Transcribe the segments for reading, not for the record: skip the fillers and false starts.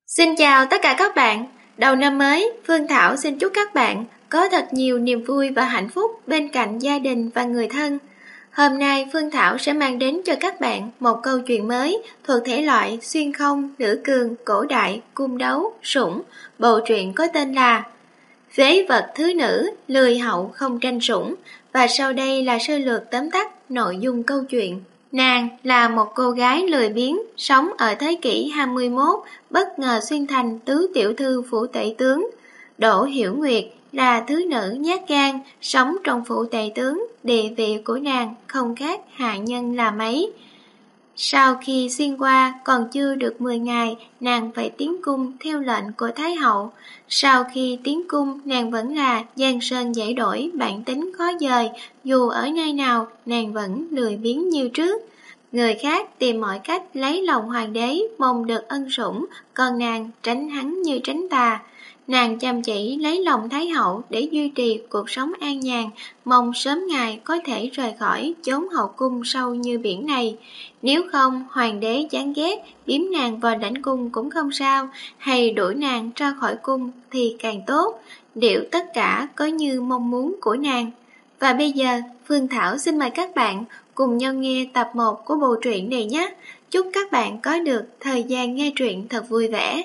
Xin chào tất cả các bạn. Đầu năm mới, Phương Thảo xin chúc các bạn có thật nhiều niềm vui và hạnh phúc bên cạnh gia đình và người thân. Hôm nay Phương Thảo sẽ mang đến cho các bạn một câu chuyện mới thuộc thể loại xuyên không, nữ cường, cổ đại, cung đấu, sủng. Bộ truyện có tên là Phế vật thứ nữ, lười hậu không tranh sủng. Và sau đây là sơ lược tóm tắt nội dung câu chuyện. Nàng là một cô gái lười biếng, sống ở thế kỷ 21, bất ngờ xuyên thành tứ tiểu thư phủ tể tướng. Đỗ Hiểu Nguyệt là thứ nữ nhát gan, sống trong phủ tể tướng, địa vị của nàng không khác hạ nhân là mấy. Sau khi xuyên qua còn chưa được 10 ngày, nàng phải tiến cung theo lệnh của Thái hậu. Sau khi tiến cung, nàng vẫn là giang sơn dễ đổi, bản tính khó dời, dù ở nơi nào, nàng vẫn lười biếng như trước. Người khác tìm mọi cách lấy lòng hoàng đế, mong được ân sủng, còn nàng tránh hắn như tránh tà. Nàng chăm chỉ lấy lòng Thái hậu để duy trì cuộc sống an nhàn, mong sớm ngày có thể rời khỏi chốn hậu cung sâu như biển này. Nếu không, hoàng đế chán ghét, biếm nàng vào lãnh cung cũng không sao, hay đuổi nàng ra khỏi cung thì càng tốt. Liệu tất cả có như mong muốn của nàng. Và bây giờ, Phương Thảo xin mời các bạn cùng nhau nghe tập 1 của bộ truyện này nhé. Chúc các bạn có được thời gian nghe truyện thật vui vẻ.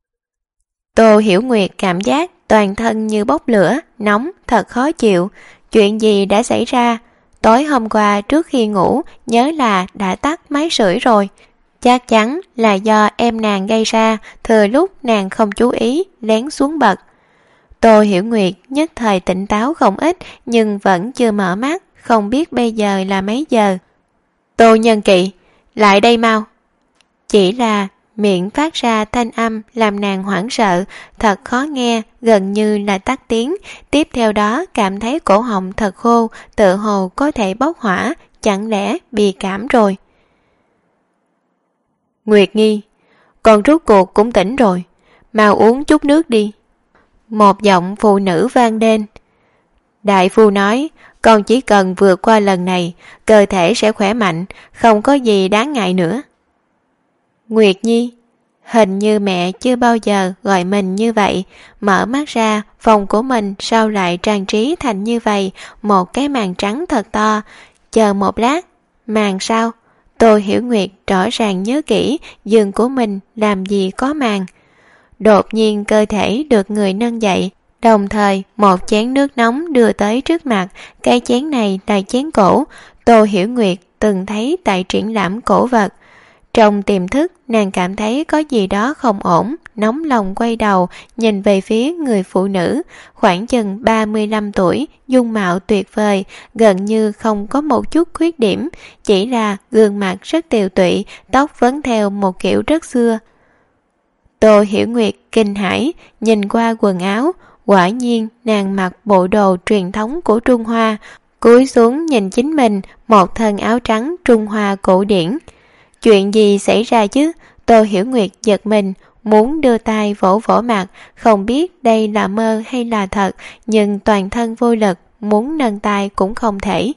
Tô Hiểu Nguyệt cảm giác toàn thân như bốc lửa, nóng, thật khó chịu. Chuyện gì đã xảy ra? Tối hôm qua trước khi ngủ nhớ là đã tắt máy sưởi rồi. Chắc chắn là do em nàng gây ra, thừa lúc nàng không chú ý, lén xuống bật. Tô Hiểu Nguyệt nhất thời tỉnh táo không ít nhưng vẫn chưa mở mắt, không biết bây giờ là mấy giờ. Tô Nhân Kỵ, lại đây mau. Chỉ là miệng phát ra thanh âm làm nàng hoảng sợ, thật khó nghe, gần như là tắt tiếng. Tiếp theo đó cảm thấy cổ họng thật khô, tựa hồ có thể bốc hỏa, chẳng lẽ bị cảm rồi. Nguyệt Nhi, con rốt cuộc cũng tỉnh rồi, mau uống chút nước đi. Một giọng phụ nữ vang lên. Đại phu nói, con chỉ cần vượt qua lần này, cơ thể sẽ khỏe mạnh, không có gì đáng ngại nữa. Nguyệt Nhi, hình như mẹ chưa bao giờ gọi mình như vậy. Mở mắt ra, phòng của mình sao lại trang trí thành như vậy, một cái màn trắng thật to. Chờ một lát, màn sao? Tô Hiểu Nguyệt rõ ràng nhớ kỹ giường của mình làm gì có màn. Đột nhiên cơ thể được người nâng dậy, đồng thời một chén nước nóng đưa tới trước mặt. Cái chén này là chén cổ, Tô Hiểu Nguyệt từng thấy tại triển lãm cổ vật. Trong tiềm thức, nàng cảm thấy có gì đó không ổn, nóng lòng quay đầu, nhìn về phía người phụ nữ, khoảng chừng 35 tuổi, dung mạo tuyệt vời, gần như không có một chút khuyết điểm, chỉ là gương mặt rất tiều tụy, tóc vấn theo một kiểu rất xưa. Tô Hiểu Nguyệt kinh hãi, nhìn qua quần áo, quả nhiên nàng mặc bộ đồ truyền thống của Trung Hoa, cúi xuống nhìn chính mình, một thân áo trắng Trung Hoa cổ điển. Chuyện gì xảy ra chứ? Tô Hiểu Nguyệt giật mình, muốn đưa tay vỗ vỗ mặt, không biết đây là mơ hay là thật, nhưng toàn thân vô lực, muốn nâng tay cũng không thể.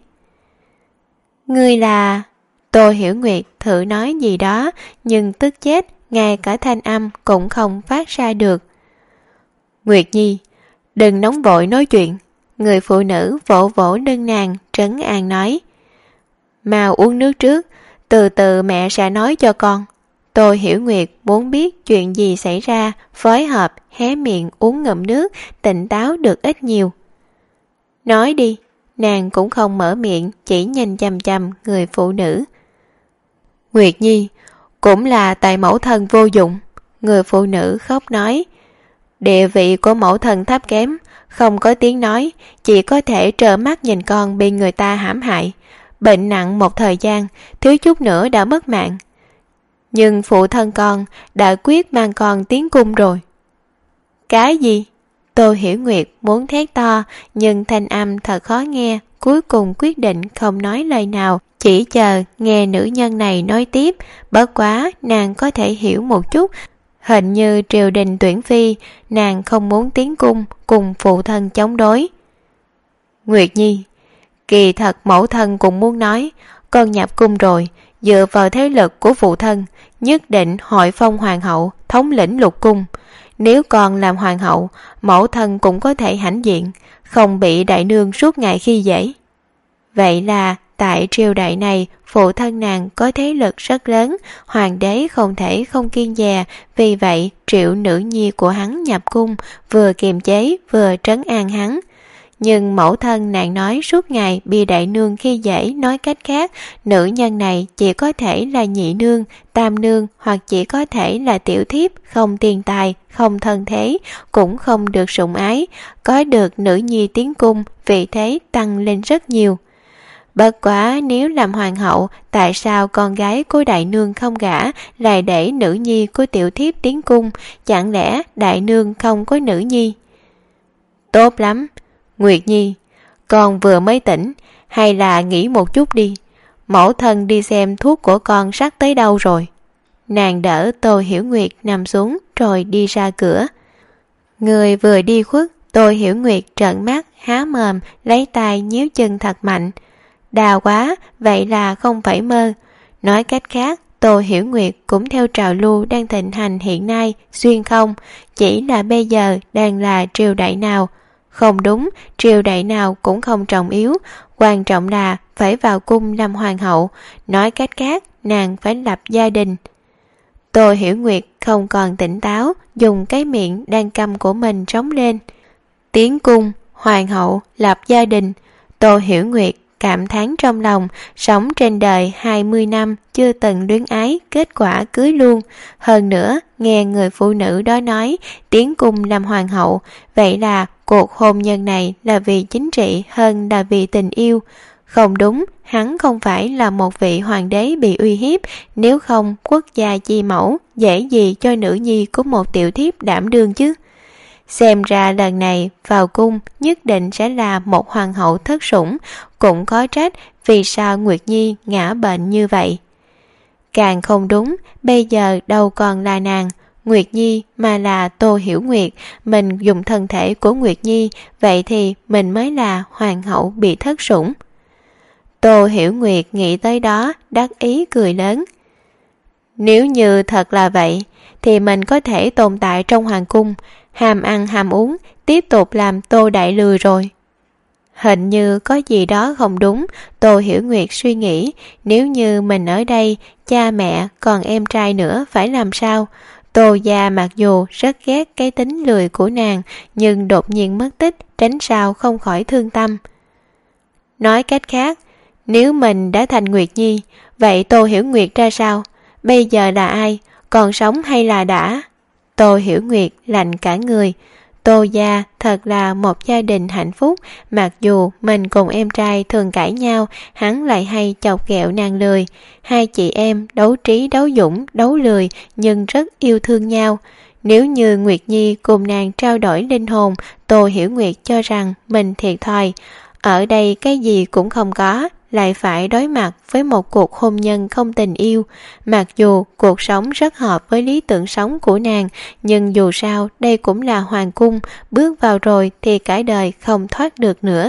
Ngươi là... Tô Hiểu Nguyệt thử nói gì đó, nhưng tức chết, ngay cả thanh âm cũng không phát ra được. Nguyệt Nhi, đừng nóng vội nói chuyện. Người phụ nữ vỗ vỗ lưng nàng, trấn an nói. Mau uống nước trước, từ từ mẹ sẽ nói cho con. Tô Hiểu Nguyệt muốn biết chuyện gì xảy ra, phối hợp hé miệng uống ngụm nước, tỉnh táo được ít nhiều. Nói đi. Nàng cũng không mở miệng, chỉ nhìn chằm chằm người phụ nữ. Nguyệt Nhi, cũng là tại mẫu thân vô dụng. Người phụ nữ khóc nói. Địa vị của mẫu thân thấp kém, không có tiếng nói, chỉ có thể trơ mắt nhìn con bị người ta hãm hại. Bệnh nặng một thời gian, thiếu chút nữa đã mất mạng. Nhưng phụ thân con đã quyết mang con tiến cung rồi. Cái gì? Tô Hiểu Nguyệt muốn thét to, nhưng thanh âm thật khó nghe, cuối cùng quyết định không nói lời nào, chỉ chờ nghe nữ nhân này nói tiếp. Bất quá nàng có thể hiểu một chút, hình như triều đình tuyển phi, nàng không muốn tiến cung cùng phụ thân chống đối. Nguyệt Nhi, kỳ thật mẫu thân cũng muốn nói, con nhập cung rồi, dựa vào thế lực của phụ thân, nhất định hội phong hoàng hậu thống lĩnh lục cung. Nếu còn làm hoàng hậu, mẫu thân cũng có thể hãnh diện, không bị đại nương suốt ngày khi dễ. Vậy là tại triều đại này, phụ thân nàng có thế lực rất lớn, hoàng đế không thể không kiêng dè, vì vậy triệu nữ nhi của hắn nhập cung, vừa kiềm chế vừa trấn an hắn. Nhưng mẫu thân nàng nói suốt ngày bị đại nương khi dễ, nói cách khác, nữ nhân này chỉ có thể là nhị nương, tam nương, hoặc chỉ có thể là tiểu thiếp, không tiền tài, không thân thế, cũng không được sủng ái, có được nữ nhi tiến cung, vị thế tăng lên rất nhiều. Bất quá nếu làm hoàng hậu, tại sao con gái của đại nương không gả, lại để nữ nhi của tiểu thiếp tiến cung, chẳng lẽ đại nương không có nữ nhi? Tốt lắm, Nguyệt Nhi, con vừa mới tỉnh, hay là nghỉ một chút đi. Mẫu thân đi xem thuốc của con sắp tới đâu rồi. Nàng đỡ Tô Hiểu Nguyệt nằm xuống rồi đi ra cửa. Người vừa đi khuất, Tô Hiểu Nguyệt trợn mắt, há mồm, lấy tay nhéo chân thật mạnh. Đau quá, vậy là không phải mơ. Nói cách khác, Tô Hiểu Nguyệt cũng theo trào lưu đang thịnh hành hiện nay, xuyên không, chỉ là bây giờ đang là triều đại nào. Không đúng, triều đại nào cũng không trọng yếu, quan trọng là phải vào cung làm hoàng hậu, nói cách khác, nàng phải lập gia đình. Tô Hiểu Nguyệt không còn tỉnh táo, dùng cái miệng đang câm của mình trống lên. Tiến cung, hoàng hậu, lập gia đình. Tô Hiểu Nguyệt cảm thán trong lòng, sống trên đời 20 năm chưa từng luyến ái, kết quả cưới luôn. Hơn nữa, nghe người phụ nữ đó nói tiến cung làm hoàng hậu, vậy là cuộc hôn nhân này là vì chính trị hơn là vì tình yêu. Không đúng, hắn không phải là một vị hoàng đế bị uy hiếp, nếu không quốc gia chi mẫu, dễ gì cho nữ nhi của một tiểu thiếp đảm đương chứ. Xem ra lần này vào cung nhất định sẽ là một hoàng hậu thất sủng, cũng có trách vì sao Nguyệt Nhi ngã bệnh như vậy. Càng không đúng, bây giờ đâu còn là nàng, Nguyệt Nhi mà là Tô Hiểu Nguyệt, mình dùng thân thể của Nguyệt Nhi, vậy thì mình mới là hoàng hậu bị thất sủng. Tô Hiểu Nguyệt nghĩ tới đó, đắc ý cười lớn. Nếu như thật là vậy, thì mình có thể tồn tại trong hoàng cung, ham ăn ham uống, tiếp tục làm Tô Đại Lừa rồi. Hình như có gì đó không đúng, Tô Hiểu Nguyệt suy nghĩ, nếu như mình ở đây, cha mẹ còn em trai nữa phải làm sao? Tô gia mặc dù rất ghét cái tính lười của nàng, nhưng đột nhiên mất tích, tránh sao không khỏi thương tâm. Nói cách khác, nếu mình đã thành Nguyệt Nhi, vậy Tô Hiểu Nguyệt ra sao? Bây giờ là ai? Còn sống hay là đã? Tô Hiểu Nguyệt lạnh cả người. Tô gia thật là một gia đình hạnh phúc, mặc dù mình cùng em trai thường cãi nhau, hắn lại hay chọc ghẹo nàng lười. Hai chị em đấu trí đấu dũng, đấu lười, nhưng rất yêu thương nhau. Nếu như Nguyệt Nhi cùng nàng trao đổi linh hồn, Tô Hiểu Nguyệt cho rằng mình thiệt thòi. Ở đây cái gì cũng không có, lại phải đối mặt với một cuộc hôn nhân không tình yêu. Mặc dù cuộc sống rất hợp với lý tưởng sống của nàng, nhưng dù sao đây cũng là hoàng cung, bước vào rồi thì cả đời không thoát được nữa.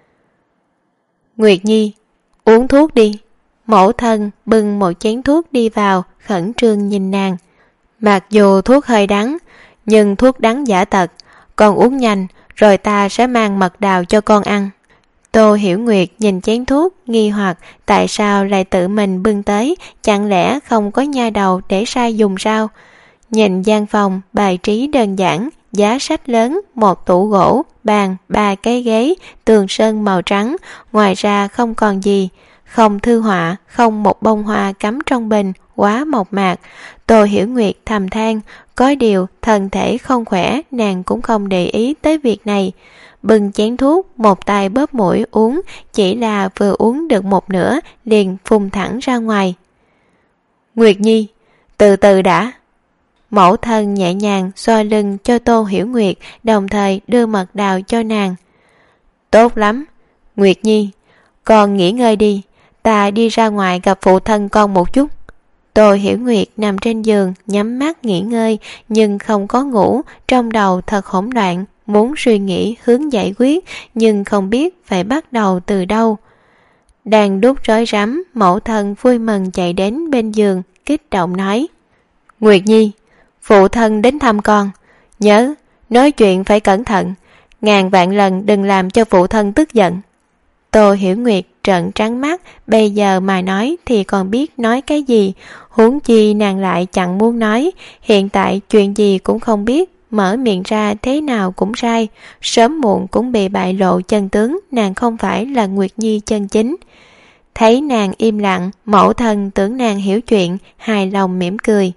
Nguyệt Nhi, uống thuốc đi. Mẫu thân bưng một chén thuốc đi vào, khẩn trương nhìn nàng. Mặc dù thuốc hơi đắng, nhưng thuốc đắng giả tật, con uống nhanh, rồi ta sẽ mang mật đào cho con ăn. Tô Hiểu Nguyệt nhìn chén thuốc, nghi hoặc tại sao lại tự mình bưng tới, chẳng lẽ không có nha đầu để sai dùng sao? Nhìn gian phòng bài trí đơn giản, giá sách lớn, một tủ gỗ, bàn, 3 cái ghế, tường sơn màu trắng, ngoài ra không còn gì. Không thư họa, không một bông hoa cắm trong bình, quá mộc mạc. Tô Hiểu Nguyệt thầm than, có điều thân thể không khỏe, nàng cũng không để ý tới việc này. Bưng chén thuốc, một tay bóp mũi uống, chỉ là vừa uống được một nửa, liền phun thẳng ra ngoài. Nguyệt Nhi, từ từ đã. Mẫu thân nhẹ nhàng xoa lưng cho Tô Hiểu Nguyệt, đồng thời đưa mật đào cho nàng. Tốt lắm, Nguyệt Nhi, con nghỉ ngơi đi, ta đi ra ngoài gặp phụ thân con một chút. Tô Hiểu Nguyệt nằm trên giường, nhắm mắt nghỉ ngơi, nhưng không có ngủ, trong đầu thật hỗn loạn, muốn suy nghĩ hướng giải quyết, nhưng không biết phải bắt đầu từ đâu. Đang đút rối rắm, mẫu thân vui mừng chạy đến bên giường, kích động nói. Nguyệt Nhi, Phụ thân đến thăm con, nhớ nói chuyện phải cẩn thận, ngàn vạn lần đừng làm cho phụ thân tức giận. Tô Hiểu Nguyệt trợn trắng mắt, bây giờ mà nói thì còn biết nói cái gì, huống chi nàng lại chẳng muốn nói, hiện tại chuyện gì cũng không biết, mở miệng ra thế nào cũng sai, sớm muộn cũng bị bại lộ chân tướng nàng không phải là Nguyệt Nhi chân chính. Thấy nàng im lặng, mẫu thân tưởng nàng hiểu chuyện, hài lòng mỉm cười.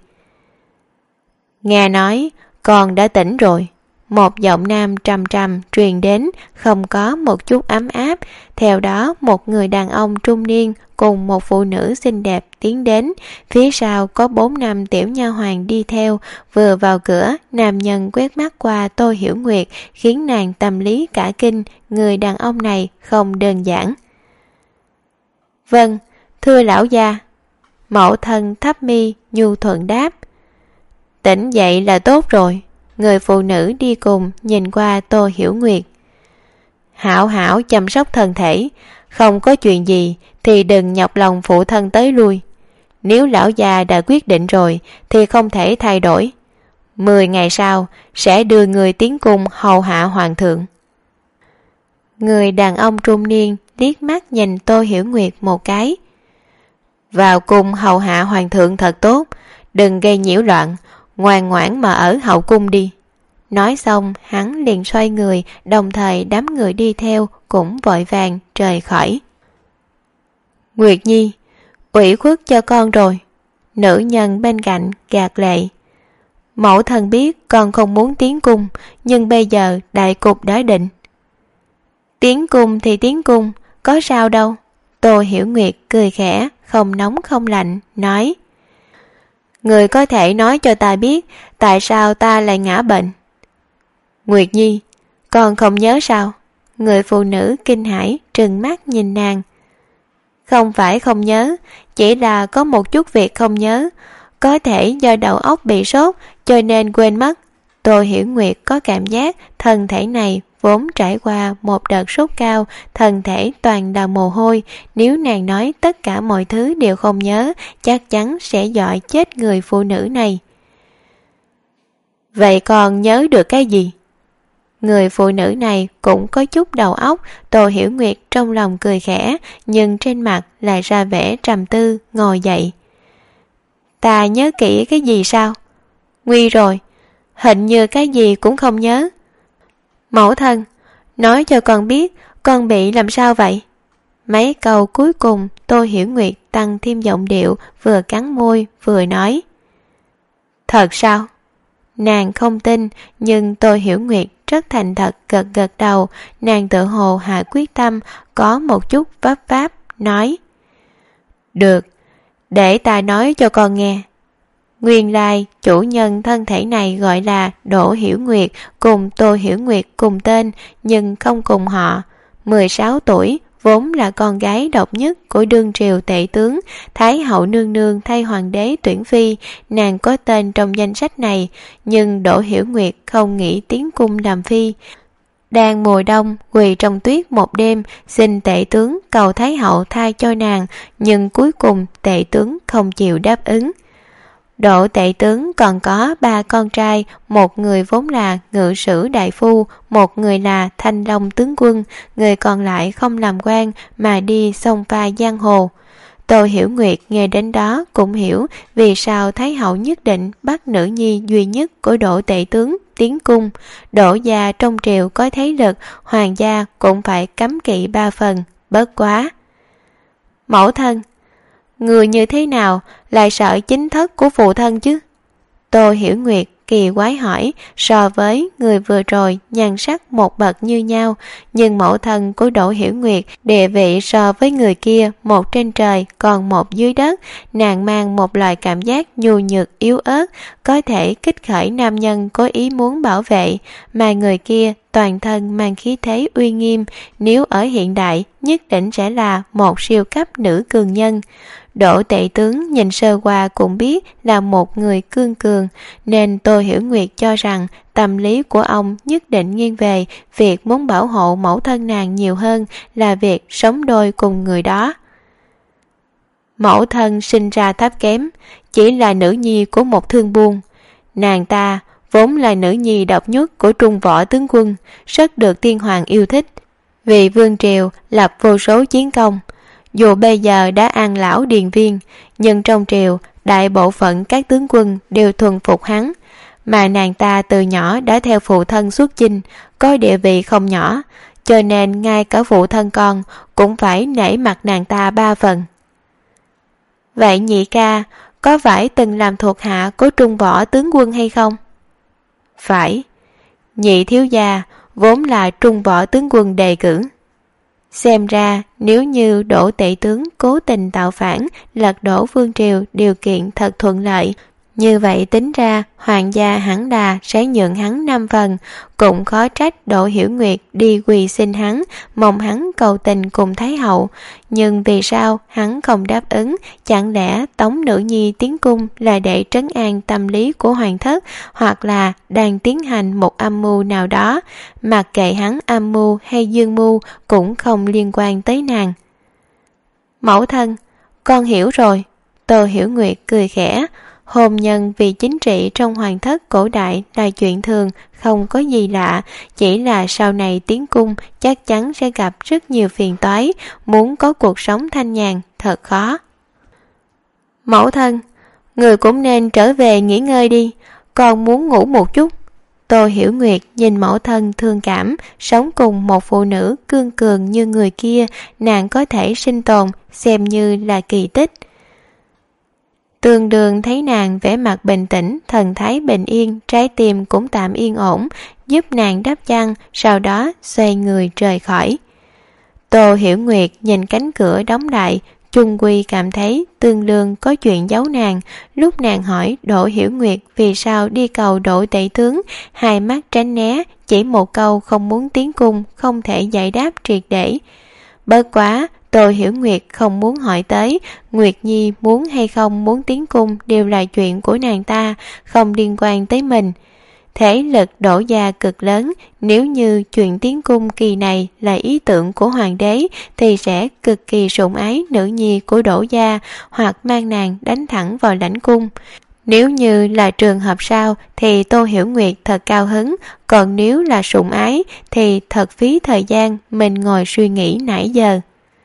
Nghe nói con đã tỉnh rồi. Một giọng nam trầm trầm truyền đến, không có một chút ấm áp. Theo đó một người đàn ông trung niên cùng một phụ nữ xinh đẹp tiến đến, phía sau có 4-5 tiểu nha hoàn đi theo. Vừa vào cửa, nam nhân quét mắt qua Tô Hiểu Nguyệt, khiến nàng tâm lý cả kinh, người đàn ông này không đơn giản. Vâng, thưa lão gia. Mẫu thân thấp mi nhu thuận đáp. Tỉnh dậy là tốt rồi. Người phụ nữ đi cùng nhìn qua Tô Hiểu Nguyệt. Hảo hảo chăm sóc thân thể, không có chuyện gì thì đừng nhọc lòng phụ thân tới lui. Nếu lão già đã quyết định rồi thì không thể thay đổi. 10 ngày sau sẽ đưa người tiến cung hầu hạ hoàng thượng. Người đàn ông trung niên liếc mắt nhìn Tô Hiểu Nguyệt một cái. Vào cung hầu hạ hoàng thượng thật tốt, đừng gây nhiễu loạn, ngoan ngoãn mà ở hậu cung đi. Nói xong hắn liền xoay người, đồng thời đám người đi theo cũng vội vàng rời khỏi. Nguyệt Nhi, ủy khuất cho con rồi. Nữ nhân bên cạnh gạt lệ. Mẫu thân biết con không muốn tiến cung, nhưng bây giờ đại cục đã định. Tiến cung thì tiến cung, có sao đâu. Tô Hiểu Nguyệt cười khẽ, không nóng không lạnh, nói. Người có thể nói cho ta biết tại sao ta lại ngã bệnh. Nguyệt Nhi, con không nhớ sao? Người phụ nữ kinh hãi trừng mắt nhìn nàng. Không phải không nhớ, chỉ là có một chút việc không nhớ. Có thể do đầu óc bị sốt cho nên quên mất. Tô Hiểu Nguyệt có cảm giác thân thể này vốn trải qua một đợt sốt cao, thân thể toàn là mồ hôi. Nếu nàng nói tất cả mọi thứ đều không nhớ, chắc chắn sẽ dọa chết người phụ nữ này. Vậy con nhớ được cái gì? Người phụ nữ này cũng có chút đầu óc. Tô Hiểu Nguyệt trong lòng cười khẽ, nhưng trên mặt lại ra vẻ trầm tư, ngồi dậy. Ta nhớ kỹ cái gì sao? Nguy rồi, hình như cái gì cũng không nhớ. Mẫu thân, nói cho con biết con bị làm sao vậy? Mấy câu cuối cùng Tô Hiểu Nguyệt tăng thêm giọng điệu, vừa cắn môi vừa nói. Thật sao? Nàng không tin, nhưng Tô Hiểu Nguyệt rất thành thật gật gật đầu. Nàng tự hồ hạ quyết tâm, có một chút vấp váp, nói. Được, để ta nói cho con nghe. Nguyên lai chủ nhân thân thể này gọi là Đỗ Hiểu Nguyệt, cùng Tô Hiểu Nguyệt cùng tên nhưng không cùng họ. 16 tuổi, vốn là con gái độc nhất của đương triều tể tướng, Thái hậu nương nương thay hoàng đế tuyển phi. Nàng có tên trong danh sách này, nhưng Đỗ Hiểu Nguyệt không nghĩ tiến cung làm phi. Đang mùa đông quỳ trong tuyết một đêm, xin tể tướng cầu Thái hậu tha cho nàng, nhưng cuối cùng tể tướng không chịu đáp ứng. Đỗ tể tướng còn có 3 con trai, một người vốn là ngự sử đại phu, một người là thanh long tướng quân, người còn lại không làm quan mà đi xông pha giang hồ. Tô Hiểu Nguyệt nghe đến đó cũng hiểu vì sao Thái hậu nhất định bắt nữ nhi duy nhất của Đỗ tể tướng tiến cung. Đỗ gia trong triều có thế lực, hoàng gia cũng phải cấm kỵ 3 phần, bớt quá. Mẫu thân, người như thế nào lại sợ chính thất của phụ thân chứ? Tô Hiểu Nguyệt kỳ quái hỏi. So với người vừa rồi nhan sắc một bậc như nhau, nhưng mẫu thân của Đỗ Hiểu Nguyệt địa vị so với người kia một trên trời còn một dưới đất. Nàng mang một loại cảm giác nhu nhược yếu ớt, có thể kích khởi nam nhân có ý muốn bảo vệ, mà người kia toàn thân mang khí thế uy nghiêm, nếu ở hiện đại nhất định sẽ là một siêu cấp nữ cường nhân. Đỗ tể tướng nhìn sơ qua cũng biết là một người cương cường, nên Tô Hiểu Nguyệt cho rằng tâm lý của ông nhất định nghiêng về việc muốn bảo hộ mẫu thân nàng nhiều hơn là việc sống đôi cùng người đó. Mẫu thân sinh ra thấp kém, chỉ là nữ nhi của một thương buôn. Nàng ta vốn là nữ nhi độc nhất của Trung Võ tướng quân, rất được tiên hoàng yêu thích. Vì vương triều lập vô số chiến công, dù bây giờ đã an lão điền viên, nhưng trong triều đại bộ phận các tướng quân đều thuần phục hắn, mà nàng ta từ nhỏ đã theo phụ thân xuất chinh, có địa vị không nhỏ, cho nên ngay cả phụ thân con cũng phải nể mặt nàng ta 3 phần. Vậy nhị ca có phải từng làm thuộc hạ của Trung Võ tướng quân hay không? Phải. Nhị thiếu gia vốn là Trung Võ tướng quân đề cử. Xem ra nếu như Đỗ tể tướng cố tình tạo phản, lật đổ vương triều, điều kiện thật thuận lợi, như vậy tính ra hoàng gia hẳn đà sẽ nhượng hắn 5 phần, cũng khó trách Đỗ Hiểu Nguyệt đi quỳ xin hắn, mong hắn cầu tình cùng Thái hậu. Nhưng vì sao hắn không đáp ứng? Chẳng lẽ tống nữ nhi tiến cung là để trấn an tâm lý của hoàng thất, hoặc là đang tiến hành một âm mưu nào đó? Mặc kệ hắn âm mưu hay dương mưu cũng không liên quan tới nàng. Mẫu thân, con hiểu rồi. Tô Hiểu Nguyệt cười khẽ. Hôn nhân vì chính trị trong hoàng thất cổ đại là chuyện thường, không có gì lạ, chỉ là sau này tiến cung chắc chắn sẽ gặp rất nhiều phiền toái, muốn có cuộc sống thanh nhàn thật khó. Mẫu thân, người cũng nên trở về nghỉ ngơi đi, con muốn ngủ một chút. Tô Hiểu Nguyệt nhìn mẫu thân thương cảm, sống cùng một phụ nữ cương cường như người kia, nàng có thể sinh tồn xem như là kỳ tích. Tương Đường thấy nàng vẻ mặt bình tĩnh, thần thái bình yên, trái tim cũng tạm yên ổn, giúp nàng đắp chăn, sau đó xoay người rời khỏi. Tô Hiểu Nguyệt nhìn cánh cửa đóng lại, chung quy cảm thấy Tương Lương có chuyện giấu nàng. Lúc nàng hỏi Đỗ Hiểu Nguyệt vì sao đi cầu Đỗ tể tướng, hai mắt tránh né, chỉ một câu không muốn tiến cung, không thể giải đáp triệt để. Bất quá Tô Hiểu Nguyệt không muốn hỏi tới, Nguyệt Nhi muốn hay không muốn tiến cung đều là chuyện của nàng ta, không liên quan tới mình. Thể lực Đỗ gia cực lớn, nếu như chuyện tiến cung kỳ này là ý tưởng của hoàng đế thì sẽ cực kỳ sủng ái nữ nhi của Đỗ gia, hoặc mang nàng đánh thẳng vào lãnh cung. Nếu như là trường hợp sau thì Tô Hiểu Nguyệt thật cao hứng, còn nếu là sủng ái thì thật phí thời gian mình ngồi suy nghĩ nãy giờ.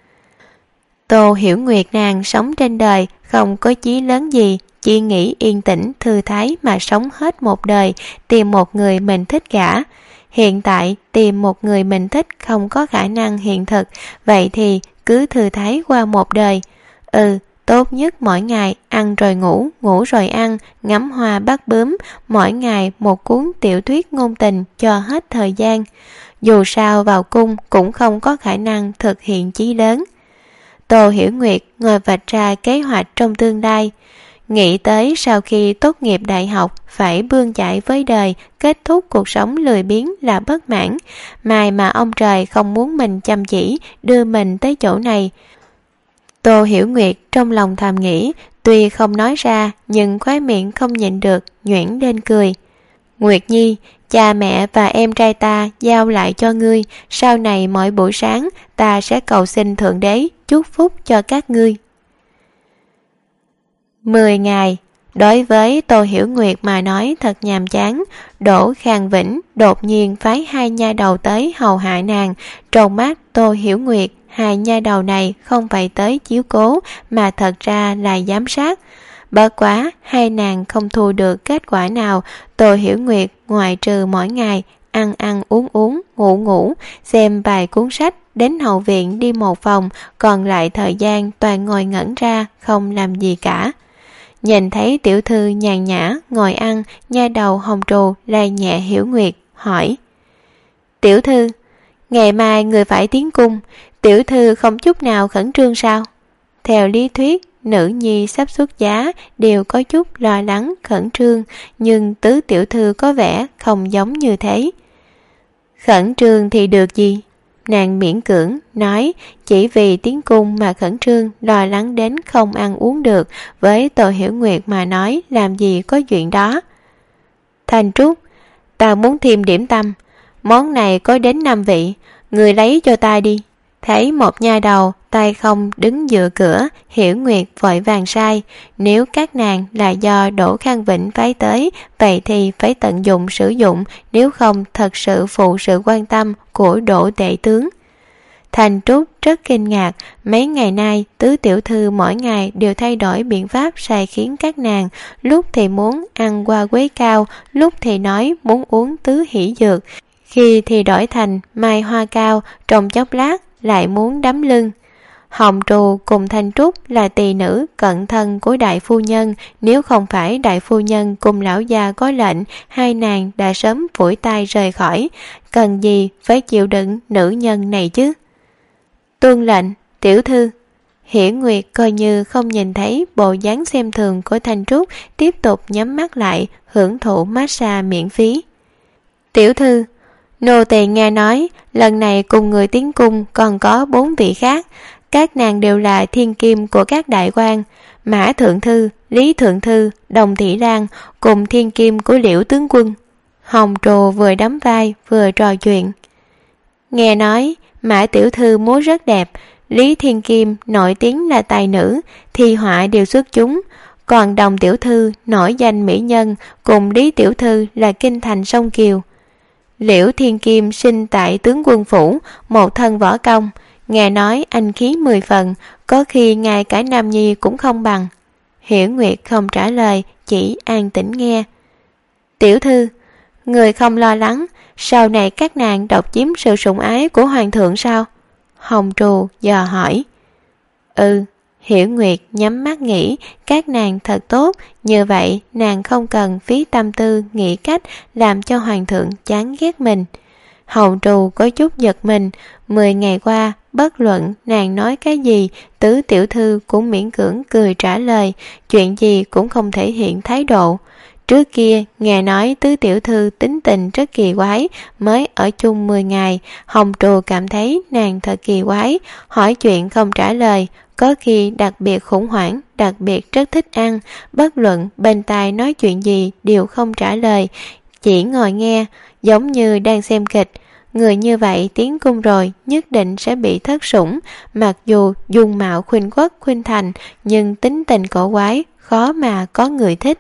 Tô Hiểu Nguyệt nàng sống trên đời không có chí lớn gì, chỉ nghĩ yên tĩnh thư thái mà sống hết một đời, tìm một người mình thích gả. Hiện tại tìm một người mình thích không có khả năng hiện thực, vậy thì cứ thư thái qua một đời. Tốt nhất mỗi ngày ăn rồi ngủ, ngủ rồi ăn, ngắm hoa bắt bướm, mỗi ngày một cuốn tiểu thuyết ngôn tình cho hết thời gian. Dù sao vào cung cũng không có khả năng thực hiện chí lớn. Tô Hiểu Nguyệt ngồi vạch ra kế hoạch trong tương lai, nghĩ tới sau khi tốt nghiệp đại học phải bươn chải với đời, kết thúc cuộc sống lười biếng là bất mãn, mà ông trời không muốn mình chăm chỉ đưa mình tới chỗ này. Tô Hiểu Nguyệt trong lòng thầm nghĩ, tuy không nói ra nhưng khóe miệng không nhịn được nhoẻn lên cười. Nguyệt Nhi, cha mẹ và em trai ta giao lại cho ngươi, sau này mỗi buổi sáng ta sẽ cầu xin Thượng Đế chúc phúc cho các ngươi. 10 ngày, đối với Tô Hiểu Nguyệt mà nói thật nhàm chán. Đỗ Khang Vĩnh đột nhiên phái 2 nha đầu tới hầu hạ nàng. Trong mắt Tô Hiểu Nguyệt, 2 nha đầu này không phải tới chiếu cố mà thật ra là giám sát. Bất quá 2 nàng không thu được kết quả nào. Tô Hiểu Nguyệt ngoại trừ mỗi ngày ăn uống, ngủ, xem vài cuốn sách, đến hậu viện đi một vòng, còn lại thời gian toàn ngồi ngẩn ra không làm gì cả. Nhìn thấy tiểu thư nhàn nhã ngồi ăn, nha đầu hồng trù lai nhẹ Hiểu Nguyệt hỏi: Tiểu thư, ngày mai người phải tiến cung, tiểu thư không chút nào khẩn trương sao? Theo lý thuyết, nữ nhi sắp xuất giá đều có chút lo lắng khẩn trương, nhưng tứ tiểu thư có vẻ không giống như thế. Khẩn trương thì được gì? Nàng miễn cưỡng nói, chỉ vì tiến cung mà khẩn trương, lo lắng đến không ăn uống được, với Tô Hiểu Nguyệt mà nói làm gì có chuyện đó. Thanh Trúc, ta muốn thêm điểm tâm, món này có đến 5 vị, người lấy cho ta đi. Thấy một nha đầu tay không đứng dựa cửa, Hiểu Nguyệt vội vàng sai, nếu các nàng là do Đỗ Khang Vĩnh phái tới, vậy thì phải tận dụng sử dụng, nếu không thật sự phụ sự quan tâm của Đỗ tể tướng. Thành Trúc rất kinh ngạc, mấy ngày nay tứ tiểu thư mỗi ngày đều thay đổi biện pháp sai khiến các nàng, lúc thì muốn ăn hoa quế cao, lúc thì nói muốn uống tứ hỷ dược, khi thì đổi thành mai hoa cao, trong chốc lát lại muốn đấm lưng. Hồng Trù cùng Thanh Trúc là tỳ nữ cận thân của đại phu nhân, nếu không phải đại phu nhân cùng lão gia có lệnh, hai nàng đã sớm phủi tay rời khỏi, cần gì phải chịu đựng nữ nhân này chứ. Tuân lệnh, tiểu thư. Hiển Nguyệt coi như không nhìn thấy bộ dáng xem thường của Thanh Trúc, tiếp tục nhắm mắt lại, hưởng thụ massage miễn phí. Tiểu thư, nô tỳ nghe nói lần này cùng người tiến cung còn có 4 vị khác, các nàng đều là thiên kim của các đại quan, Mã Thượng Thư, Lý Thượng Thư, Đồng Thị Lan cùng thiên kim của Liễu tướng quân. Hồng Trù vừa đắm vai vừa trò chuyện. Nghe nói Mã tiểu thư múa rất đẹp, Lý Thiên Kim nổi tiếng là tài nữ, thi họa đều xuất chúng, còn Đồng tiểu thư nổi danh mỹ nhân, cùng Lý tiểu thư là kinh thành sông Kiều. Liễu Thiên Kim sinh tại tướng quân phủ, một thân võ công, nghe nói anh khí 10 phần, có khi ngay cả Nam Nhi cũng không bằng. Hiểu Nguyệt không trả lời, chỉ an tĩnh nghe. Tiểu thư, người không lo lắng sau này các nàng độc chiếm sự sủng ái của hoàng thượng sao? Hồng Trù dò hỏi. Hiểu Nguyệt nhắm mắt nghĩ, các nàng thật tốt, như vậy nàng không cần phí tâm tư nghĩ cách làm cho hoàng thượng chán ghét mình. Hồng Trù có chút giật mình, 10 ngày qua, bất luận nàng nói cái gì, tứ tiểu thư cũng miễn cưỡng cười trả lời, chuyện gì cũng không thể hiện thái độ. Trước kia, nghe nói tứ tiểu thư tính tình rất kỳ quái, mới ở chung 10 ngày, Hồng Trù cảm thấy nàng thật kỳ quái, hỏi chuyện không trả lời, có khi đặc biệt khủng hoảng, đặc biệt rất thích ăn, bất luận bên tai nói chuyện gì đều không trả lời, chỉ ngồi nghe, giống như đang xem kịch. Người như vậy tiến cung rồi nhất định sẽ bị thất sủng, mặc dù dung mạo khuynh quốc khuynh thành, nhưng tính tình cổ quái, khó mà có người thích.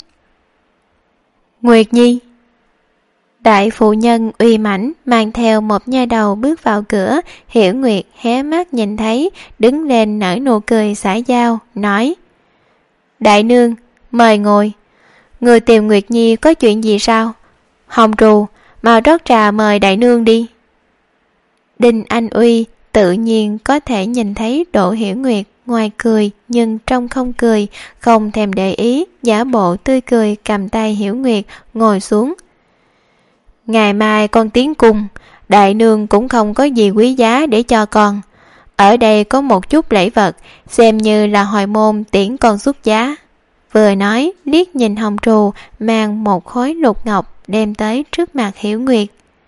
Nguyệt Nhi. Đại phụ nhân uy mãnh mang theo một nha đầu bước vào cửa, Hiểu Nguyệt hé mắt nhìn thấy, đứng lên nở nụ cười xã giao, nói: Đại nương, mời ngồi. Người tìm Nguyệt Nhi có chuyện gì sao? Hồng Trù, mau rót trà mời đại nương đi. Đinh Anh Uy tự nhiên có thể nhìn thấy Đỗ Hiểu Nguyệt ngoài cười nhưng trong không cười, không thèm để ý, giả bộ tươi cười cầm tay Hiểu Nguyệt ngồi xuống. Ngày mai con tiến cung, đại nương cũng không có gì quý giá để cho con. Ở đây có một chút lễ vật, xem như là hồi môn tiễn con xuất giá. Vừa nói liếc nhìn Hồng Trù mang một khối lục ngọc đem tới trước mặt Hiểu Nguyệt.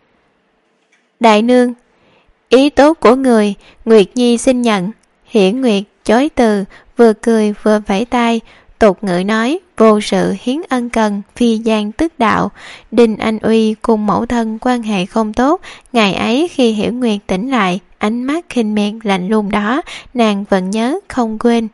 Đại nương, ý tốt của người, Nguyệt Nhi xin nhận. Hiểu Nguyệt chối từ, vừa cười vừa vẫy tay, tục ngữ nói vô sự hiến ân cần, phi gian tức đạo. Đinh Anh Uy cùng mẫu thân quan hệ không tốt, ngày ấy khi Hiểu Nguyệt tỉnh lại, ánh mắt khinh miệt lạnh lùng đó nàng vẫn nhớ không quên.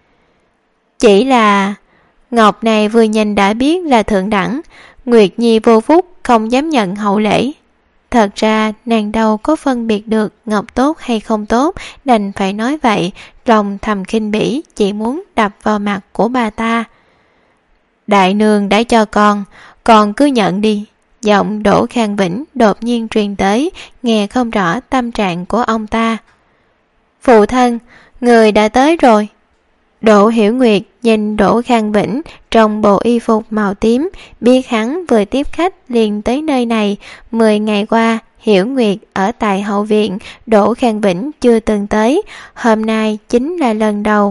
Chỉ là ngọc này vừa nhìn đã biết là thượng đẳng, Nguyệt Nhi vô phúc không dám nhận hậu lễ. Thật ra nàng đâu có phân biệt được ngọc tốt hay không tốt, đành phải nói vậy, lòng thầm khinh bỉ, chỉ muốn đập vào mặt của bà ta. Đại nương đã cho con cứ nhận đi. Giọng Đỗ Khang Vĩnh đột nhiên truyền tới, nghe không rõ tâm trạng của ông ta. Phụ thân, người đã tới rồi. Đỗ Hiểu Nguyệt nhìn Đỗ Khang Vĩnh trong bộ y phục màu tím, biết hắn vừa tiếp khách liền tới nơi này. 10 ngày qua, Hiểu Nguyệt ở tại hậu viện, Đỗ Khang Vĩnh chưa từng tới, hôm nay chính là lần đầu.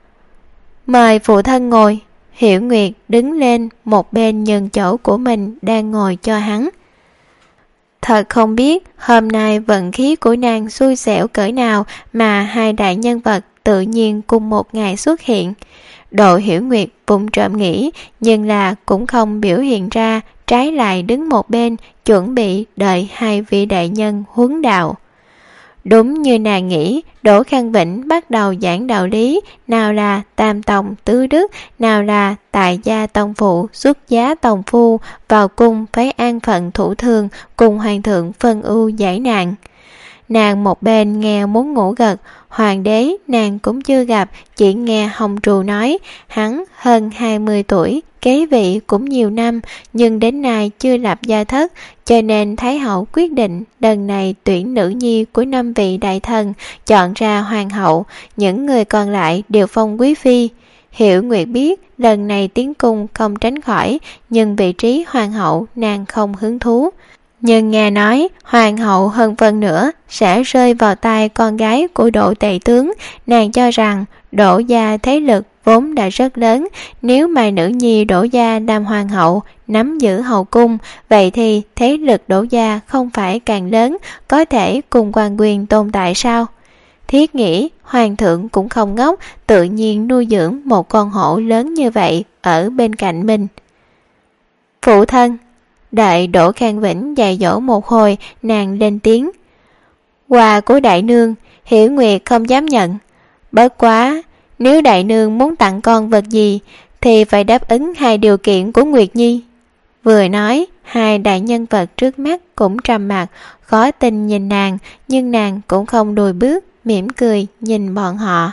Mời phụ thân ngồi. Hiểu Nguyệt đứng lên một bên nhường chỗ của mình đang ngồi cho hắn. Thật không biết hôm nay vận khí của nàng xui xẻo cỡ nào mà hai đại nhân vật tự nhiên cùng một ngày xuất hiện. Đỗ Hiểu Nguyệt bụng trộm nghĩ, nhưng là cũng không biểu hiện ra, trái lại đứng một bên chuẩn bị đợi hai vị đại nhân huấn đạo. Đúng như nàng nghĩ, Đỗ Khang Vĩnh bắt đầu giảng đạo lý, nào là tam tòng tứ đức, nào là tại gia tông phụ, xuất giá tòng phu, vào cung phải an phận thủ thường, cùng hoàng thượng phân ưu giải nạn. Nàng một bên nghe muốn ngủ gật, hoàng đế nàng cũng chưa gặp, chỉ nghe Hồng Trù nói, hắn hơn 20 tuổi, kế vị cũng nhiều năm, nhưng đến nay chưa lập gia thất, cho nên Thái hậu quyết định lần này tuyển nữ nhi của 5 vị đại thần, chọn ra hoàng hậu, những người còn lại đều phong quý phi. Hiểu Nguyệt biết lần này tiến cung không tránh khỏi, nhưng vị trí hoàng hậu nàng không hứng thú. Nhưng nghe nói hoàng hậu hơn phần nữa sẽ rơi vào tay con gái của Đỗ tể tướng, nàng cho rằng Đỗ gia thế lực vốn đã rất lớn, nếu mà nữ nhi Đỗ gia làm hoàng hậu, nắm giữ hậu cung, vậy thì thế lực Đỗ gia không phải càng lớn, có thể cùng hoàng quyền tồn tại sao? Thiết nghĩ hoàng thượng cũng không ngốc, tự nhiên nuôi dưỡng một con hổ lớn như vậy ở bên cạnh mình. Phụ thân. Đợi Đỗ Khang Vĩnh dạy dỗ một hồi, nàng lên tiếng. Quà của đại nương, Hiểu Nguyệt không dám nhận. Bất quá, nếu đại nương muốn tặng con vật gì, thì phải đáp ứng 2 điều kiện của Nguyệt Nhi. Vừa nói, 2 đại nhân vật trước mắt cũng trầm mặt, khó tin nhìn nàng, nhưng nàng cũng không lùi bước, mỉm cười nhìn bọn họ.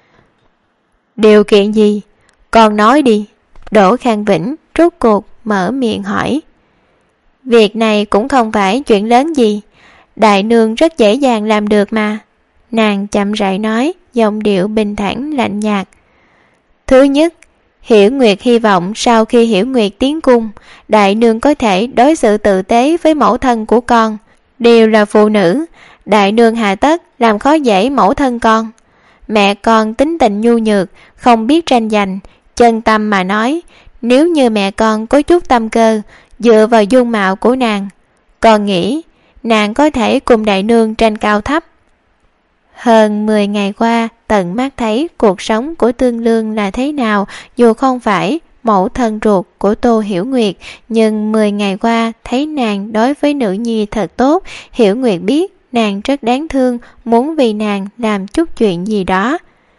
Điều kiện gì? Con nói đi. Đỗ Khang Vĩnh rốt cuộc mở miệng hỏi. Việc này cũng không phải chuyện lớn gì, đại nương rất dễ dàng làm được mà. Nàng chậm rãi nói, giọng điệu bình thản lạnh nhạt. Thứ nhất, Hiểu Nguyệt hy vọng sau khi Hiểu Nguyệt tiến cung, đại nương có thể đối xử tử tế với mẫu thân của con. Đều là phụ nữ, đại nương hà tất làm khó dễ mẫu thân con. Mẹ con tính tình nhu nhược, không biết tranh giành, chân tâm mà nói, nếu như mẹ con có chút tâm cơ, dựa vào dung mạo của nàng, con nghĩ nàng có thể cùng đại nương tranh cao thấp. Hơn 10 ngày qua, tận mắt thấy cuộc sống của Tương Lương là thế nào, dù không phải mẫu thân ruột của Tô Hiểu Nguyệt, nhưng 10 ngày qua thấy nàng đối với nữ nhi thật tốt. Hiểu Nguyệt biết nàng rất đáng thương, muốn vì nàng làm chút chuyện gì đó.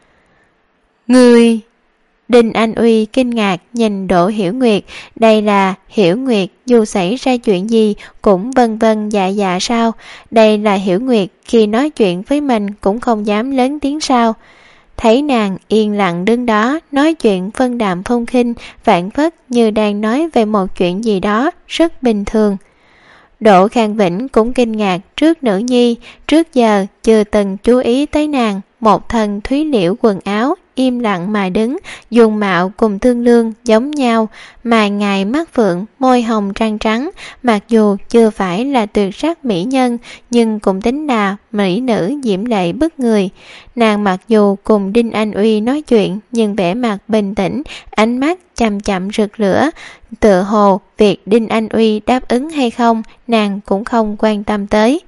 Ngươi... Đinh Anh Uy kinh ngạc nhìn Đỗ Hiểu Nguyệt, đây là Hiểu Nguyệt dù xảy ra chuyện gì cũng vân vân dạ dạ sao? Đây là Hiểu Nguyệt khi nói chuyện với mình cũng không dám lớn tiếng sao? Thấy nàng yên lặng đứng đó nói chuyện phân đạm phong khinh, phảng phất như đang nói về một chuyện gì đó rất bình thường. Đỗ Khang Vĩnh cũng kinh ngạc trước nữ nhi, trước giờ chưa từng chú ý tới nàng, một thân thúy liễu quần áo, im lặng mà đứng, dung mạo cùng Tương Lương giống nhau, mà ngài mắt phượng, môi hồng trăng trắng, mặc dù chưa phải là tuyệt sắc mỹ nhân, nhưng cũng tính là mỹ nữ diễm lệ bức người. Nàng mặc dù cùng Đinh Anh Uy nói chuyện, nhưng vẻ mặt bình tĩnh, ánh mắt chậm chậm rực lửa, tựa hồ việc Đinh Anh Uy đáp ứng hay không, nàng cũng không quan tâm tới.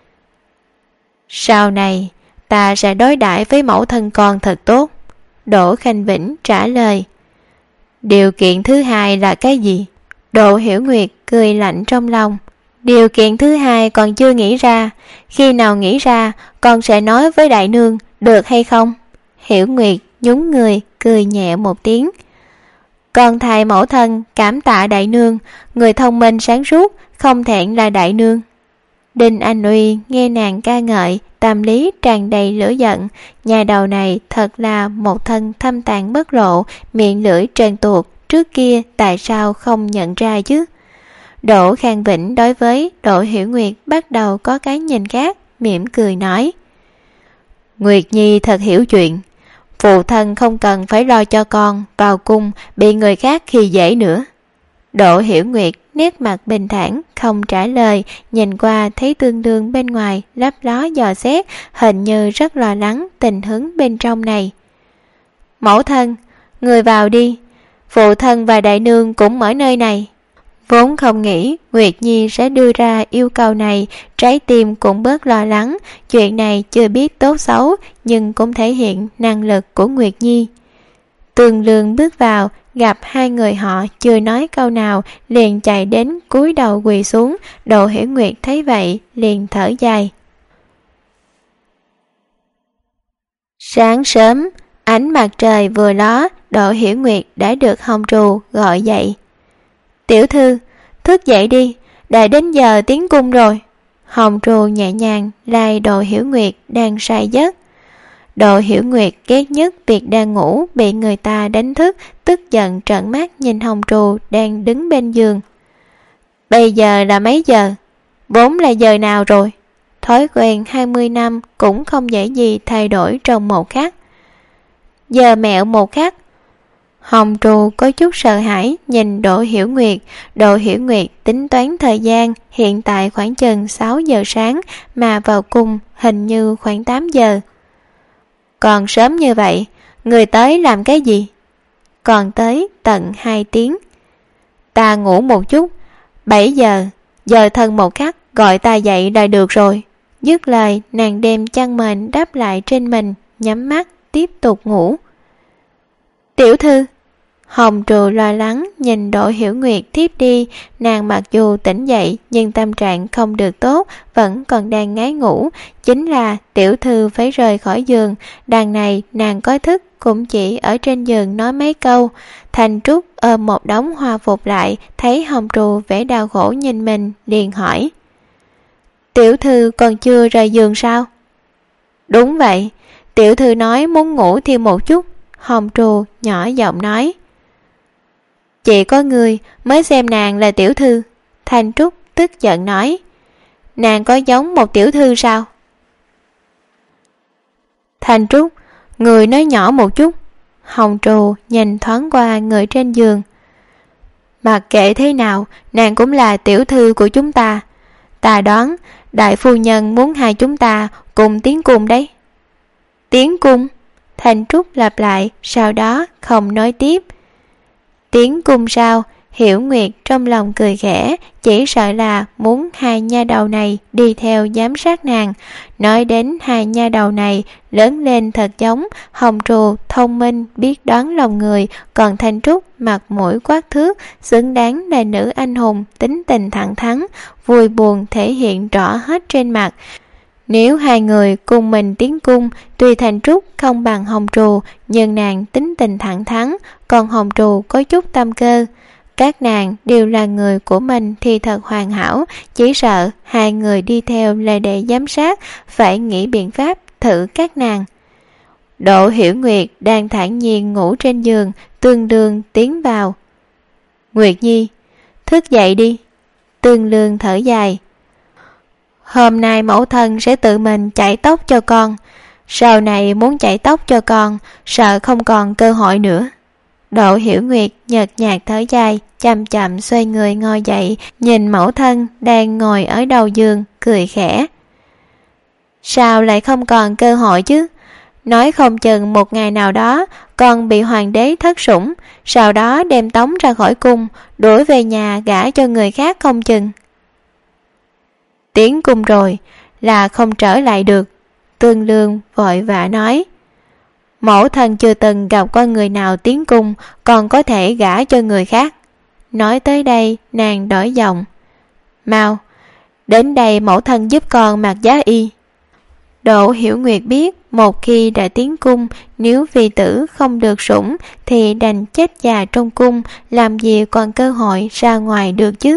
Sau này, ta sẽ đối đãi với mẫu thân con thật tốt. Đỗ Khanh Vĩnh trả lời. Điều kiện thứ 2 là cái gì? Đỗ Hiểu Nguyệt cười lạnh trong lòng. Điều kiện thứ 2 còn chưa nghĩ ra, khi nào nghĩ ra con sẽ nói với đại nương, được hay không? Hiểu Nguyệt nhún người cười nhẹ một tiếng. Con thay mẫu thân cảm tạ đại nương, người thông minh sáng suốt, không thẹn là đại nương. Đinh Anh Uy nghe nàng ca ngợi, tâm lý tràn đầy lửa giận, nhà đầu này thật là một thân thâm tàn bất lộ, miệng lưỡi trơn tuột, trước kia tại sao không nhận ra chứ? Đỗ Khang Vĩnh đối với Đỗ Hiểu Nguyệt bắt đầu có cái nhìn khác, mỉm cười nói. Nguyệt Nhi thật hiểu chuyện, phụ thân không cần phải lo cho con vào cung bị người khác khi dễ nữa. Đỗ Hiểu Nguyệt nét mặt bình thản không trả lời, nhìn qua thấy Tương Lương bên ngoài lấp ló dò xét, hình như rất lo lắng tình huống bên trong này. Mẫu thân, người vào đi, phụ thân và đại nương cũng ở nơi này. Vốn không nghĩ Nguyệt Nhi sẽ đưa ra yêu cầu này, trái tim cũng bớt lo lắng, chuyện này chưa biết tốt xấu nhưng cũng thể hiện năng lực của Nguyệt Nhi. Tương Lương bước vào, gặp 2 người họ chưa nói câu nào, liền chạy đến cúi đầu quỳ xuống. Đỗ Hiểu Nguyệt thấy vậy liền thở dài. Sáng sớm, ánh mặt trời vừa ló, Đỗ Hiểu Nguyệt đã được Hồng Trù gọi dậy. Tiểu thư, thức dậy đi, đã đến giờ tiến cung rồi. Hồng Trù nhẹ nhàng lay Đỗ Hiểu Nguyệt đang say giấc. Đỗ Hiểu Nguyệt ghét nhất việc đang ngủ bị người ta đánh thức, tức giận trợn mắt nhìn Hồng Trù đang đứng bên giường. Bây giờ là mấy giờ? Vốn là giờ nào rồi? Thói quen 20 năm cũng không dễ gì thay đổi trong một khắc. Giờ mẹo một khắc. Hồng Trù có chút sợ hãi nhìn Đỗ Hiểu Nguyệt. Đỗ Hiểu Nguyệt tính toán thời gian, hiện tại khoảng chừng 6 giờ sáng mà vào cung hình như khoảng 8 giờ. Còn sớm như vậy, người tới làm cái gì? Còn tới tận 2 tiếng. Ta ngủ một chút, 7 giờ, giờ thân một khắc gọi ta dậy là được rồi. Dứt lời, nàng đem chăn mền đắp lại trên mình, nhắm mắt tiếp tục ngủ. Tiểu thư. Hồng Trù lo lắng nhìn Đỗ Hiểu Nguyệt thiếp đi. Nàng mặc dù tỉnh dậy nhưng tâm trạng không được tốt, vẫn còn đang ngái ngủ. Chính là tiểu thư phải rời khỏi giường. Đằng này nàng có thức cũng chỉ ở trên giường nói mấy câu. Thanh Trúc ôm một đống hoa phục lại, thấy Hồng Trù vẻ đau khổ nhìn mình, liền hỏi: Tiểu thư còn chưa rời giường sao? Đúng vậy, tiểu thư nói muốn ngủ thêm một chút. Hồng Trù nhỏ giọng nói. Chỉ có người mới xem nàng là tiểu thư. Thanh Trúc tức giận nói. Nàng có giống một tiểu thư sao? Thanh Trúc, người nói nhỏ một chút. Hồng Trù nhìn thoáng qua người trên giường. Mặc kệ thế nào, nàng cũng là tiểu thư của chúng ta. Ta đoán đại phu nhân muốn hai chúng ta cùng tiến cung đấy. Tiến cung? Thanh Trúc lặp lại, sau đó không nói tiếp. Tiến cung sao? Hiểu Nguyệt trong lòng cười khẽ, chỉ sợ là muốn hai nha đầu này đi theo giám sát nàng. Nói đến hai nha đầu này lớn lên thật giống Hồng Trù, thông minh biết đoán lòng người, còn Thanh Trúc mặt mũi quát thước, xứng đáng là nữ anh hùng, tính tình thẳng thắn, vui buồn thể hiện rõ hết trên mặt. Nếu hai người cùng mình tiến cung, tuy Thanh Trúc không bằng Hồng Trù, nhưng nàng tính tình thẳng thắn, còn Hồng Trù có chút tâm cơ. Các nàng đều là người của mình thì thật hoàn hảo, chỉ sợ hai người đi theo là để giám sát, phải nghĩ biện pháp thử các nàng. Đỗ Hiểu Nguyệt đang thản nhiên ngủ trên giường, Tương Lương tiến vào. Nguyệt Nhi, thức dậy đi. Tương Lương thở dài. Hôm nay mẫu thân sẽ tự mình chải tóc cho con. Sau này muốn chải tóc cho con, sợ không còn cơ hội nữa. Đỗ Hiểu Nguyệt nhợt nhạt thở dài, chậm chậm xoay người ngồi dậy, nhìn mẫu thân đang ngồi ở đầu giường, cười khẽ. Sao lại không còn cơ hội chứ? Nói không chừng một ngày nào đó con bị hoàng đế thất sủng, sau đó đem tống ra khỏi cung, đuổi về nhà gả cho người khác không chừng. Tiến cung rồi là không trở lại được. Tương Lương vội vã nói. Mẫu thân chưa từng gặp qua người nào tiến cung còn có thể gả cho người khác. Nói tới đây nàng đổi giọng. Mau, đến đây mẫu thân giúp con mặc giá y. Đỗ Hiểu Nguyệt biết một khi đã tiến cung, nếu phi tử không được sủng thì đành chết già trong cung, làm gì còn cơ hội ra ngoài được chứ.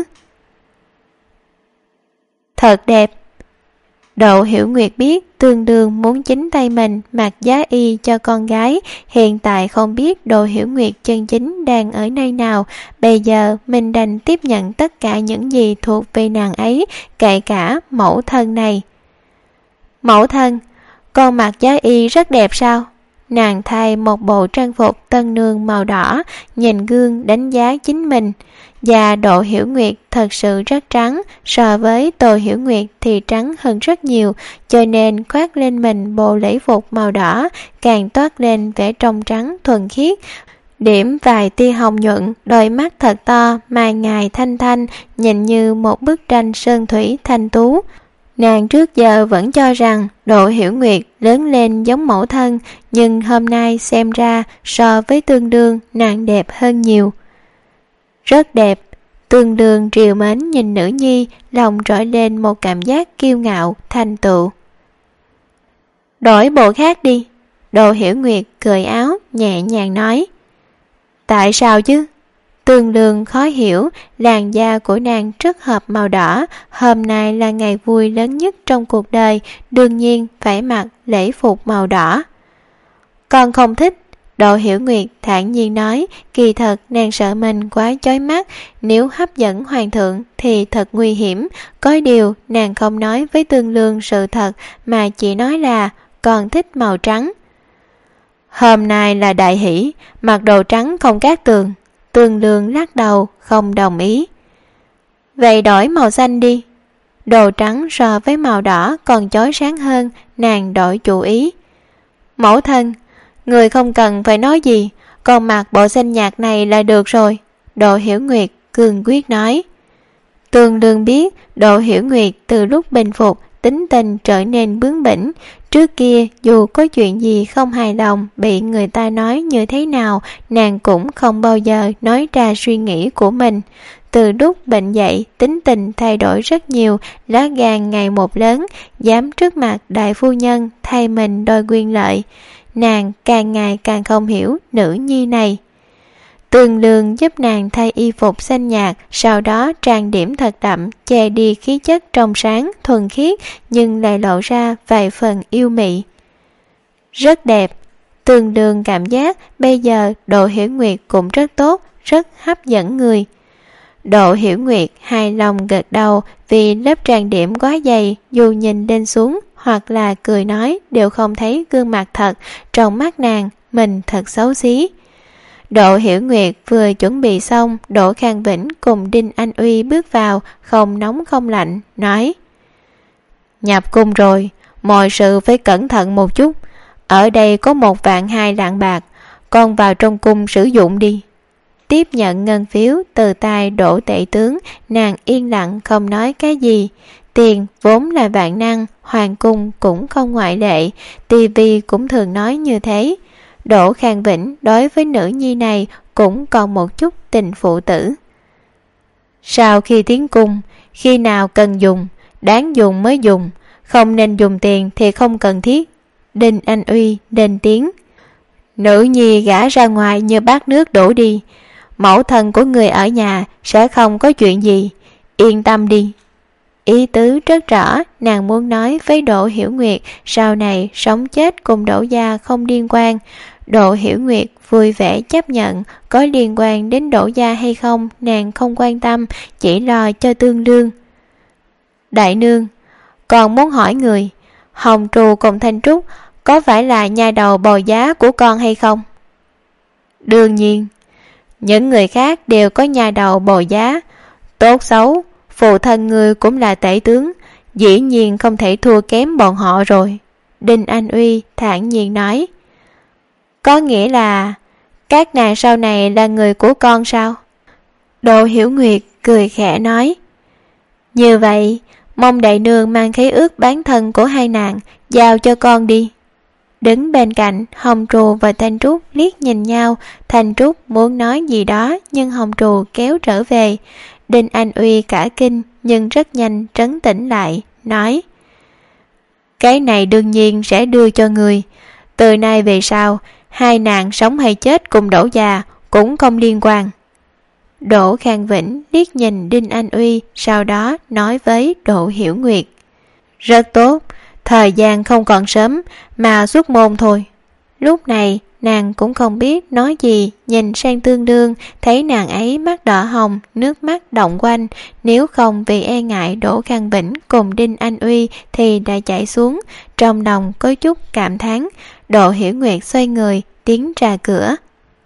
Thật đẹp. Đỗ Hiểu Nguyệt biết Tương Đương muốn chính tay mình mặc giá y cho con gái, hiện tại không biết Đỗ Hiểu Nguyệt chân chính đang ở nơi nào, bây giờ mình đành tiếp nhận tất cả những gì thuộc về nàng ấy, kể cả mẫu thân này. Mẫu thân, con mặc giá y rất đẹp sao? Nàng thay một bộ trang phục tân nương màu đỏ, nhìn gương đánh giá chính mình. Và Đỗ Hiểu Nguyệt thật sự rất trắng, so với Tô Hiểu Nguyệt thì trắng hơn rất nhiều, cho nên khoác lên mình bộ lễ phục màu đỏ, càng toát lên vẻ trong trắng thuần khiết. Điểm vài tia hồng nhuận, đôi mắt thật to, mai ngài thanh thanh, nhìn như một bức tranh sơn thủy thanh tú. Nàng trước giờ vẫn cho rằng Đỗ Hiểu Nguyệt lớn lên giống mẫu thân, nhưng hôm nay xem ra so với Tương Đương nàng đẹp hơn nhiều. Rất đẹp. Tương Đương triều mến nhìn nữ nhi, lòng trỗi lên một cảm giác kiêu ngạo, thành tựu. Đổi bộ khác đi. Đỗ Hiểu Nguyệt cởi áo nhẹ nhàng nói: Tại sao chứ? Tương Lương khó hiểu, làn da của nàng rất hợp màu đỏ, hôm nay là ngày vui lớn nhất trong cuộc đời, đương nhiên phải mặc lễ phục màu đỏ. Con không thích. Đỗ Hiểu Nguyệt thản nhiên nói, kỳ thật nàng sợ mình quá chói mắt, nếu hấp dẫn hoàng thượng thì thật nguy hiểm. Có điều nàng không nói với Tương Lương sự thật mà chỉ nói là con thích màu trắng. Hôm nay là đại hỷ, mặc đồ trắng không cát tường. Tương Lương lắc đầu không đồng ý. Vậy đổi màu xanh đi. Đồ trắng so với màu đỏ còn chói sáng hơn, nàng đổi chủ ý. Mẫu thân, người không cần phải nói gì, còn mặc bộ xanh nhạt này là được rồi. Đỗ Hiểu Nguyệt cương quyết nói. Tương Lương biết Đỗ Hiểu Nguyệt từ lúc bình phục tính tình trở nên bướng bỉnh. Trước kia dù có chuyện gì không hài lòng bị người ta nói như thế nào, nàng cũng không bao giờ nói ra suy nghĩ của mình. Từ lúc bệnh dậy, tính tình thay đổi rất nhiều, lá gan ngày một lớn, dám trước mặt đại phu nhân thay mình đòi quyền lợi. Nàng càng ngày càng không hiểu nữ nhi này. Tương Lương giúp nàng thay y phục xanh nhạt, sau đó trang điểm thật đậm, che đi khí chất trong sáng, thuần khiết, nhưng lại lộ ra vài phần yêu mị. Rất đẹp. Tương Lương cảm giác bây giờ Đỗ Hiểu Nguyệt cũng rất tốt, rất hấp dẫn người. Đỗ Hiểu Nguyệt hài lòng gật đầu, vì lớp trang điểm quá dày, dù nhìn lên xuống hoặc là cười nói đều không thấy gương mặt thật, trong mắt nàng mình thật xấu xí. Đỗ Hiểu Nguyệt vừa chuẩn bị xong, Đỗ Khang Vĩnh cùng Đinh Anh Uy bước vào, không nóng không lạnh, nói: Nhập cung rồi, mọi sự phải cẩn thận một chút. Ở đây có 1.200.000 lạng bạc, con vào trong cung sử dụng đi. Tiếp nhận ngân phiếu từ tay Đỗ tể tướng, nàng yên lặng không nói cái gì. Tiền vốn là vạn năng, hoàng cung cũng không ngoại lệ, tivi cũng thường nói như thế. Đỗ Khang Vĩnh đối với nữ nhi này cũng còn một chút tình phụ tử. Sau khi tiến cung, khi nào cần dùng, đáng dùng mới dùng, không nên dùng tiền thì không cần thiết. Đinh Anh Uy lên tiếng. Nữ nhi gả ra ngoài như bát nước đổ đi, mẫu thân của người ở nhà sẽ không có chuyện gì, yên tâm đi. Ý tứ rất rõ, nàng muốn nói với Đỗ Hiểu Nguyệt sau này sống chết cùng Đỗ gia không liên quan. Đỗ Hiểu Nguyệt vui vẻ chấp nhận, có liên quan đến Đỗ gia hay không nàng không quan tâm, chỉ lo cho Tương Lương. Đại nương, còn muốn hỏi người, Hồng Trù cùng Thanh Trúc có phải là nhà đầu bồi giá của con hay không? Đương nhiên, những người khác đều có nhà đầu bồi giá. Tốt xấu, phụ thân người cũng là tể tướng, dĩ nhiên không thể thua kém bọn họ rồi. Đinh Anh Uy thản nhiên nói. Có nghĩa là các nàng sau này là người của con sao? Đỗ Hiểu Nguyệt cười khẽ nói. Như vậy, mong đại nương mang khế ước bán thân của hai nàng giao cho con đi. Đứng bên cạnh, Hồng Trù và Thanh Trúc liếc nhìn nhau. Thanh Trúc muốn nói gì đó nhưng Hồng Trù kéo trở về. Đinh Anh Uy cả kinh nhưng rất nhanh trấn tĩnh lại, nói: Cái này đương nhiên sẽ đưa cho người. Từ nay về sau, hai nàng sống hay chết cùng Đỗ gia cũng không liên quan. Đỗ Khang Vĩnh liếc nhìn Đinh Anh Uy, sau đó nói với Đỗ Hiểu Nguyệt. Rất tốt, thời gian không còn sớm mà xuất môn thôi. Lúc này nàng cũng không biết nói gì, nhìn sang Tương Lương, thấy nàng ấy mắt đỏ hồng, nước mắt đọng quanh, nếu không vì e ngại Đỗ Khang Vĩnh cùng Đinh Anh Uy thì đã chảy xuống, trong lòng có chút cảm thán. Đỗ Hiểu Nguyệt xoay người tiến ra cửa.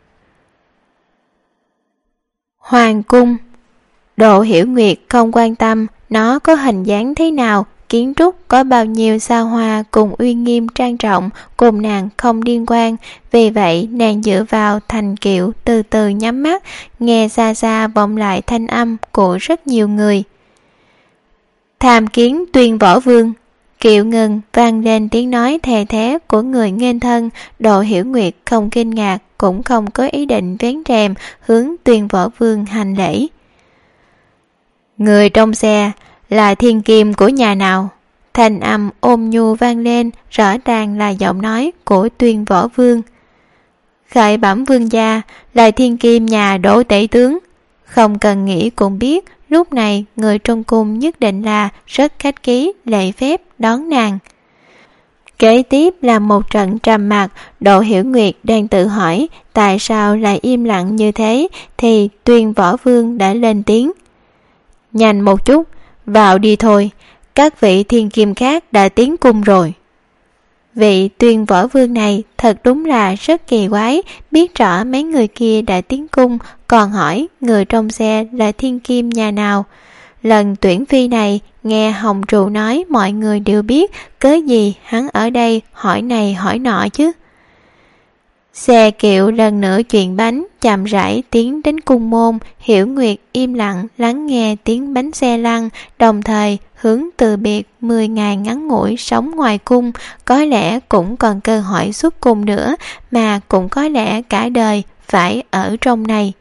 Hoàng cung. Đỗ Hiểu Nguyệt không quan tâm nó có hình dáng thế nào, kiến trúc có bao nhiêu xa hoa cùng uy nghiêm trang trọng, cùng nàng không liên quan. Vì vậy nàng dựa vào thành kiệu từ từ nhắm mắt, nghe xa xa vọng lại thanh âm của rất nhiều người. Tham kiến Tuyên Võ Vương. Kiệu ngừng, vang lên tiếng nói thè thé của người nghênh thân. Đỗ Hiểu Nguyệt không kinh ngạc, cũng không có ý định vén rèm, hướng Tuyên Võ Vương hành lễ. Người trong xe là thiên kim của nhà nào? thanh âm ôn nhu vang lên, rõ ràng là giọng nói của Tuyên Võ Vương. Khởi bẩm vương gia, là thiên kim nhà Đỗ tể tướng. Không cần nghĩ cũng biết, lúc này người trong cung nhất định là rất khách khí, lễ phép đón nàng. Kế tiếp là một trận trầm mặc. Đỗ Hiểu Nguyệt đang tự hỏi tại sao lại im lặng như thế, thì Tuyên Võ Vương đã lên tiếng. Nhanh một chút, vào đi thôi, các vị thiên kim khác đã tiến cung rồi. Vị Tuyên Võ Vương này thật đúng là rất kỳ quái, biết rõ mấy người kia đã tiến cung, còn hỏi người trong xe là thiên kim nhà nào. Lần tuyển phi này, nghe Hồng Trụ nói mọi người đều biết, cớ gì hắn ở đây hỏi này hỏi nọ chứ. Xe kiệu lần nữa chuyển bánh, chậm rãi tiến đến cung môn. Hiểu Nguyệt im lặng lắng nghe tiếng bánh xe lăn, đồng thời hướng từ biệt 10 ngày ngắn ngủi sống ngoài cung, có lẽ cũng còn cơ hội xuất cung nữa, mà cũng có lẽ cả đời phải ở trong này.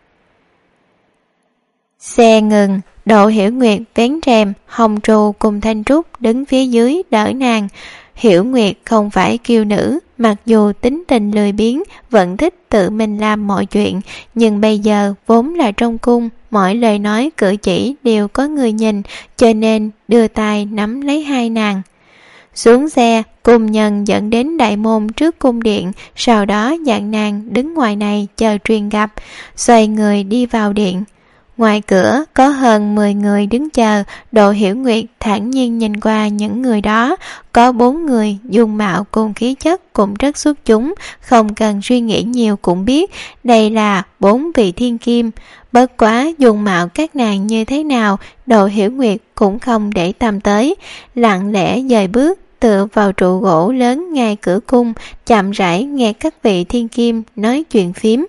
Xe ngừng, Đỗ Hiểu Nguyệt vén rèm, Hồng Trù cùng Thanh Trúc đứng phía dưới đỡ nàng. Hiểu Nguyệt không phải kiêu nữ, mặc dù tính tình lười biếng, vẫn thích tự mình làm mọi chuyện, nhưng bây giờ vốn là trong cung, mọi lời nói cử chỉ đều có người nhìn, cho nên đưa tay nắm lấy hai nàng. Xuống xe, cung nhân dẫn đến đại môn trước cung điện, sau đó dặn nàng đứng ngoài này chờ truyền gặp, xoay người đi vào điện. Ngoài cửa có hơn 10 người đứng chờ. Đỗ Hiểu Nguyệt thản nhiên nhìn qua những người đó, có 4 người dung mạo cùng khí chất cũng rất xuất chúng, không cần suy nghĩ nhiều cũng biết đây là 4 vị thiên kim. Bất quá dung mạo các nàng như thế nào, Đỗ Hiểu Nguyệt cũng không để tâm tới, lặng lẽ dời bước tựa vào trụ gỗ lớn ngay cửa cung, chậm rãi nghe các vị thiên kim nói chuyện phím.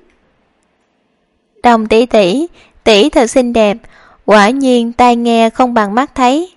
Đồng tỷ tỷ, tỷ thật xinh đẹp, quả nhiên tai nghe không bằng mắt thấy.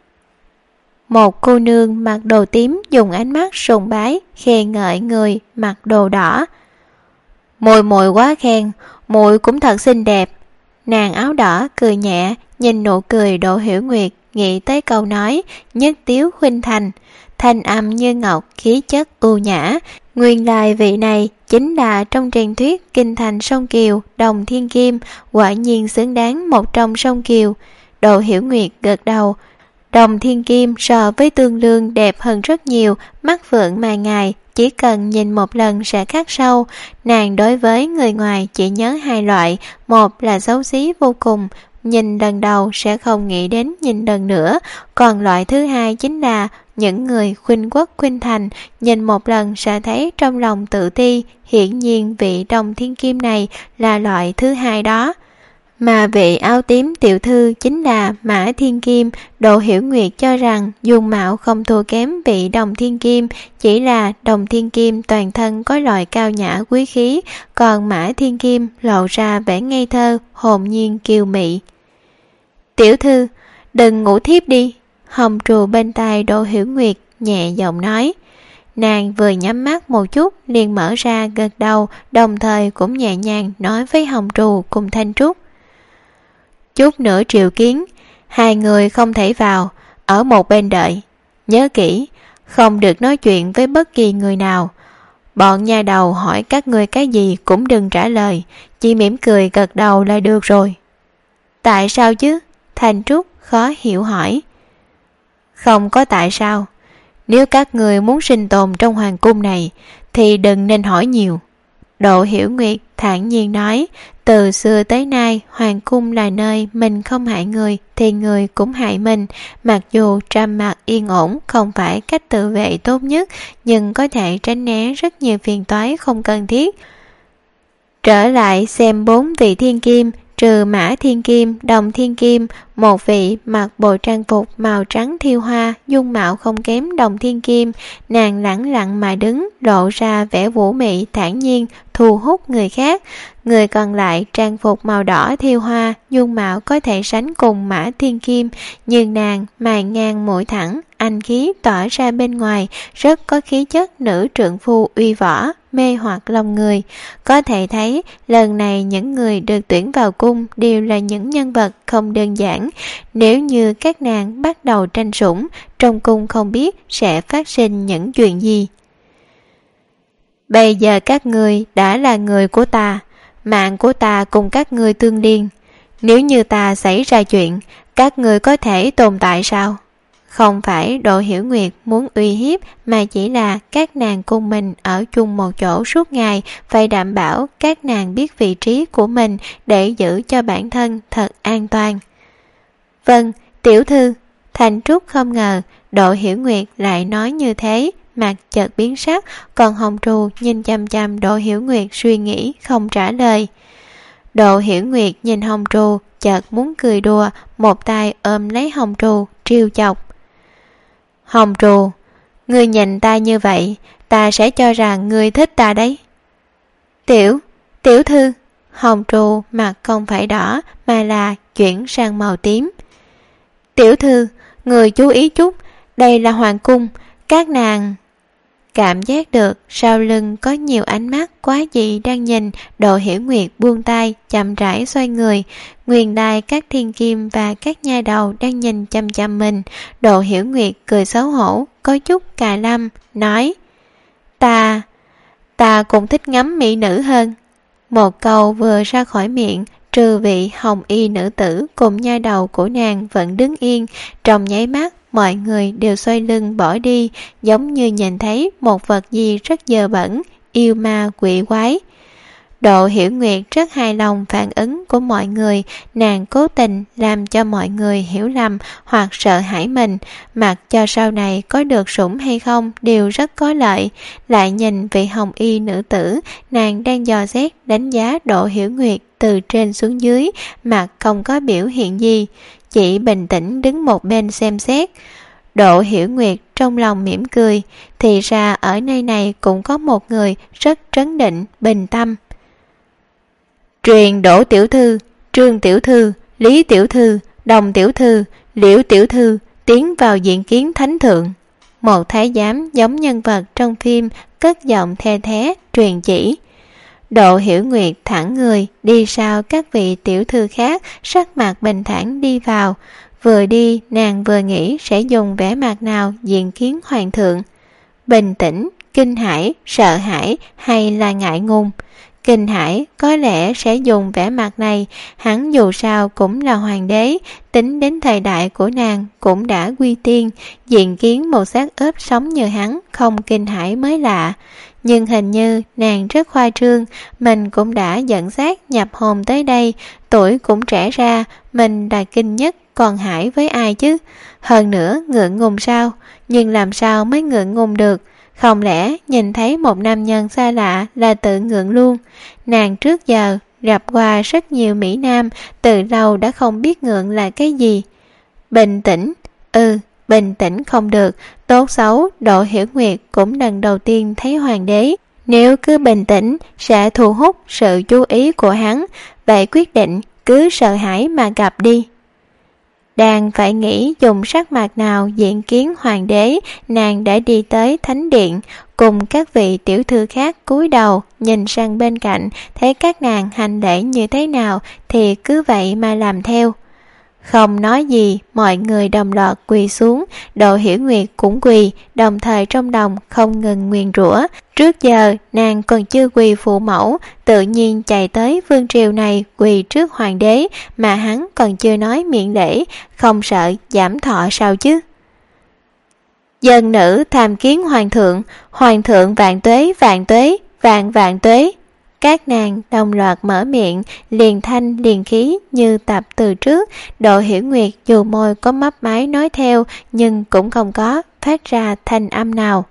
Một cô nương mặc đồ tím dùng ánh mắt sùng bái khen ngợi người mặc đồ đỏ. Muội muội quá khen, muội cũng thật xinh đẹp. Nàng áo đỏ cười nhẹ, nhìn nụ cười Đỗ Hiểu Nguyệt, nghĩ tới câu nói nhất tiếu khuynh thành, thanh âm như ngọc, khí chất ưu nhã. Nguyên lai vị này chính là trong truyền thuyết kinh thành sông Kiều, Đồng Thiên Kim, quả nhiên xứng đáng một trong sông Kiều. Đỗ Hiểu Nguyệt gật đầu. Đồng Thiên Kim so với Tương Lương đẹp hơn rất nhiều, mắt phượng mà ngài, chỉ cần nhìn một lần sẽ khắc sâu. Nàng đối với người ngoài chỉ nhớ hai loại, một là xấu xí vô cùng, nhìn lần đầu sẽ không nghĩ đến nhìn lần nữa, còn loại thứ hai chính là những người khuynh quốc khuynh thành, nhìn một lần sẽ thấy trong lòng tự ti. Hiển nhiên vị Đồng Thiên Kim này là loại thứ hai đó, mà vị áo tím tiểu thư chính là Mã Thiên Kim. Đỗ Hiểu Nguyệt cho rằng dung mạo không thua kém vị Đồng Thiên Kim, chỉ là Đồng Thiên Kim toàn thân có loại cao nhã quý khí, còn Mã Thiên Kim lộ ra vẻ ngây thơ, hồn nhiên kiều mị. Tiểu thư, đừng ngủ thiếp đi. Hồng Trù bên tai Đỗ Hiểu Nguyệt nhẹ giọng nói. Nàng vừa nhắm mắt một chút liền mở ra gật đầu, đồng thời cũng nhẹ nhàng nói với Hồng Trù cùng Thanh Trúc. Chút nữa triệu kiến, hai người không thể vào, ở một bên đợi. Nhớ kỹ, không được nói chuyện với bất kỳ người nào. Bọn nha đầu hỏi các ngươi cái gì cũng đừng trả lời, chỉ mỉm cười gật đầu là được rồi. Tại sao chứ? Thanh Trúc khó hiểu hỏi. Không có tại sao. Nếu các người muốn sinh tồn trong hoàng cung này thì đừng nên hỏi nhiều. Đỗ Hiểu Nguyệt thản nhiên nói. Từ xưa tới nay, hoàng cung là nơi mình không hại người thì người cũng hại mình. Mặc dù trầm mặc yên ổn không phải cách tự vệ tốt nhất, nhưng có thể tránh né rất nhiều phiền toái không cần thiết. Trở lại xem 4 vị thiên kim, trừ Mã Thiên Kim, Đồng Thiên Kim, một vị mặc bộ trang phục màu trắng thiêu hoa, dung mạo không kém Đồng Thiên Kim. Nàng lẳng lặng mà đứng, lộ ra vẻ vũ mị thản nhiên, thu hút người khác. Người còn lại trang phục màu đỏ thiêu hoa, dung mạo có thể sánh cùng Mã Thiên Kim, nhưng nàng mày ngang mũi thẳng, anh khí tỏa ra bên ngoài, rất có khí chất nữ trượng phu uy võ, mê hoặc lòng người. Có thể thấy lần này những người được tuyển vào cung đều là những nhân vật không đơn giản. Nếu như các nàng bắt đầu tranh sủng, trong cung không biết sẽ phát sinh những chuyện gì. Bây giờ các ngươi đã là người của ta, mạng của ta cùng các ngươi tương liên. Nếu như ta xảy ra chuyện, các ngươi có thể tồn tại sao? Không phải Đỗ Hiểu Nguyệt muốn uy hiếp, mà chỉ là các nàng cùng mình ở chung một chỗ suốt ngày, phải đảm bảo các nàng biết vị trí của mình để giữ cho bản thân thật an toàn. Vâng, tiểu thư. Thanh Trúc không ngờ Đỗ Hiểu Nguyệt lại nói như thế, mặt chợt biến sắc, còn Hồng Trù nhìn chăm chăm Đỗ Hiểu Nguyệt suy nghĩ không trả lời. Đỗ Hiểu Nguyệt nhìn Hồng Trù, chợt muốn cười đùa, một tay ôm lấy Hồng Trù, trêu chọc. Hồng Trù, ngươi nhìn ta như vậy, ta sẽ cho rằng ngươi thích ta đấy. Tiểu thư. Hồng Trù mặt không phải đỏ mà là chuyển sang màu tím. Tiểu thư, người chú ý chút, đây là hoàng cung, các nàng... Cảm giác được sau lưng có nhiều ánh mắt quá dị đang nhìn. Đỗ Hiểu Nguyệt buông tay, chậm rãi xoay người. Nguyên lai các thiên kim và các nha đầu đang nhìn chăm chăm mình. Đỗ Hiểu Nguyệt cười xấu hổ, có chút cà lâm, nói: Ta cũng thích ngắm mỹ nữ hơn. Một câu vừa ra khỏi miệng, trừ vị hồng y nữ tử cùng nha đầu của nàng vẫn đứng yên. Trong nháy mắt, mọi người đều xoay lưng bỏ đi, giống như nhìn thấy một vật gì rất dơ bẩn, yêu ma quỷ quái. Đỗ Hiểu Nguyệt rất hài lòng phản ứng của mọi người, nàng cố tình làm cho mọi người hiểu lầm hoặc sợ hãi mình, mặc cho sau này có được sủng hay không đều rất có lợi. Lại nhìn vị hồng y nữ tử, nàng đang dò xét đánh giá Đỗ Hiểu Nguyệt từ trên xuống dưới, mặt không có biểu hiện gì, chỉ bình tĩnh đứng một bên xem xét. Đỗ Hiểu Nguyệt trong lòng mỉm cười, thì ra ở nơi này cũng có một người rất trấn định, bình tâm. Truyền Đỗ tiểu thư, Trương tiểu thư, Lý tiểu thư, Đồng tiểu thư, Liễu tiểu thư tiến vào diện kiến thánh thượng. Một thái giám giống nhân vật trong phim cất giọng the thé truyền chỉ. Đỗ Hiểu Nguyệt thẳng người đi sau các vị tiểu thư khác, sắc mặt bình thản đi vào. Vừa đi nàng vừa nghĩ sẽ dùng vẻ mặt nào diện kiến hoàng thượng. Bình tĩnh, kinh hãi, sợ hãi hay là ngại ngùng? Kinh hãi có lẽ sẽ dùng vẻ mặt này, hắn dù sao cũng là hoàng đế, tính đến thời đại của nàng cũng đã quy tiên, diện kiến một xác ướp sống như hắn không kinh hãi mới lạ. Nhưng hình như nàng rất khoa trương, mình cũng đã dẫn xác nhập hồn tới đây, tuổi cũng trẻ ra, mình là kinh nhất, còn hãi với ai chứ? Hơn nữa ngượng ngùng sao? Nhưng làm sao mới ngượng ngùng được? Không lẽ nhìn thấy một nam nhân xa lạ là tự ngượng luôn? Nàng trước giờ gặp qua rất nhiều mỹ nam, từ lâu đã không biết ngượng là cái gì. Bình tĩnh, bình tĩnh không được, tốt xấu Đỗ Hiểu Nguyệt cũng lần đầu tiên thấy hoàng đế. Nếu cứ bình tĩnh sẽ thu hút sự chú ý của hắn, vậy quyết định cứ sợ hãi mà gặp đi. Đang phải nghĩ dùng sắc mặt nào diện kiến hoàng đế, nàng đã đi tới thánh điện, cùng các vị tiểu thư khác cúi đầu nhìn sang bên cạnh, thấy các nàng hành lễ như thế nào thì cứ vậy mà làm theo. Không nói gì, mọi người đồng loạt quỳ xuống, Đỗ Hiểu Nguyệt cũng quỳ, đồng thời trong lòng không ngừng nguyền rủa. Trước giờ nàng còn chưa quỳ phụ mẫu, tự nhiên chạy tới vương triều này quỳ trước hoàng đế, mà hắn còn chưa nói miệng lễ, không sợ giảm thọ sao chứ? Dân nữ tham kiến hoàng thượng vạn tuế vạn tuế, vạn vạn tuế. Các nàng đồng loạt mở miệng, liền thanh liền khí như tập từ trước. Đỗ Hiểu Nguyệt dù môi có mấp máy nói theo, nhưng cũng không có phát ra thanh âm nào.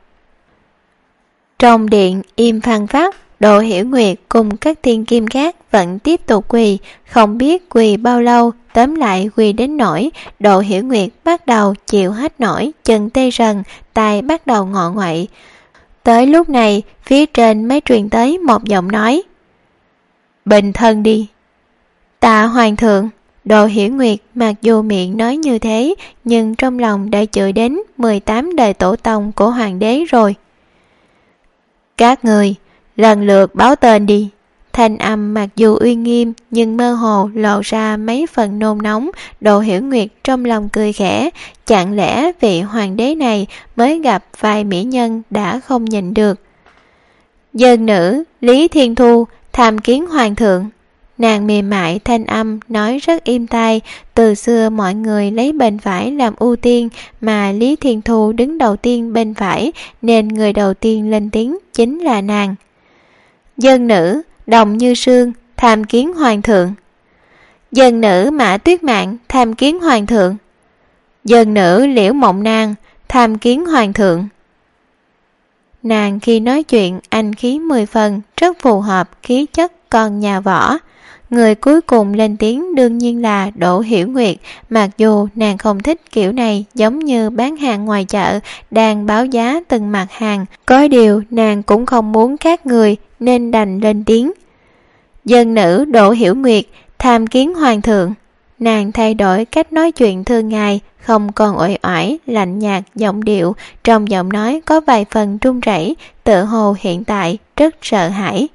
Trong điện im phăng phắc, Đỗ Hiểu Nguyệt cùng các thiên kim khác vẫn tiếp tục quỳ, không biết quỳ bao lâu, tóm lại quỳ đến nỗi Đỗ Hiểu Nguyệt bắt đầu chịu hết nổi, chân tê rần, tai bắt đầu ngọ ngoậy. Tới lúc này, phía trên mới truyền tới một giọng nói: Bình thân đi. Tạ hoàng thượng. Đỗ Hiểu Nguyệt mặc dù miệng nói như thế, nhưng trong lòng đã chửi đến 18 đời tổ tông của hoàng đế rồi. Các người, lần lượt báo tên đi. Thanh âm mặc dù uy nghiêm nhưng mơ hồ lộ ra mấy phần nôn nóng. Đỗ Hiểu Nguyệt trong lòng cười khẽ, chẳng lẽ vị hoàng đế này mới gặp vài mỹ nhân đã không nhìn được. Dân nữ Lý Thiên Thu tham kiến hoàng thượng. Nàng mềm mại thanh âm nói rất êm tai. Từ xưa mọi người lấy bên phải làm ưu tiên, mà Lý Thiên Thu đứng đầu tiên bên phải, nên người đầu tiên lên tiếng chính là nàng. Dân nữ Đồng Như Sương tham kiến hoàng thượng. Dân nữ Mã Tuyết Mạn tham kiến hoàng thượng. Dân nữ Liễu Mộng Nang tham kiến hoàng thượng. Nàng khi nói chuyện anh khí 10 phần, rất phù hợp khí chất con nhà võ. Người cuối cùng lên tiếng đương nhiên là Đỗ Hiểu Nguyệt, mặc dù nàng không thích kiểu này, giống như bán hàng ngoài chợ, đang báo giá từng mặt hàng. Có điều nàng cũng không muốn khác người nên đành lên tiếng. Dân nữ Đỗ Hiểu Nguyệt tham kiến hoàng thượng. Nàng thay đổi cách nói chuyện thường ngày, không còn uể oải, lạnh nhạt giọng điệu, trong giọng nói có vài phần run rẩy, tựa hồ hiện tại rất sợ hãi.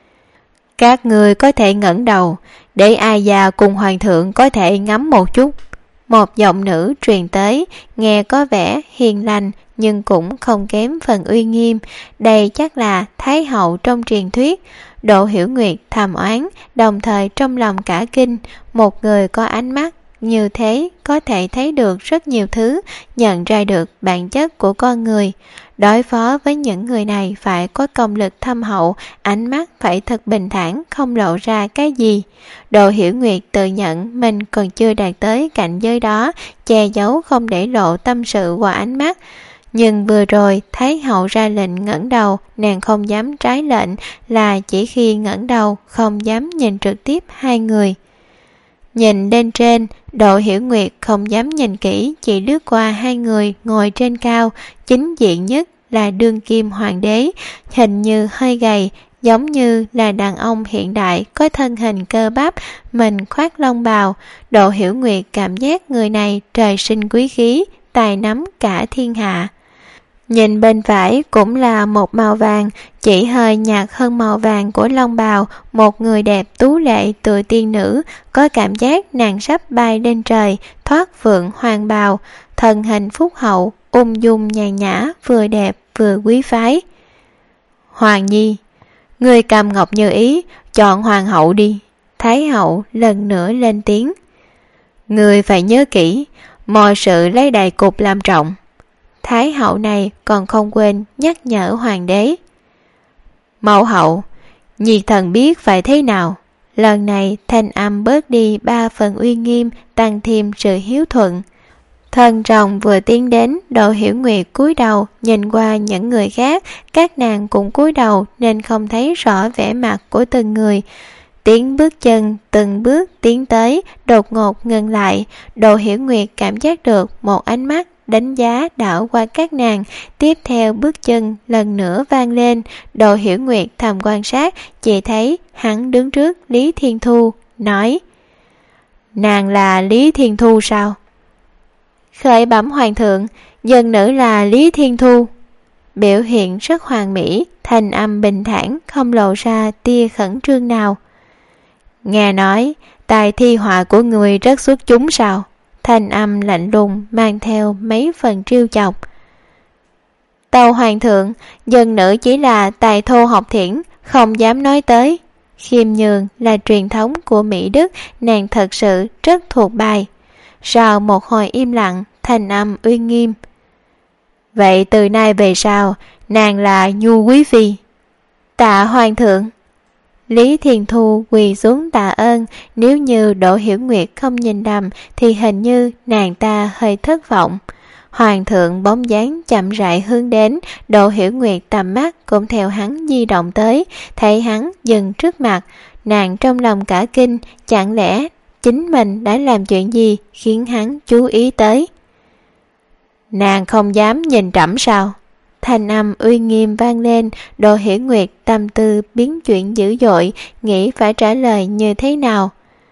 Các người có thể ngẩng đầu, để ai già cùng hoàng thượng có thể ngắm một chút. Một giọng nữ truyền tới, nghe có vẻ hiền lành nhưng cũng không kém phần uy nghiêm. Đây chắc là Thái hậu trong truyền thuyết. Đỗ Hiểu Nguyệt thầm oán, đồng thời trong lòng cả kinh. Một người có ánh mắt như thế có thể thấy được rất nhiều thứ, nhận ra được bản chất của con người. Đối phó với những người này phải có công lực thâm hậu, ánh mắt phải thật bình thản, không lộ ra cái gì. Đỗ Hiểu Nguyệt tự nhận mình còn chưa đạt tới cảnh giới đó, che giấu không để lộ tâm sự qua ánh mắt. Nhưng vừa rồi Thái hậu ra lệnh ngẩng đầu, nàng không dám trái lệnh, là chỉ khi ngẩng đầu không dám nhìn trực tiếp hai người. Nhìn lên trên, Đỗ Hiểu Nguyệt không dám nhìn kỹ, chỉ lướt qua hai người ngồi trên cao. Chính diện nhất là đương kim hoàng đế, hình như hơi gầy, giống như là đàn ông hiện đại, có thân hình cơ bắp, mình khoác lông bào. Đỗ Hiểu Nguyệt cảm giác người này trời sinh quý khí, tài nắm cả thiên hạ. Nhìn bên phải cũng là một màu vàng, chỉ hơi nhạt hơn màu vàng của long bào, một người đẹp tú lệ tựa tiên nữ, có cảm giác nàng sắp bay lên trời, thoát phượng hoàng bào, thân hình phúc hậu, ung dung nhàn nhã, vừa đẹp vừa quý phái. Hoàng nhi, người cầm ngọc như ý, chọn hoàng hậu đi. Thái hậu lần nữa lên tiếng. Người phải nhớ kỹ, mọi sự lấy đại cục làm trọng. Thái hậu này còn không quên nhắc nhở hoàng đế. Mẫu hậu, nhi thần biết phải thế nào. Lần này thanh âm bớt đi 3 phần uy nghiêm, tăng thêm sự hiếu thuận. Thần rồng vừa tiến đến, Đỗ Hiểu Nguyệt cúi đầu nhìn qua những người khác, các nàng cũng cúi đầu nên không thấy rõ vẻ mặt của từng người. Tiếng bước chân từng bước tiến tới, đột ngột ngừng lại. Đỗ Hiểu Nguyệt cảm giác được một ánh mắt đánh giá đảo qua các nàng. Tiếp theo bước chân lần nữa vang lên. Đỗ Hiểu Nguyệt thầm quan sát, chỉ thấy hắn đứng trước Lý Thiên Thu, nói: Nàng là Lý Thiên Thu sao? Khởi bẩm hoàng thượng, dân nữ là Lý Thiên Thu. Biểu hiện rất hoàn mỹ, thanh âm bình thản, không lộ ra tia khẩn trương nào. Nghe nói tài thi họa của người rất xuất chúng sao? Thanh âm lạnh lùng mang theo mấy phần trêu chọc. Tâu hoàng thượng, dân nữ chỉ là tài thô học thiển, không dám nói tới. Khiêm nhường là truyền thống của Mỹ Đức, nàng thật sự rất thuộc bài. Sau một hồi im lặng, thanh âm uy nghiêm. Vậy từ nay về sau, nàng là Nhu Quý Phi. Tạ hoàng thượng. Lý Thiên Thu quỳ xuống tạ ơn. Nếu như Đỗ Hiểu Nguyệt không nhìn đầm thì hình như nàng ta hơi thất vọng. Hoàng thượng bóng dáng chậm rãi hướng đến, Đỗ Hiểu Nguyệt tầm mắt cũng theo hắn di động tới, thấy hắn dừng trước mặt. Nàng trong lòng cả kinh, chẳng lẽ chính mình đã làm chuyện gì khiến hắn chú ý tới. Nàng không dám nhìn trẫm sao? Thanh âm uy nghiêm vang lên. Đỗ Hiểu Nguyệt tâm tư biến chuyển dữ dội, nghĩ phải trả lời như thế nào.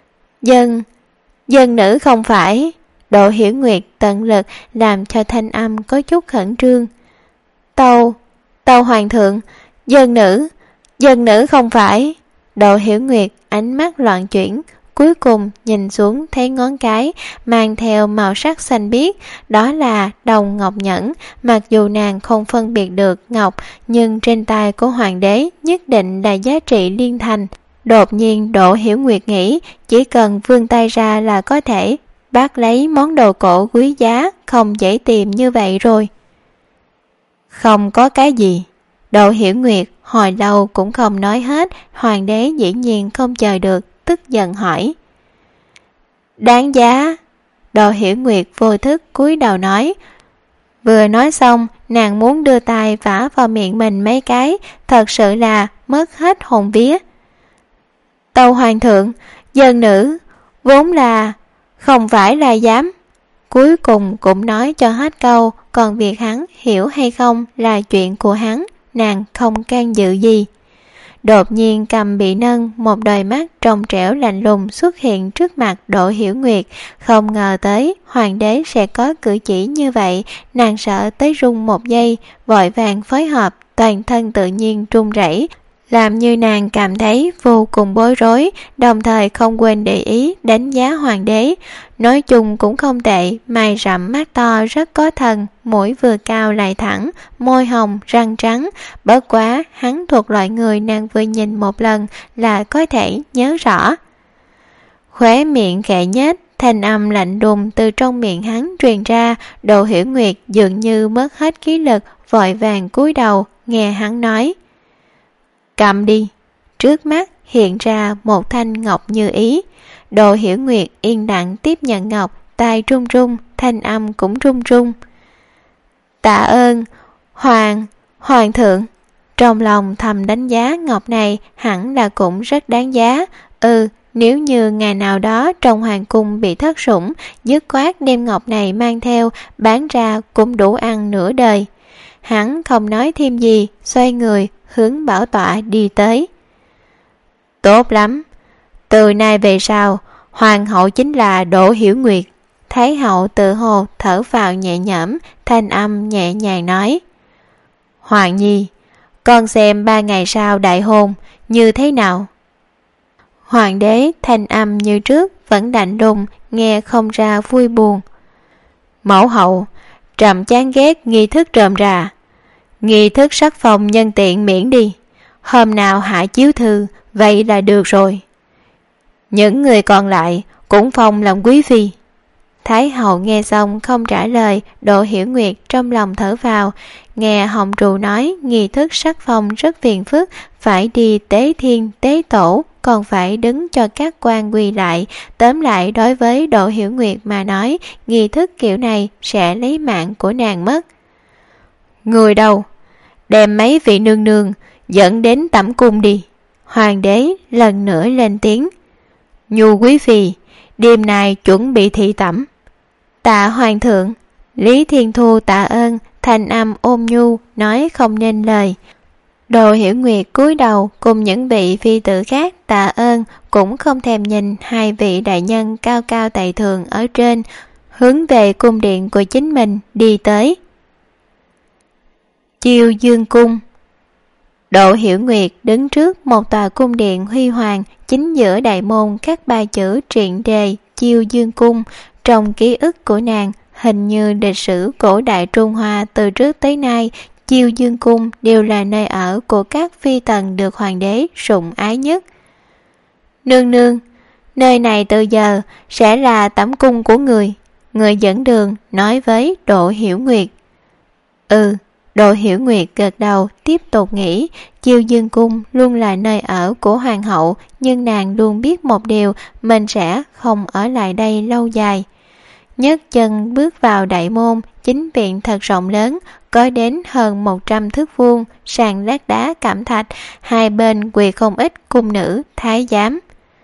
Dân nữ không phải. Đỗ Hiểu Nguyệt tận lực làm cho thanh âm có chút khẩn trương. Tâu hoàng thượng, dân Dân nữ không phải. Đỗ Hiểu Nguyệt ánh mắt loạn chuyển, cuối cùng nhìn xuống thấy ngón cái mang theo màu sắc xanh biếc, đó là đồng ngọc nhẫn. Mặc dù nàng không phân biệt được ngọc, nhưng trên tay của hoàng đế nhất định là giá trị liên thành. Đột nhiên Đỗ Hiểu Nguyệt nghĩ chỉ cần vươn tay ra là có thể bắt lấy món đồ cổ quý giá, không dễ tìm như vậy rồi. Không có cái gì. Đỗ Hiểu Nguyệt hồi lâu cũng không nói hết, hoàng đế dĩ nhiên không chờ được, tức giận hỏi. Đáng giá. Đỗ Hiểu Nguyệt vô thức cúi đầu nói. Vừa nói xong, nàng muốn đưa tay vả vào miệng mình mấy cái, thật sự là mất hết hồn vía. Tâu hoàng thượng, dân nữ vốn là không phải là dám. Cuối cùng cũng nói cho hết câu, còn việc hắn hiểu hay không là chuyện của hắn, nàng không can dự gì. Đột nhiên cầm bị nâng, một đôi mắt trong trẻo lạnh lùng xuất hiện trước mặt Đỗ Hiểu Nguyệt. Không ngờ tới hoàng đế sẽ có cử chỉ như vậy, nàng sợ tới run một giây, vội vàng phối hợp, toàn thân tự nhiên run rẩy, làm như nàng cảm thấy vô cùng bối rối, đồng thời không quên để ý đánh giá hoàng đế. Nói chung cũng không tệ, mày rậm mắt to rất có thần, mũi vừa cao lại thẳng, môi hồng, răng trắng. Bất quá hắn thuộc loại người nàng vừa nhìn một lần là có thể nhớ rõ. Khóe miệng khẽ nhếch, thanh âm lạnh lùng từ trong miệng hắn truyền ra. Đỗ Hiểu Nguyệt dường như mất hết khí lực, vội vàng cúi đầu nghe hắn nói. Cầm đi. Trước mắt hiện ra một thanh ngọc như ý. Đỗ Hiểu Nguyệt yên lặng tiếp nhận ngọc, tay run run, thanh âm cũng run run. Tạ ơn hoàng thượng. Trong lòng thầm đánh giá ngọc này hẳn là cũng rất đáng giá. Nếu như ngày nào đó trong hoàng cung bị thất sủng, dứt khoát đem ngọc này mang theo, bán ra cũng đủ ăn nửa đời. Hắn không nói thêm gì, xoay người hướng bảo tọa đi tới. Tốt lắm, từ nay về sau hoàng hậu chính là Đỗ Hiểu Nguyệt. Thái hậu tự hồ thở phào nhẹ nhõm, thanh âm nhẹ nhàng nói. Hoàng nhi, con xem 3 ngày sau đại hôn như thế nào? Hoàng đế thanh âm như trước vẫn lạnh lùng, nghe không ra vui buồn. Mẫu hậu, trẫm chán ghét nghi thức rườm rà, nghi thức sắc phong nhân tiện miễn đi, hôm nào hạ chiếu thư vậy là được rồi. Những người còn lại cũng phong làm quý phi. Thái hậu nghe xong không trả lời. Đỗ Hiểu Nguyệt trong lòng thở vào, nghe hồng trù nói nghi thức sắc phong rất phiền phức, phải đi tế thiên tế tổ, còn phải đứng cho các quan quỳ lại. Tóm lại đối với Đỗ Hiểu Nguyệt mà nói, nghi thức kiểu này sẽ lấy mạng của nàng mất. Người đâu? Đem mấy vị nương nương dẫn đến tẩm cung đi. Hoàng đế lần nữa lên tiếng. Nhu quý phi, đêm nay chuẩn bị thị tẩm. Tạ hoàng thượng. Lý Thiên Thu tạ ơn, thanh âm ôn nhu nói không nên lời. Đỗ Hiểu Nguyệt cúi đầu cùng những vị phi tử khác tạ ơn, cũng không thèm nhìn hai vị đại nhân cao cao tại thượng ở trên, hướng về cung điện của chính mình đi tới. Chiêu Dương cung. Đỗ Hiểu Nguyệt đứng trước một tòa cung điện huy hoàng, chính giữa đại môn các ba chữ triện đề Chiêu Dương cung. Trong ký ức của nàng, hình như lịch sử cổ đại Trung Hoa từ trước tới nay, Chiêu Dương cung đều là nơi ở của các phi tần được hoàng đế sủng ái nhất. Nương nương, nơi này từ giờ sẽ là tẩm cung của người. Người dẫn đường nói với Đỗ Hiểu Nguyệt. Đỗ Hiểu Nguyệt gật đầu, tiếp tục nghĩ. Chiêu Dương cung luôn là nơi ở của hoàng hậu, nhưng nàng luôn biết một điều, mình sẽ không ở lại đây lâu dài. Nhấc chân bước vào đại môn, chính viện thật rộng lớn, có đến hơn 100 thước vuông, sàn lát đá cẩm thạch, hai bên quỳ không ít cung nữ, thái giám.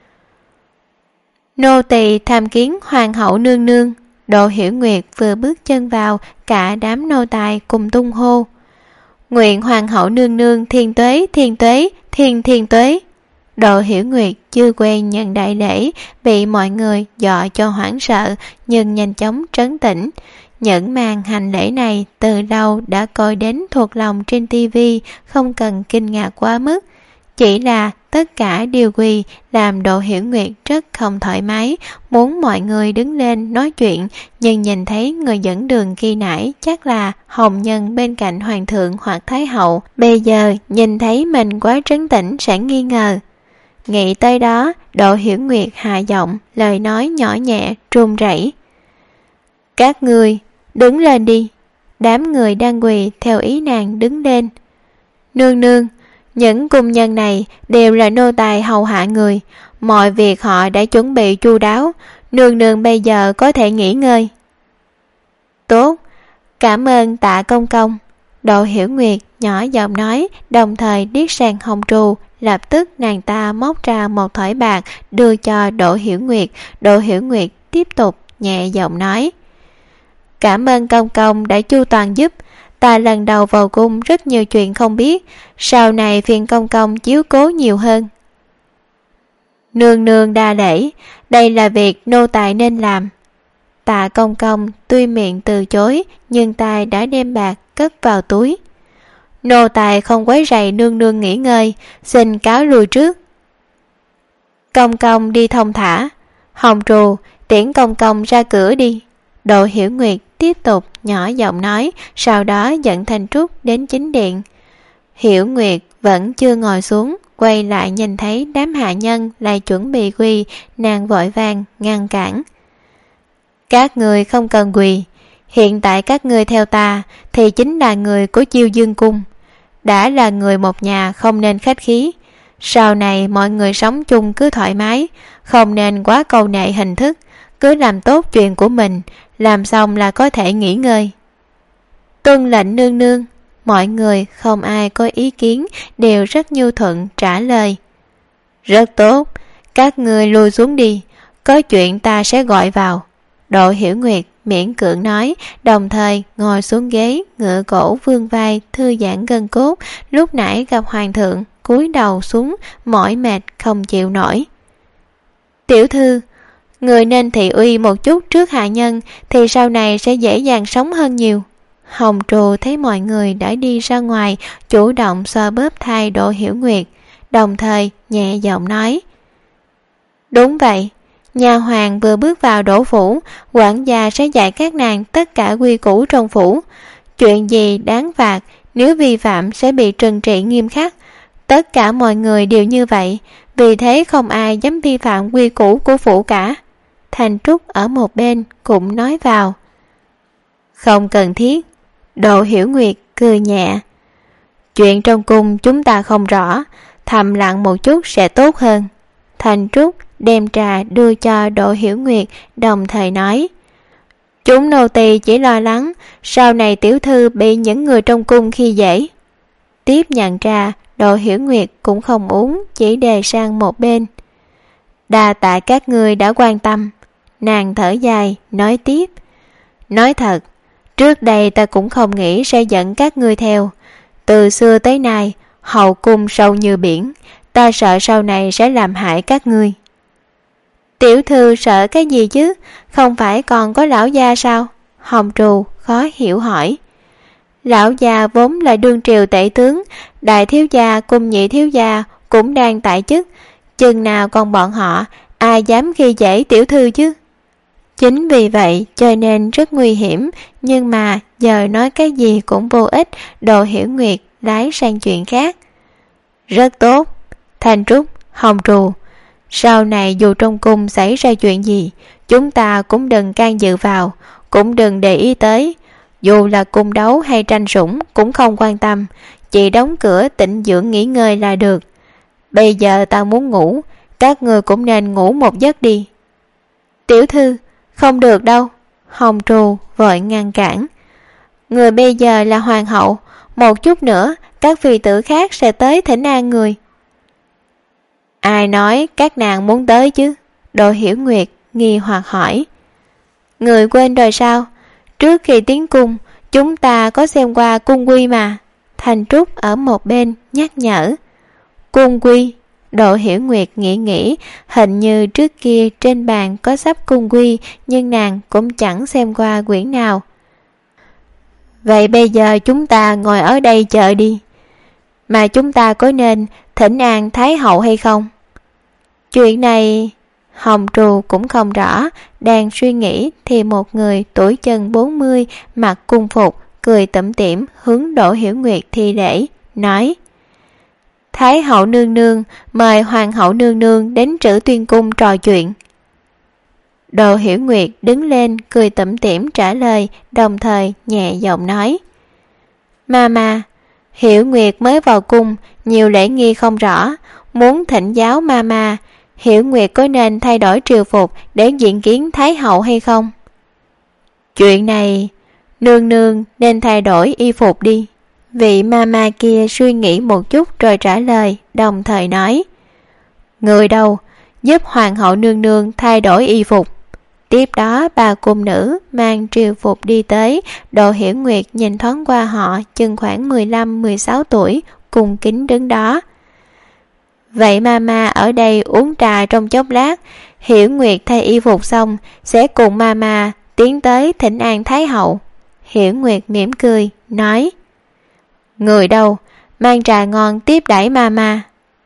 Nô tỳ tham kiến hoàng hậu nương nương. Đỗ Hiểu Nguyệt vừa bước chân vào, cả đám nô tài cùng tung hô. Nguyện hoàng hậu nương nương thiên tuế, thiên tuế, thiên tuế. Đỗ Hiểu Nguyệt chưa quen nhận đại lễ, bị mọi người dọa cho hoảng sợ, nhưng nhanh chóng trấn tĩnh. Những màn hành lễ này từ lâu đã coi đến thuộc lòng trên tivi, không cần kinh ngạc quá mức. Chỉ là tất cả đều quỳ làm Đỗ Hiểu Nguyệt rất không thoải mái, muốn mọi người đứng lên nói chuyện, nhưng nhìn thấy người dẫn đường khi nãy chắc là hồng nhân bên cạnh hoàng thượng hoặc thái hậu, bây giờ nhìn thấy mình quá trấn tĩnh sẽ nghi ngờ. Nghĩ tới đó, Đỗ Hiểu Nguyệt hạ giọng, lời nói nhỏ nhẹ, run rẩy. Các ngươi, đứng lên đi. Đám người đang quỳ theo ý nàng đứng lên. Nương nương, những cung nhân này đều là nô tài hầu hạ người, mọi việc họ đã chuẩn bị chu đáo, nương nương bây giờ có thể nghỉ ngơi. Tốt, cảm ơn Tạ công công. Đỗ Hiểu Nguyệt nhỏ giọng nói, đồng thời điếc sang Hồng Trù. Lập tức nàng ta móc ra một thỏi bạc đưa cho Đỗ Hiểu Nguyệt. Đỗ Hiểu Nguyệt tiếp tục nhẹ giọng nói, cảm ơn công công đã chu toàn giúp. Ta lần đầu vào cung rất nhiều chuyện không biết, sau này phiền công công chiếu cố nhiều hơn. Nương nương đa lễ, đây là việc nô tài nên làm. Tạ công công tuy miệng từ chối, nhưng tay đã đem bạc cất vào túi. Nô tài không quấy rầy nương nương nghỉ ngơi, xin cáo lui trước. Công công đi thông thả. Hồng Trù, tiễn công công ra cửa đi. Đỗ Hiểu Nguyệt tiếp tục nhỏ giọng nói, sau đó dẫn Thanh Trúc đến chính điện. Hiểu Nguyệt vẫn chưa ngồi xuống, quay lại nhìn thấy đám hạ nhân lại chuẩn bị quỳ, nàng vội vàng ngăn cản. Các người không cần quỳ, hiện tại các ngươi theo ta thì chính là người của Chiêu Dương cung, đã là người một nhà không nên khách khí. Sau này mọi người sống chung cứ thoải mái, không nên quá câu nệ hình thức, cứ làm tốt chuyện của mình, làm xong là có thể nghỉ ngơi. Tuân lệnh nương nương. Mọi người không ai có ý kiến, đều rất nhu thuận trả lời. Rất tốt, các ngươi lui xuống đi, có chuyện ta sẽ gọi vào. Đỗ Hiểu Nguyệt miễn cưỡng nói, đồng thời ngồi xuống ghế, ngựa cổ vươn vai, thư giãn gân cốt. Lúc nãy gặp hoàng thượng, cúi đầu xuống, mỏi mệt không chịu nổi. Tiểu thư, người nên thị uy một chút trước hạ nhân, thì sau này sẽ dễ dàng sống hơn nhiều. Hồng Trù thấy mọi người đã đi ra ngoài, chủ động xoa bóp thay Đỗ Hiểu Nguyệt, đồng thời nhẹ giọng nói. Đúng vậy, nhà hoàng vừa bước vào Đỗ phủ, quản gia sẽ dạy các nàng tất cả quy củ trong phủ. Chuyện gì đáng phạt, nếu vi phạm sẽ bị trừng trị nghiêm khắc. Tất cả mọi người đều như vậy, vì thế không ai dám vi phạm quy củ của phủ cả. Thanh Trúc ở một bên cũng nói vào. Không cần thiết. Đỗ Hiểu Nguyệt cười nhẹ. Chuyện trong cung chúng ta không rõ, thầm lặng một chút sẽ tốt hơn. Thanh Trúc đem trà đưa cho Đỗ Hiểu Nguyệt, đồng thời nói. Chúng nô tỳ chỉ lo lắng sau này tiểu thư bị những người trong cung khi dễ. Tiếp nhận trà, Đỗ Hiểu Nguyệt cũng không uống, chỉ đề sang một bên. Đa tạ các ngươi đã quan tâm. Nàng thở dài nói tiếp. Nói thật, trước đây ta cũng không nghĩ sẽ dẫn các ngươi theo. Từ xưa tới nay, hậu cung sâu như biển, ta sợ sau này sẽ làm hại các ngươi. Tiểu thư sợ cái gì chứ, không phải còn có lão gia sao? Hồng Trù khó hiểu hỏi. Lão gia vốn là đương triều tể tướng, đại thiếu gia cùng nhị thiếu gia cũng đang tại chức, chừng nào còn bọn họ, ai dám khi dễ tiểu thư chứ? Chính vì vậy cho nên rất nguy hiểm, nhưng mà giờ nói cái gì cũng vô ích. Đỗ Hiểu Nguyệt lái sang chuyện khác. Rất tốt, Thanh Trúc, Hồng Trù, sau này dù trong cung xảy ra chuyện gì, chúng ta cũng đừng can dự vào, cũng đừng để ý tới. Dù là cung đấu hay tranh sủng cũng không quan tâm, chỉ đóng cửa tĩnh dưỡng nghỉ ngơi là được. Bây giờ ta muốn ngủ, các người cũng nên ngủ một giấc đi. Tiểu thư, không được đâu. Hồng Trù vội ngăn cản. Người bây giờ là hoàng hậu, một chút nữa các phi tử khác sẽ tới thỉnh an người. Ai nói các nàng muốn tới chứ? Đỗ Hiểu Nguyệt nghi hoặc hỏi. Người quên rồi sao? Trước khi tiến cung, chúng ta có xem qua cung quy mà. Thanh Trúc ở một bên nhắc nhở. Cung quy? Đỗ Hiểu Nguyệt nghĩ, hình như trước kia trên bàn có sắp cung quy, nhưng nàng cũng chẳng xem qua quyển nào. Vậy bây giờ chúng ta ngồi ở đây chờ đi. mà chúng ta có nên thỉnh an Thái hậu hay không? Chuyện này Hồng Trù cũng không rõ, đang suy nghĩ thì một người tuổi chừng 40 mặc cung phục, cười tủm tỉm hướng Đỗ Hiểu Nguyệt thi lễ, nói: Thái hậu nương nương, mời hoàng hậu nương nương đến Trữ Tuyên cung trò chuyện. Đỗ Hiểu Nguyệt đứng lên cười tủm tỉm trả lời, đồng thời nhẹ giọng nói: Mama, Hiểu Nguyệt mới vào cung, nhiều lễ nghi không rõ, muốn thỉnh giáo Mama, Hiểu Nguyệt có nên thay đổi triều phục để diện kiến Thái hậu hay không? Chuyện này, nương nương nên thay đổi y phục đi. Vị Mama kia suy nghĩ một chút rồi trả lời, đồng thời nói: Người đâu, giúp hoàng hậu nương nương thay đổi y phục. Tiếp đó bà cung nữ mang triều phục đi tới. Đỗ Hiểu Nguyệt nhìn thoáng qua họ, chừng khoảng 15-16 tuổi, cung kính đứng đó. Vậy Mama ở đây uống trà trong chốc lát, Hiểu Nguyệt thay y phục xong sẽ cùng Mama tiến tới thỉnh an Thái hậu. Hiểu Nguyệt mỉm cười nói: Người đâu, mang trà ngon tiếp đãi Mama.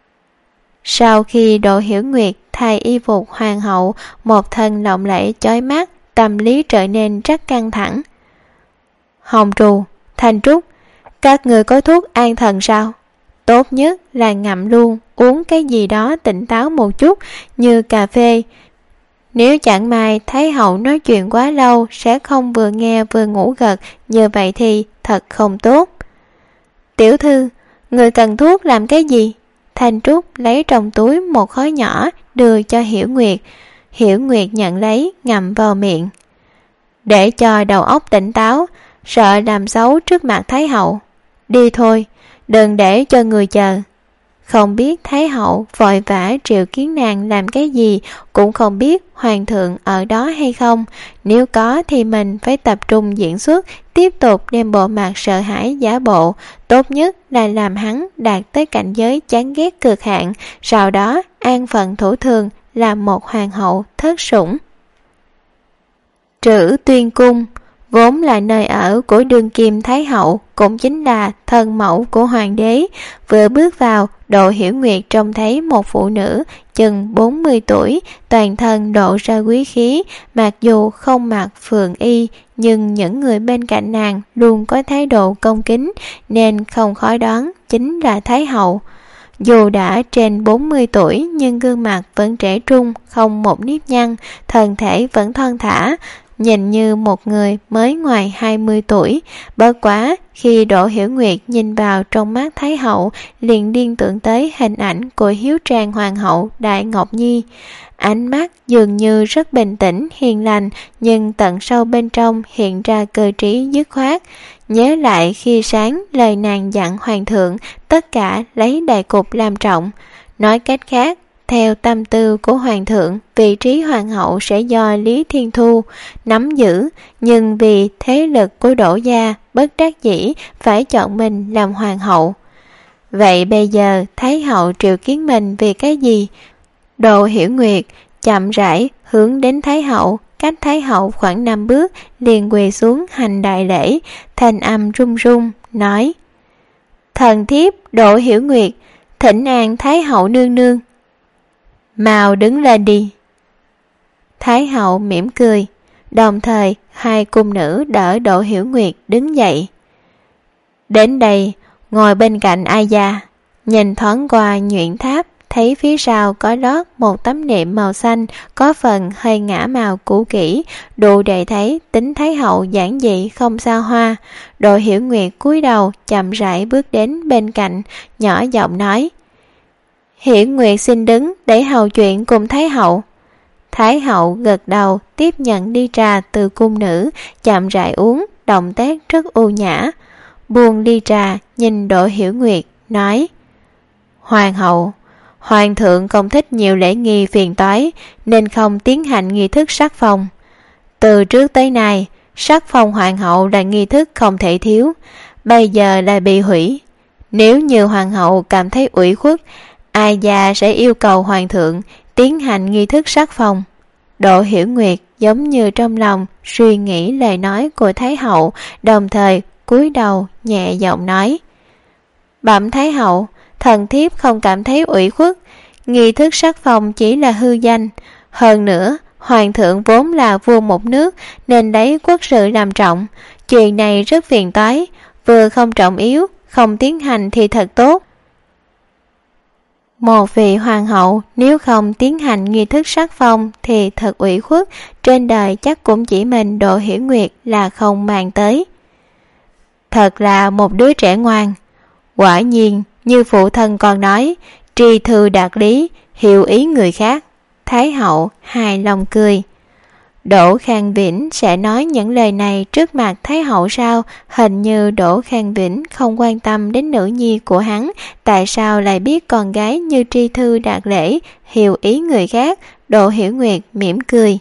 Sau khi Đỗ Hiểu Nguyệt thay y phục hoàng hậu, một thân lộng lẫy chói mắt, tâm lý trở nên rất căng thẳng. Hồng Trù, Thanh Trúc, các người có thuốc an thần sao? Tốt nhất là ngậm luôn, uống cái gì đó tỉnh táo một chút, như cà phê. Nếu chẳng may Thái hậu nói chuyện quá lâu sẽ không vừa nghe vừa ngủ gật, như vậy thì thật không tốt. Tiểu thư, người cần thuốc làm cái gì? Thanh Trúc lấy trong túi một khối nhỏ đưa cho Hiểu Nguyệt. Hiểu Nguyệt nhận lấy, ngậm vào miệng. Để cho đầu óc tỉnh táo, sợ làm xấu trước mặt Thái hậu. Đi thôi, đừng để cho người chờ. Không biết Thái hậu vội vã triệu kiến nàng làm cái gì, cũng không biết hoàng thượng ở đó hay không. Nếu có thì mình phải tập trung diễn xuất, tiếp tục đem bộ mặt sợ hãi giả bộ. Tốt nhất là làm hắn đạt tới cảnh giới chán ghét cực hạn, sau đó an phận thủ thường, làm một hoàng hậu thất sủng. Trữ Tuyên cung vốn là nơi ở của đương kim Thái hậu, cũng chính là thân mẫu của hoàng đế. Vừa bước vào, Đỗ Hiểu Nguyệt trông thấy một phụ nữ chừng 40 tuổi, toàn thân lộ ra quý khí, mặc dù không mặc phượng y, nhưng những người bên cạnh nàng luôn có thái độ cung kính, nên không khó đoán chính là Thái hậu. Dù đã trên 40 tuổi nhưng gương mặt vẫn trẻ trung, không một nếp nhăn, thân thể vẫn thon thả, nhìn như một người mới ngoài 20 tuổi. Bất quá, khi Đỗ Hiểu Nguyệt nhìn vào trong mắt Thái hậu, liền liên tưởng tới hình ảnh của hiếu trang hoàng hậu Đại Ngọc Nhi. Ánh mắt dường như rất bình tĩnh, hiền lành, nhưng tận sâu bên trong hiện ra cơ trí dứt khoát. Nhớ lại khi sáng lời nàng dặn hoàng thượng, tất cả lấy đại cục làm trọng. Nói cách khác, theo tâm tư của hoàng thượng, vị trí hoàng hậu sẽ do Lý Thiên Thu nắm giữ, nhưng vì thế lực của Đỗ gia bất đắc dĩ phải chọn mình làm hoàng hậu. Vậy bây giờ Thái hậu triệu kiến mình vì cái gì? Đỗ Hiểu Nguyệt chậm rãi hướng đến Thái hậu, cách Thái hậu khoảng 5 bước, liền quỳ xuống hành đại lễ, thanh âm run run nói: Thần thiếp Đỗ Hiểu Nguyệt thỉnh an Thái hậu nương nương. Mau đứng lên đi. Thái hậu mỉm cười, đồng thời hai cung nữ đỡ Đỗ Hiểu Nguyệt đứng dậy. Đến đây, ngồi bên cạnh Ai Gia, nhìn thoáng qua nhuyễn tháp, thấy phía sau có lót một tấm nệm màu xanh, có phần hơi ngả màu cũ kỹ, đủ để thấy tính Thái hậu giản dị không xa hoa. Đỗ Hiểu Nguyệt cúi đầu chậm rãi bước đến bên cạnh, nhỏ giọng nói: Hiểu Nguyệt xin đứng để hầu chuyện cùng Thái hậu. Thái hậu gật đầu tiếp nhận ly trà từ cung nữ, chậm rãi uống, động tác rất ưu nhã. Buông ly trà, nhìn Đỗ Hiểu Nguyệt, nói: Hoàng hậu, hoàng thượng không thích nhiều lễ nghi phiền toái, nên không tiến hành nghi thức sắc phong. Từ trước tới nay, sắc phong hoàng hậu là nghi thức không thể thiếu, bây giờ lại bị hủy. Nếu như hoàng hậu cảm thấy ủy khuất, Ai Gia sẽ yêu cầu hoàng thượng tiến hành nghi thức sắc phong. Đỗ Hiểu Nguyệt giống như trong lòng suy nghĩ lời nói của Thái hậu, đồng thời cúi đầu nhẹ giọng nói: Bẩm Thái hậu, thần thiếp không cảm thấy ủy khuất, nghi thức sắc phong chỉ là hư danh. Hơn nữa, hoàng thượng vốn là vua một nước nên lấy quốc sự làm trọng, chuyện này rất phiền toái, vừa không trọng yếu, không tiến hành thì thật tốt. Một vị hoàng hậu nếu không tiến hành nghi thức sắc phong thì thật ủy khuất, trên đời chắc cũng chỉ mình Đỗ Hiểu Nguyệt là không màng tới. Thật là một đứa trẻ ngoan. Quả nhiên, như phụ thân còn nói, tri thư đạt lý, hiểu ý người khác. Thái hậu hài lòng cười. Đỗ Khang Vĩnh sẽ nói những lời này trước mặt Thái hậu sao? Hình như Đỗ Khang Vĩnh không quan tâm đến nữ nhi của hắn, tại sao lại biết con gái như tri thư đạt lễ, hiểu ý người khác? Đỗ Hiểu Nguyệt mỉm cười.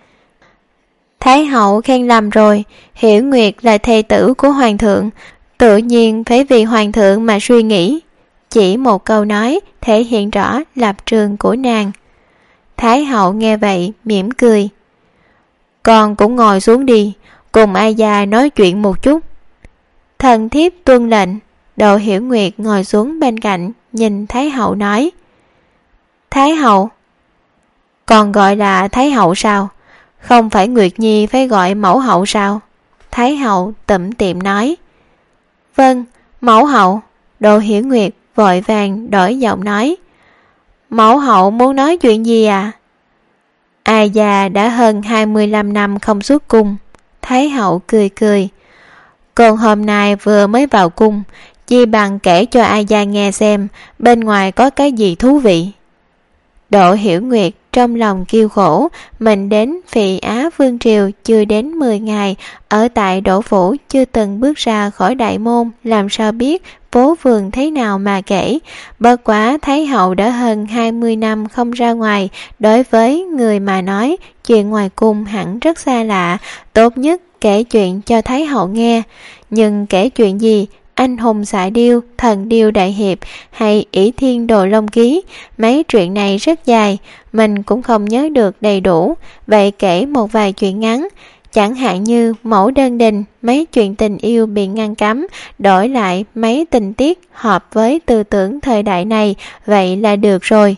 Thái hậu khen lầm rồi, Hiểu Nguyệt là thê tử của hoàng thượng, tự nhiên phải vì hoàng thượng mà suy nghĩ. Chỉ một câu nói thể hiện rõ lập trường của nàng. Thái hậu nghe vậy mỉm cười. Con cũng ngồi xuống đi, cùng ai già nói chuyện một chút. Thần thiếp tuân lệnh. Đỗ Hiểu Nguyệt ngồi xuống bên cạnh, nhìn Thái hậu nói. Thái hậu? Còn gọi là Thái hậu sao? Không phải Nguyệt Nhi phải gọi mẫu hậu sao? Thái hậu tủm tỉm nói. Vâng, mẫu hậu. Đỗ Hiểu Nguyệt vội vàng đổi giọng nói. Mẫu hậu muốn nói chuyện gì à? A già đã hơn 25 năm không xuất cung. Thái hậu cười cười. Còn hôm nay vừa mới vào cung, chi bằng kể cho A già nghe xem bên ngoài có cái gì thú vị. Đỗ Hiểu Nguyệt trong lòng kiêu khổ, mình đến Phì Á Vương Triều chưa đến 10 ngày, ở tại Đỗ Phủ chưa từng bước ra khỏi đại môn, làm sao biết phố phường thế nào mà kể. Bất quá Thái hậu đã hơn 20 năm không ra ngoài, đối với người mà nói, chuyện ngoài cung hẳn rất xa lạ, tốt nhất kể chuyện cho Thái hậu nghe. Nhưng kể chuyện gì? Anh hùng xạ điêu, thần điêu đại hiệp hay ỷ thiên đồ long ký, mấy chuyện này rất dài, mình cũng không nhớ được đầy đủ, vậy kể một vài chuyện ngắn, chẳng hạn như mẫu đơn đình, mấy chuyện tình yêu bị ngăn cấm, đổi lại mấy tình tiết hợp với tư tưởng thời đại này, vậy là được rồi.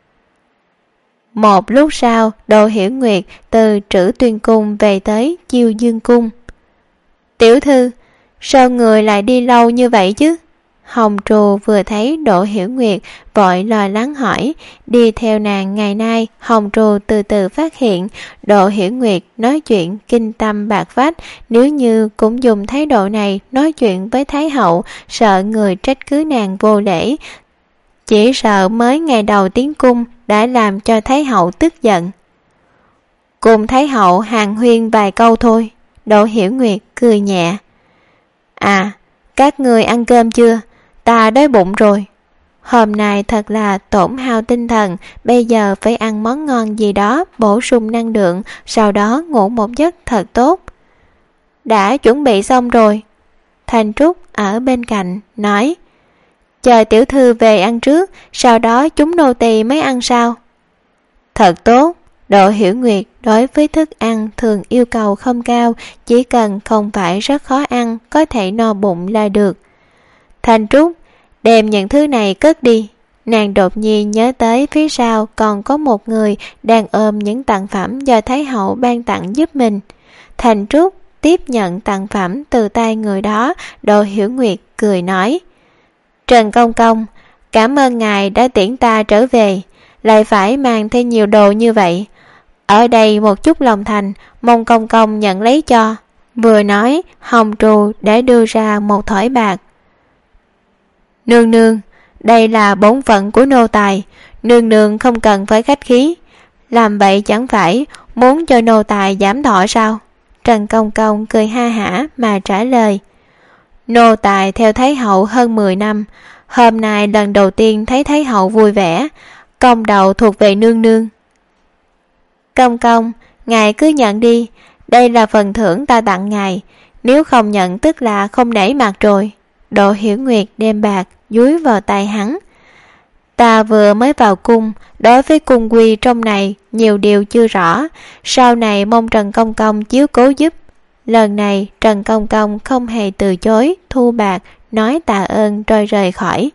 Một lúc sau, Đỗ Hiểu Nguyệt từ Trữ Tuyên Cung về tới Chiêu Dương Cung. Tiểu thư, sao người lại đi lâu như vậy chứ? Hồng Trù vừa thấy Đỗ Hiểu Nguyệt vội lo lắng hỏi. Đi theo nàng ngày nay, Hồng Trù từ từ phát hiện Đỗ Hiểu Nguyệt nói chuyện kinh tâm bạc phách, nếu như cũng dùng thái độ này nói chuyện với Thái hậu, sợ người trách cứ nàng vô lễ, chỉ sợ mới ngày đầu tiến cung đã làm cho Thái hậu tức giận. Cùng Thái hậu hàn huyên vài câu thôi. Đỗ Hiểu Nguyệt cười nhẹ. À, các người ăn cơm chưa? Ta đói bụng rồi. Hôm nay thật là tổn hao tinh thần, bây giờ phải ăn món ngon gì đó bổ sung năng lượng, sau đó ngủ một giấc thật tốt. Đã chuẩn bị xong rồi. Thanh Trúc ở bên cạnh nói. Chờ tiểu thư về ăn trước, sau đó chúng nô tỳ mới ăn sao? Thật tốt. Đỗ Hiểu Nguyệt đối với thức ăn thường yêu cầu không cao, chỉ cần không phải rất khó ăn, có thể no bụng là được. Thanh Trúc, đem những thứ này cất đi. Nàng đột nhiên nhớ tới phía sau còn có một người đang ôm những tặng phẩm do Thái hậu ban tặng giúp mình. Thanh Trúc tiếp nhận tặng phẩm từ tay người đó. Đỗ Hiểu Nguyệt cười nói. Trần Công Công, cảm ơn ngài đã tiễn ta trở về, lại phải mang thêm nhiều đồ như vậy. Ở đây một chút lòng thành, mong Công Công nhận lấy cho. Vừa nói, Hồng Trù đã đưa ra một thỏi bạc. Nương nương, đây là bổn phận của nô tài, nương nương không cần phải khách khí. Làm vậy chẳng phải muốn cho nô tài giảm thọ sao? Trần Công Công cười ha hả mà trả lời. Nô tài theo Thái hậu hơn 10 năm, hôm nay lần đầu tiên thấy Thái hậu vui vẻ, công đầu thuộc về nương nương. Công công, ngài cứ nhận đi, đây là phần thưởng ta tặng ngài, nếu không nhận tức là không nể mặt rồi. Đỗ Hiểu Nguyệt đem bạc dúi vào tay hắn. Ta vừa mới vào cung, đối với cung quy trong này nhiều điều chưa rõ, sau này mong Trần Công Công chiếu cố giúp. lần này Trần Công Công không hề từ chối, thu bạc, nói tạ ơn rồi rời khỏi.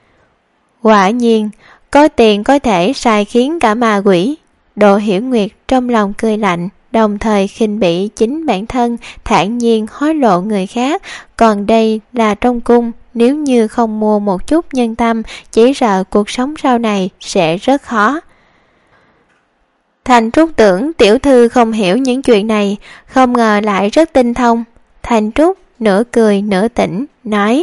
Quả nhiên, có tiền có thể sai khiến cả ma quỷ. Đỗ Hiểu Nguyệt trong lòng cười lạnh, đồng thời khinh bỉ chính bản thân, thản nhiên hối lộ người khác. Còn đây là trong cung, nếu như không mua một chút nhân tâm, chỉ sợ cuộc sống sau này sẽ rất khó. Thành Trúc tưởng tiểu thư không hiểu những chuyện này, không ngờ lại rất tinh thông. Thành Trúc nửa cười nửa tỉnh, nói: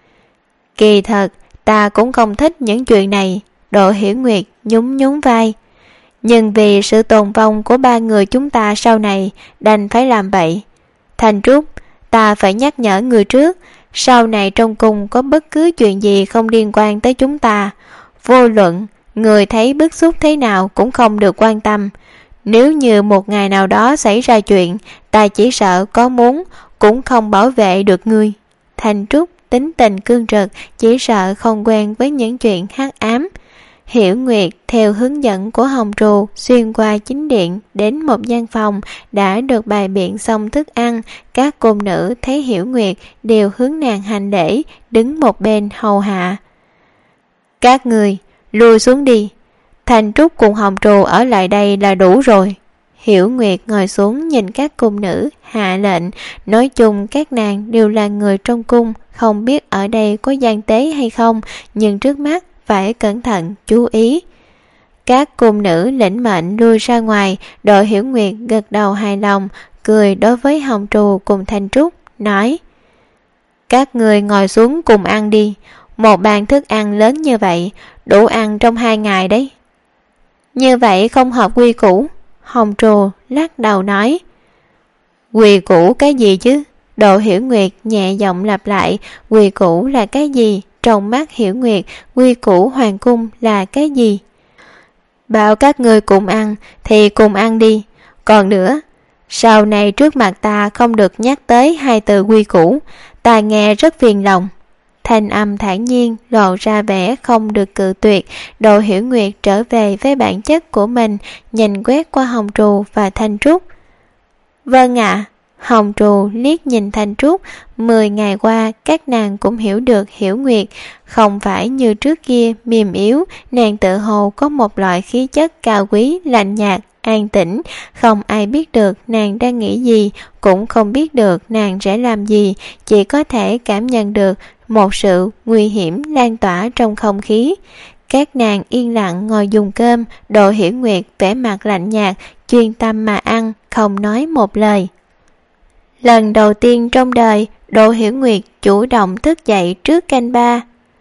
Kỳ thật, ta cũng không thích những chuyện này. Đỗ Hiểu Nguyệt nhún nhún vai. Nhưng vì sự tồn vong của ba người chúng ta sau này, đành phải làm vậy. Thành Trúc, ta phải nhắc nhở người trước, sau này trong cung có bất cứ chuyện gì không liên quan tới chúng ta, vô luận người thấy bức xúc thế nào cũng không được quan tâm. Nếu như một ngày nào đó xảy ra chuyện, ta chỉ sợ có muốn cũng không bảo vệ được ngươi. Thành Trúc tính tình cương trực, chỉ sợ không quen với những chuyện hắc ám. Hiểu Nguyệt theo hướng dẫn của Hồng Trù xuyên qua chính điện đến một gian phòng đã được bày biện xong thức ăn. Các cung nữ thấy Hiểu Nguyệt đều hướng nàng hành lễ, đứng một bên hầu hạ. Các người lui xuống đi, Thành Trúc cùng Hồng Trù ở lại đây là đủ rồi. Hiểu Nguyệt ngồi xuống nhìn các cung nữ hạ lệnh. Nói chung các nàng đều là người trong cung, không biết ở đây có gian tế hay không, nhưng trước mắt phải cẩn thận chú ý. Các cung nữ lĩnh mệnh lui ra ngoài. Đỗ Hiểu Nguyệt gật đầu hài lòng, cười đối với Hồng Trù cùng Thanh Trúc, nói: Các người ngồi xuống cùng ăn đi. Một bàn thức ăn lớn như vậy, đủ ăn trong 2 ngày đấy. Như vậy không hợp quy củ. Hồng Trù lắc đầu nói: Quy củ cái gì chứ? Đỗ Hiểu Nguyệt nhẹ giọng lặp lại: Quy củ là cái gì? Trong mắt Hiểu Nguyệt, quy củ hoàng cung là cái gì? Bảo các ngươi cùng ăn thì cùng ăn đi. Còn nữa, sau này trước mặt ta không được nhắc tới 2 từ quy củ, ta nghe rất phiền lòng. Thanh âm thản nhiên lộ ra vẻ không được cự tuyệt. Đỗ Hiểu Nguyệt trở về với bản chất của mình, nhìn quét qua Hồng Trù và Thanh Trúc. Vâng ạ. Hồng Trù liếc nhìn Thanh Trúc. 10 ngày qua các nàng cũng hiểu được Hiểu Nguyệt không phải như trước kia mềm yếu. Nàng tự hồ có một loại khí chất cao quý, lạnh nhạt, an tĩnh. Không ai biết được nàng đang nghĩ gì, cũng không biết được nàng sẽ làm gì, chỉ có thể cảm nhận được một sự nguy hiểm lan tỏa trong không khí. Các nàng yên lặng ngồi dùng cơm. Đỗ Hiểu Nguyệt vẻ mặt lạnh nhạt, chuyên tâm mà ăn, không nói một lời. Lần đầu tiên trong đời, Đỗ Hiểu Nguyệt chủ động thức dậy trước canh 3.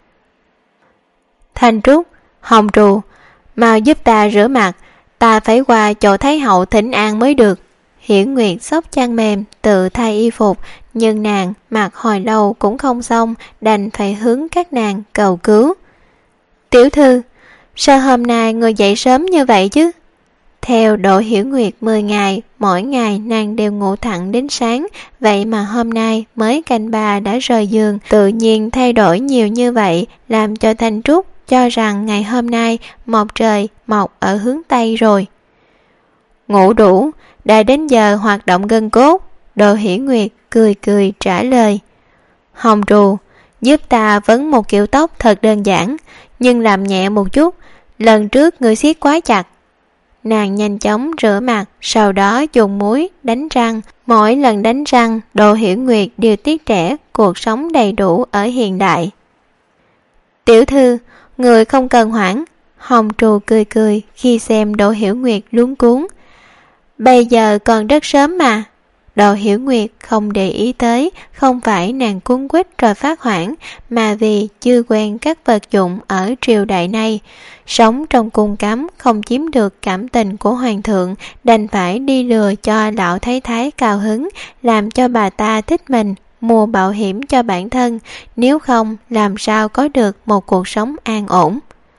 Thanh Trúc, Hồng Trù, mau giúp ta rửa mặt, ta phải qua chỗ Thái hậu thỉnh an mới được. Hiểu Nguyệt xốc chăn mềm, tự thay y phục, nhưng nàng mặc hồi lâu cũng không xong, đành phải hướng các nàng cầu cứu. Tiểu thư, sao hôm nay người dậy sớm như vậy chứ? Theo Đỗ Hiểu Nguyệt 10 ngày, mỗi ngày nàng đều ngủ thẳng đến sáng, vậy mà hôm nay mới canh 3 đã rời giường, tự nhiên thay đổi nhiều như vậy, làm cho Thanh Trúc cho rằng ngày hôm nay mọc trời mọc ở hướng Tây rồi. Ngủ đủ, đã đến giờ hoạt động gân cốt. Đỗ Hiểu Nguyệt cười cười trả lời. Hồng Trù, giúp ta vấn một kiểu tóc thật đơn giản, nhưng làm nhẹ một chút, lần trước ngươi siết quá chặt. Nàng nhanh chóng rửa mặt, sau đó dùng muối đánh răng. Mỗi lần đánh răng, Đỗ Hiểu Nguyệt đều tiếc trẻ cuộc sống đầy đủ ở hiện đại. Tiểu thư, người không cần hoảng. Hồng Trù cười cười khi xem Đỗ Hiểu Nguyệt luống cuống. Bây giờ còn rất sớm mà. Đỗ Hiểu Nguyệt không để ý tới, không phải nàng cuống quýt rồi phát hoảng, mà vì chưa quen các vật dụng ở triều đại này. Sống trong cung cấm không chiếm được cảm tình của hoàng thượng, đành phải đi lừa cho lão thái thái cao hứng, làm cho bà ta thích mình, mua bảo hiểm cho bản thân, nếu không làm sao có được một cuộc sống an ổn.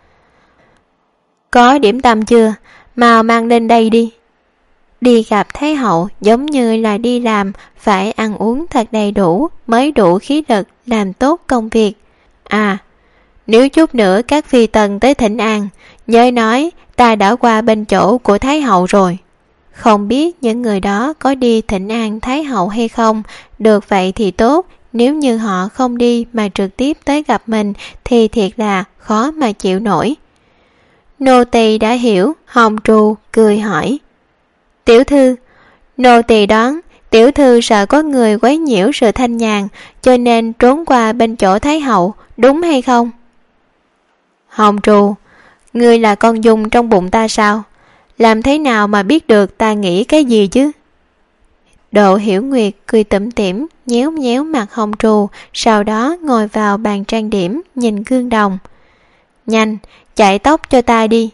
Có điểm tâm chưa? Mau mang lên đây đi. Đi gặp Thái hậu giống như là đi làm, phải ăn uống thật đầy đủ mới đủ khí lực làm tốt công việc. À, nếu chút nữa các phi tần tới thỉnh an, nhớ nói ta đã qua bên chỗ của Thái hậu rồi. Không biết những người đó có đi thỉnh an Thái hậu hay không. Được vậy thì tốt, nếu như họ không đi mà trực tiếp tới gặp mình thì thiệt là khó mà chịu nổi. Nô tỳ đã hiểu. Hồng Trù cười hỏi. Tiểu thư, nô tỳ đoán tiểu thư sợ có người quấy nhiễu sự thanh nhàn, cho nên trốn qua bên chỗ Thái hậu, đúng hay không? Hồng Trù, ngươi là con dung trong bụng ta sao? Làm thế nào mà biết được ta nghĩ cái gì chứ? Độ Hiểu Nguyệt cười tủm tỉm nhéo nhéo mặt Hồng Trù, sau đó ngồi vào bàn trang điểm nhìn gương đồng. Nhanh, chải tóc cho ta đi.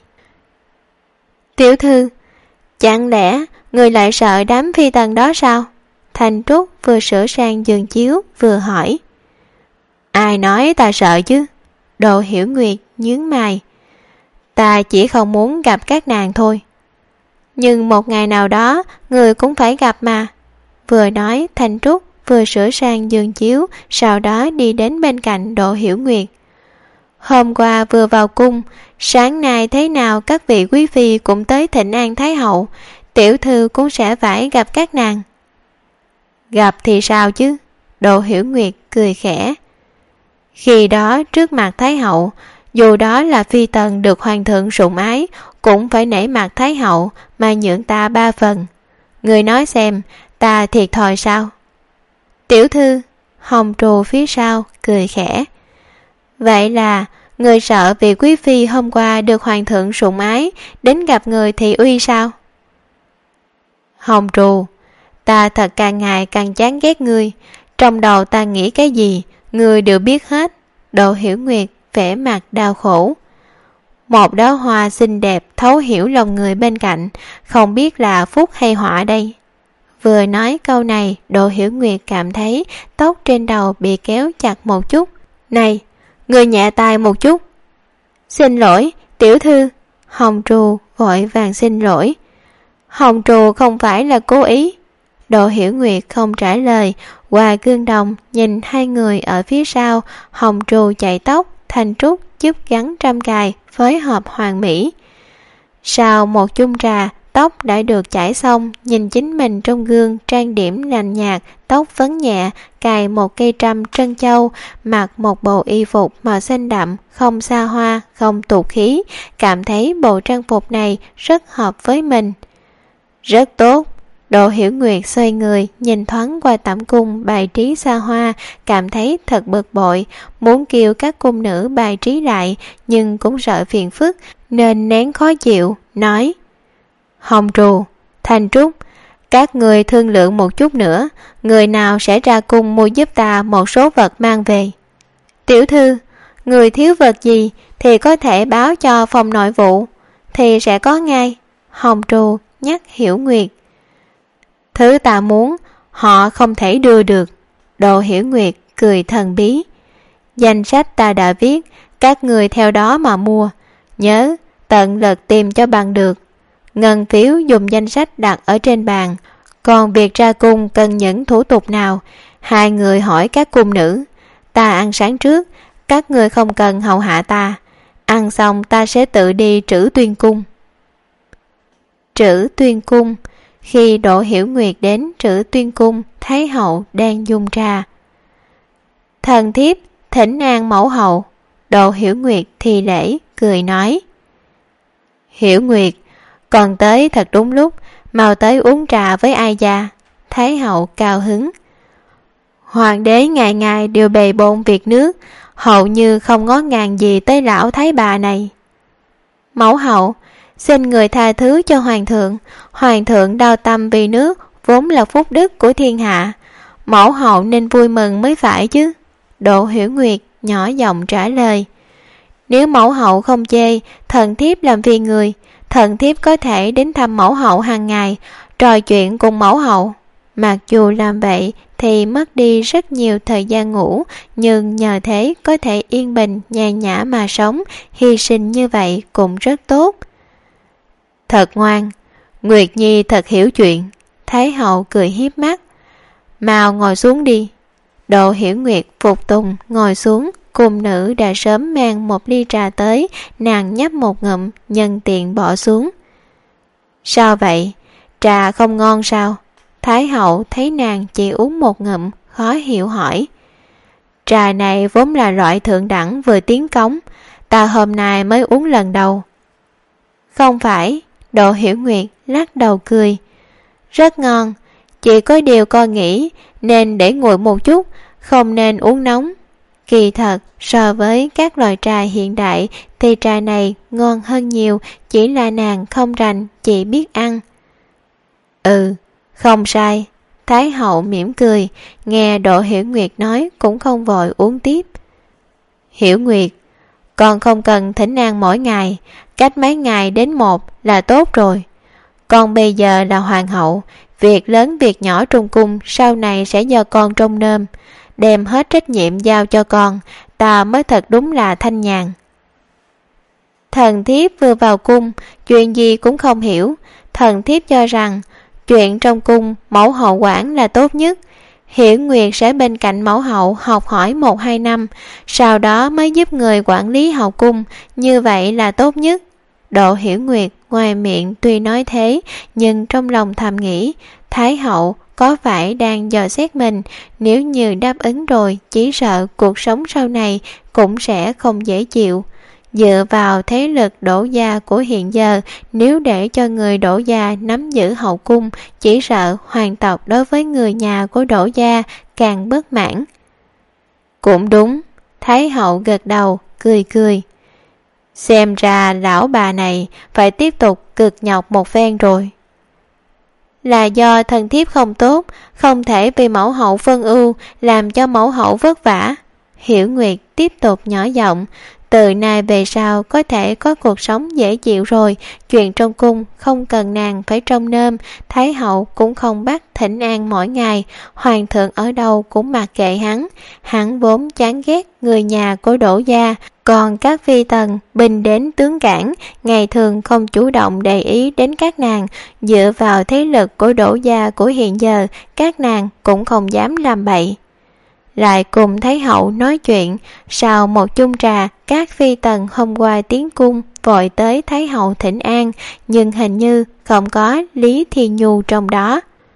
Tiểu thư, chẳng lẽ người lại sợ đám phi tần đó sao? Thanh Trúc vừa sửa sang giường chiếu vừa hỏi. Ai nói ta sợ chứ? Độ Hiểu Nguyệt nhướng mày. Ta chỉ không muốn gặp các nàng thôi. Nhưng một ngày nào đó người cũng phải gặp mà. Vừa nói Thanh Trúc vừa sửa sang giường chiếu, sau đó đi đến bên cạnh Độ Hiểu Nguyệt. Hôm qua vừa vào cung, sáng nay thế nào các vị quý phi cũng tới thỉnh an Thái hậu, tiểu thư cũng sẽ phải gặp các nàng. Gặp thì sao chứ? Độ Hiểu Nguyệt cười khẽ. Khi đó trước mặt Thái hậu, dù đó là phi tần được hoàng thượng sủng ái, cũng phải nể mặt Thái hậu mà nhượng ta 3 phần. Người nói xem, ta thiệt thòi sao? Tiểu thư, Hồng Trù phía sau cười khẽ. Vậy là người sợ vì quý phi hôm qua được hoàng thượng sủng ái, đến gặp người thì uy sao? Hồng Trù, ta thật càng ngày càng chán ghét ngươi. Trong đầu ta nghĩ cái gì, ngươi đều biết hết. Độ Hiểu Nguyệt vẻ mặt đau khổ. Một đóa hoa xinh đẹp thấu hiểu lòng người bên cạnh, không biết là phúc hay họa đây. Vừa nói câu này, Độ Hiểu Nguyệt cảm thấy tóc trên đầu bị kéo chặt một chút. Này, người nhẹ tay một chút. Xin lỗi, tiểu thư. Hồng Trù vội vàng xin lỗi. Hồng Trù không phải là cố ý. Độ Hiểu Nguyệt không trả lời, qua gương đồng nhìn hai người ở phía sau. Hồng Trù chạy tóc, Thanh Trúc giúp gắn trăm cài, phối hợp hoàn mỹ. Sau một chung trà, tóc đã được chải xong, nhìn chính mình trong gương trang điểm lành nhạt, tóc phấn nhẹ, cài một cây trâm trân châu, mặc một bộ y phục màu xanh đậm, không xa hoa, không tục khí, cảm thấy bộ trang phục này rất hợp với mình. Rất tốt. Độ Hiểu Nguyệt xoay người, nhìn thoáng qua tẩm cung bài trí xa hoa, cảm thấy thật bực bội, muốn kêu các cung nữ bài trí lại, nhưng cũng sợ phiền phức, nên nén khó chịu, nói. Hồng Trù, Thanh Trúc, các người thương lượng một chút nữa, người nào sẽ ra cung mua giúp ta một số vật mang về. Tiểu thư, người thiếu vật gì thì có thể báo cho phòng nội vụ, thì sẽ có ngay. Hồng Trù nhắc Hiểu Nguyệt. Thứ ta muốn, họ không thể đưa được. Độ Hiểu Nguyệt cười thần bí. Danh sách ta đã viết, các người theo đó mà mua. Nhớ, tận lực tìm cho bằng được. Ngân phiếu dùng danh sách đặt ở trên bàn. Còn việc ra cung cần những thủ tục nào, hai người hỏi các cung nữ. Ta ăn sáng trước, các người không cần hầu hạ ta. Ăn xong ta sẽ tự đi Trữ Tuyên Cung. Trữ Tuyên Cung. Khi Độ Hiểu Nguyệt đến Trữ Tuyên Cung, Thái hậu đang dung trà. Thần thiếp thỉnh an mẫu hậu. Độ Hiểu Nguyệt thì lễ cười nói. Hiểu Nguyệt, còn tới thật đúng lúc, mau tới uống trà với ai già. Thái hậu cao hứng. Hoàng đế ngày ngày đều bề bộn việc nước, hầu như không ngó ngàng gì tới lão thái bà này. Mẫu hậu, xin người tha thứ cho hoàng thượng đau tâm vì nước vốn là phúc đức của thiên hạ, mẫu hậu nên vui mừng mới phải chứ. Độ Hiểu Nguyệt nhỏ giọng trả lời. Nếu mẫu hậu không chê, thần thiếp làm phiền người, thần thiếp có thể đến thăm mẫu hậu hàng ngày, trò chuyện cùng mẫu hậu. Mặc dù làm vậy thì mất đi rất nhiều thời gian ngủ, nhưng nhờ thế có thể yên bình nhàn nhã mà sống, hy sinh như vậy cũng rất tốt. Thật ngoan, Nguyệt Nhi thật hiểu chuyện. Thái hậu cười hiếp mắt. Mau ngồi xuống đi. Độ Hiểu Nguyệt phục tùng ngồi xuống, cung nữ đã sớm mang một ly trà tới, nàng nhấp một ngụm, nhân tiện bỏ xuống. Sao vậy? Trà không ngon sao? Thái hậu thấy nàng chỉ uống một ngụm, khó hiểu hỏi. Trà này vốn là loại thượng đẳng vừa tiến cống, ta hôm nay mới uống lần đầu. Không phải, Độ Hiểu Nguyệt lắc đầu cười. Rất ngon, chỉ có điều con nghĩ nên để nguội một chút, không nên uống nóng. Kỳ thật, so với các loại trà hiện đại thì trà này ngon hơn nhiều, chỉ là nàng không rành, chỉ biết ăn. Ừ, không sai. Thái hậu mỉm cười, nghe Độ Hiểu Nguyệt nói cũng không vội uống tiếp. Hiểu Nguyệt, con không cần thỉnh an mỗi ngày, cách mấy ngày đến một là tốt rồi. Con bây giờ là hoàng hậu, việc lớn việc nhỏ trong cung sau này sẽ do con trông nom, đem hết trách nhiệm giao cho con, ta mới thật đúng là thanh nhàn. Thần thiếp vừa vào cung, chuyện gì cũng không hiểu, thần thiếp cho rằng chuyện trong cung mẫu hậu quản là tốt nhất. Hiểu Nguyệt sẽ bên cạnh mẫu hậu học hỏi 1-2 năm, sau đó mới giúp người quản lý hậu cung, như vậy là tốt nhất. Độ Hiểu Nguyệt ngoài miệng tuy nói thế, nhưng trong lòng thầm nghĩ, Thái hậu có phải đang dò xét mình, nếu như đáp ứng rồi, chỉ sợ cuộc sống sau này cũng sẽ không dễ chịu. Dựa vào thế lực Đỗ gia của hiện giờ, nếu để cho người Đỗ gia nắm giữ hậu cung, chỉ sợ hoàng tộc đối với người nhà của Đỗ gia càng bất mãn. Cũng đúng, Thái hậu gật đầu, cười cười. Xem ra lão bà này phải tiếp tục cực nhọc một phen rồi. Là do thần thiếp không tốt, không thể vì mẫu hậu phân ưu, làm cho mẫu hậu vất vả. Hiểu Nguyệt tiếp tục nhỏ giọng, từ nay về sau có thể có cuộc sống dễ chịu rồi, chuyện trong cung không cần nàng phải trông nom, Thái hậu cũng không bắt thỉnh an mỗi ngày, hoàng thượng ở đâu cũng mặc kệ hắn vốn chán ghét người nhà của Đỗ gia, còn các phi tần binh đến tướng cản, ngày thường không chủ động để ý đến các nàng, dựa vào thế lực của Đỗ gia của hiện giờ, các nàng cũng không dám làm bậy. Lại cùng Thái hậu nói chuyện, sau một chung trà, các phi tần hôm qua tiến cung vội tới Thái hậu thỉnh an, nhưng hình như không có Lý Thi Nhu trong đó.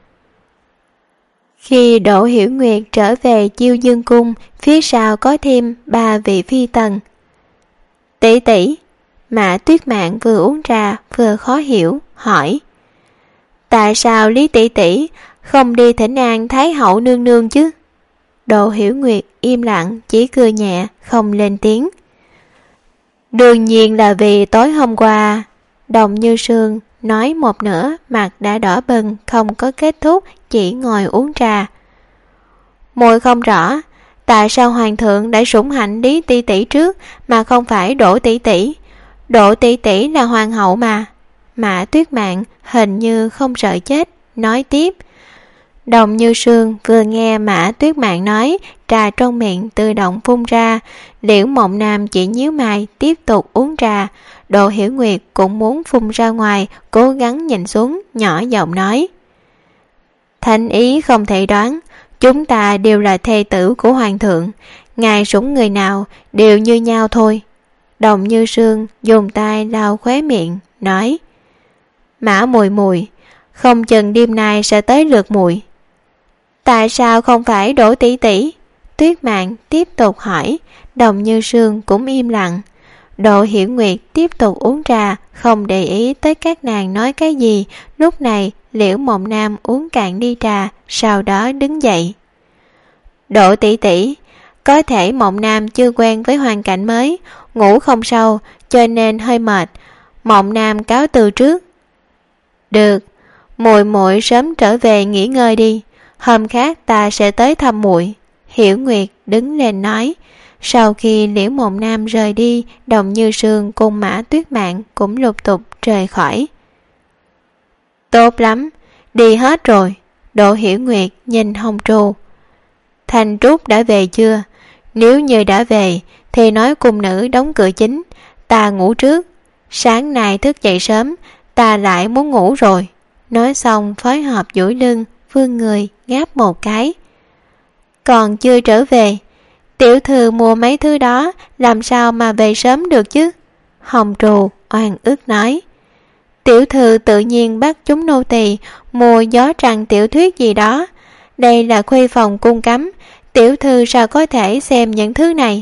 Khi Đỗ Hiểu Nguyệt trở về Chiêu Dương cung, phía sau có thêm 3 vị phi tần. Tỷ tỷ, Mã Tuyết Mạn vừa uống trà vừa khó hiểu, hỏi: Tại sao Lý tỷ tỷ không đi thỉnh an Thái hậu nương nương chứ? Độ Hiểu Nguyệt im lặng, chỉ cười nhẹ, không lên tiếng. Đương nhiên là vì tối hôm qua, Đồng Như Sương nói một nửa, mặt đã đỏ bừng, không có kết thúc, chỉ ngồi uống trà. Muội không rõ, tại sao hoàng thượng đã sủng hạnh Lý tỷ tỷ trước mà không phải Đỗ tỷ tỷ? Đỗ tỷ tỷ là hoàng hậu mà. Mã Tuyết Mạn hình như không sợ chết, nói tiếp. Đồng Như Sương vừa nghe Mã Tuyết Mạn nói, trà trong miệng tự động phun ra. Liễu Mộng Nam chỉ nhíu mày tiếp tục uống trà. Độ Hiểu Nguyệt cũng muốn phun ra ngoài, cố gắng nhìn xuống, nhỏ giọng nói: Thánh ý không thể đoán, chúng ta đều là thê tử của hoàng thượng, ngài sủng người nào đều như nhau thôi. Đồng Như Sương dùng tay lau khóe miệng, nói: Mã Mùi Mùi, không chừng đêm nay sẽ tới lượt muội. Tại sao không phải Đỗ tỷ tỷ? Tuyết Mạn tiếp tục hỏi. Đồng Như Sương cũng im lặng. Độ Hiểu Nguyệt tiếp tục uống trà, không để ý tới các nàng nói cái gì. Lúc này Liễu Mộng Nam uống cạn ly trà, sau đó đứng dậy. Đỗ tỷ tỷ, có thể Mộng Nam chưa quen với hoàn cảnh mới, ngủ không sâu, cho nên hơi mệt. Mộng Nam cáo từ trước. Được, muội muội sớm trở về nghỉ ngơi đi, hôm khác ta sẽ tới thăm muội. Hiểu Nguyệt đứng lên nói. Sau khi Liễu Mộng Nam rời đi, Đồng Như Sương cùng Mã Tuyết Mạn cũng lục tục rời khỏi. Tốt lắm, đi hết rồi. Đỗ Hiểu Nguyệt nhìn Hồng Trù. Thanh Trúc đã về chưa? Nếu như đã về thì nói cung nữ đóng cửa chính, ta ngủ trước. Sáng nay thức dậy sớm, ta lại muốn ngủ rồi. Nói xong phối hợp duỗi lưng, vươn người ngáp một cái. Còn chưa trở về? Tiểu thư mua mấy thứ đó, làm sao mà về sớm được chứ? Hồng Trù oan ức nói. Tiểu thư tự nhiên bắt chúng nô tỳ mua gió trăng tiểu thuyết gì đó. Đây là khuê phòng cung cấm, tiểu thư sao có thể xem những thứ này?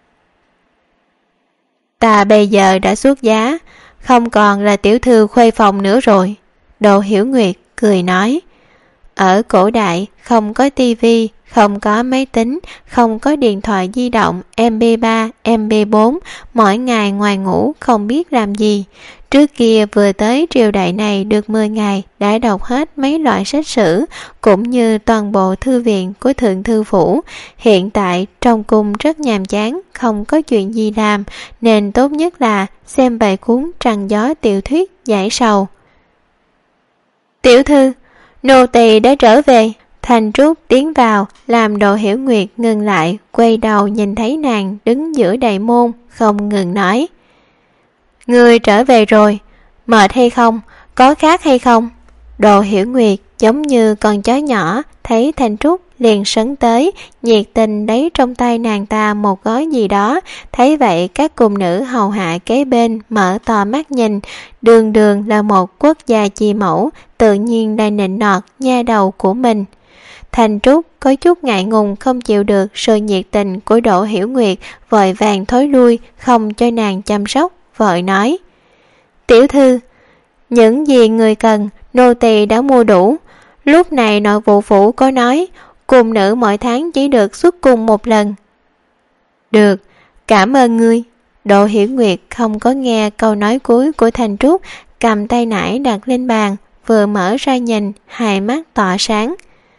Ta bây giờ đã xuất giá, không còn là tiểu thư khuê phòng nữa rồi. Đỗ Hiểu Nguyệt cười nói. Ở cổ đại không có tivi, không có máy tính, không có điện thoại di động MP3, MP4, mỗi ngày ngoài ngủ không biết làm gì. Trước kia vừa tới triều đại này được 10 ngày đã đọc hết mấy loại sách sử, cũng như toàn bộ thư viện của Thượng Thư Phủ. Hiện tại trong cung rất nhàm chán, không có chuyện gì làm, nên tốt nhất là xem vài cuốn trăng gió tiểu thuyết giải sầu. Tiểu thư, nô tỳ đã trở về. Thanh Trúc tiến vào, làm Đỗ Hiểu Nguyệt ngừng lại, quay đầu nhìn thấy nàng đứng giữa đại môn, không ngừng nói. Ngươi trở về rồi, mệt hay không, có khác hay không? Đỗ Hiểu Nguyệt giống như con chó nhỏ, thấy Thanh Trúc liền sấn tới, nhiệt tình lấy trong tay nàng ta một gói gì đó. Thấy vậy các cung nữ hầu hạ kế bên mở to mắt nhìn, đường đường là một quốc gia chi mẫu, tự nhiên đã nịnh nọt nha đầu của mình. Thanh Trúc có chút ngại ngùng không chịu được sự nhiệt tình của Đỗ Hiểu Nguyệt, vội vàng thối lui, không cho nàng chăm sóc, vội nói. Tiểu thư, những gì người cần, nô tỳ đã mua đủ. Lúc này nội vụ phủ có nói, cung nữ mỗi tháng chỉ được xuất cung một lần. Được, cảm ơn ngươi. Đỗ Hiểu Nguyệt không có nghe câu nói cuối của Thanh Trúc, cầm tay nải đặt lên bàn, vừa mở ra nhìn, hai mắt tỏa sáng.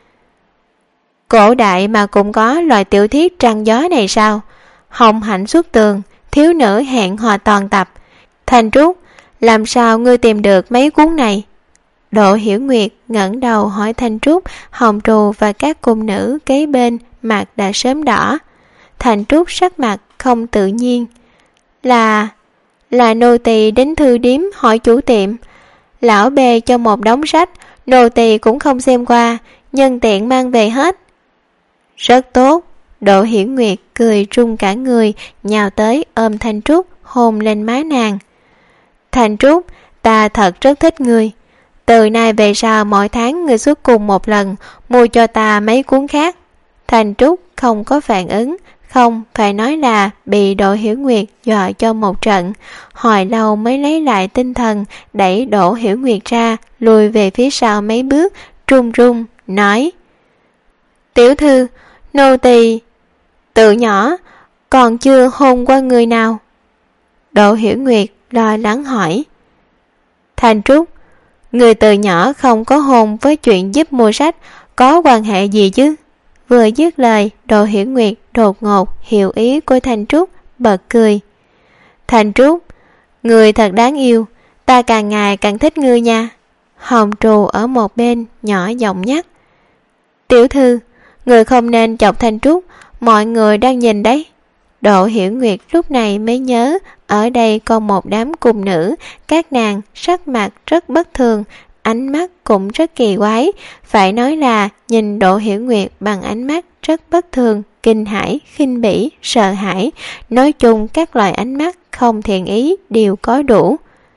Cổ đại mà cũng có loại tiểu thuyết trăng gió này sao? Hồng hạnh xuất tường, thiếu nữ hẹn hò toàn tập. Thanh Trúc, làm sao ngươi tìm được mấy cuốn này? Đỗ Hiểu Nguyệt ngẩng đầu hỏi Thanh Trúc, Hồng Trù và các cung nữ kế bên mặt đã sớm đỏ. Thanh Trúc sắc mặt không tự nhiên. Là nô tỳ đến thư điếm hỏi chủ tiệm. Lão bê cho một đống sách, nô tỳ cũng không xem qua, nhân tiện mang về hết. Rất tốt. Đỗ Hiểu Nguyệt cười run cả người, nhào tới ôm Thanh Trúc, hôn lên má nàng. Thanh Trúc, ta thật rất thích ngươi. Từ nay về sau mỗi tháng ngươi xuất cung một lần, mua cho ta mấy cuốn khác. Thanh Trúc không có phản ứng, không phải nói là bị Đỗ Hiểu Nguyệt dọa cho một trận. Hồi lâu mới lấy lại tinh thần, đẩy Đỗ Hiểu Nguyệt ra, lùi về phía sau mấy bước, run run, nói. Tiểu thư, nô tỳ tự nhỏ, còn chưa hôn qua người nào. Đỗ Hiểu Nguyệt lo lắng hỏi. Thanh Trúc, người từ nhỏ không có hôn với chuyện giúp mua sách, có quan hệ gì chứ? Vừa dứt lời, Đỗ Hiểu Nguyệt đột ngột hiểu ý của Thanh Trúc, bật cười. Thanh Trúc, người thật đáng yêu, ta càng ngày càng thích ngươi nha. Hồng Trù ở một bên nhỏ giọng nhắc. Tiểu thư, người không nên chọc Thanh Trúc, mọi người đang nhìn đấy. Đỗ Hiểu Nguyệt lúc này mới nhớ ở đây còn một đám cung nữ, các nàng sắc mặt rất bất thường, ánh mắt cũng rất kỳ quái, phải nói là nhìn Đỗ Hiểu Nguyệt bằng ánh mắt rất bất thường, kinh hãi, khinh bỉ, sợ hãi, nói chung các loại ánh mắt không thiện ý đều có đủ.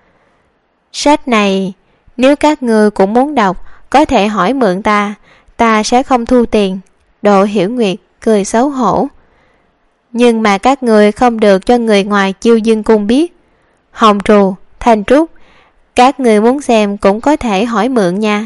Sách này, nếu các ngươi cũng muốn đọc, có thể hỏi mượn ta sẽ không thu tiền. Đỗ Hiểu Nguyệt cười xấu hổ. Nhưng mà các người không được cho người ngoài Chiêu Dương Cung biết. Hồng Trù, Thanh Trúc, các người muốn xem cũng có thể hỏi mượn nha.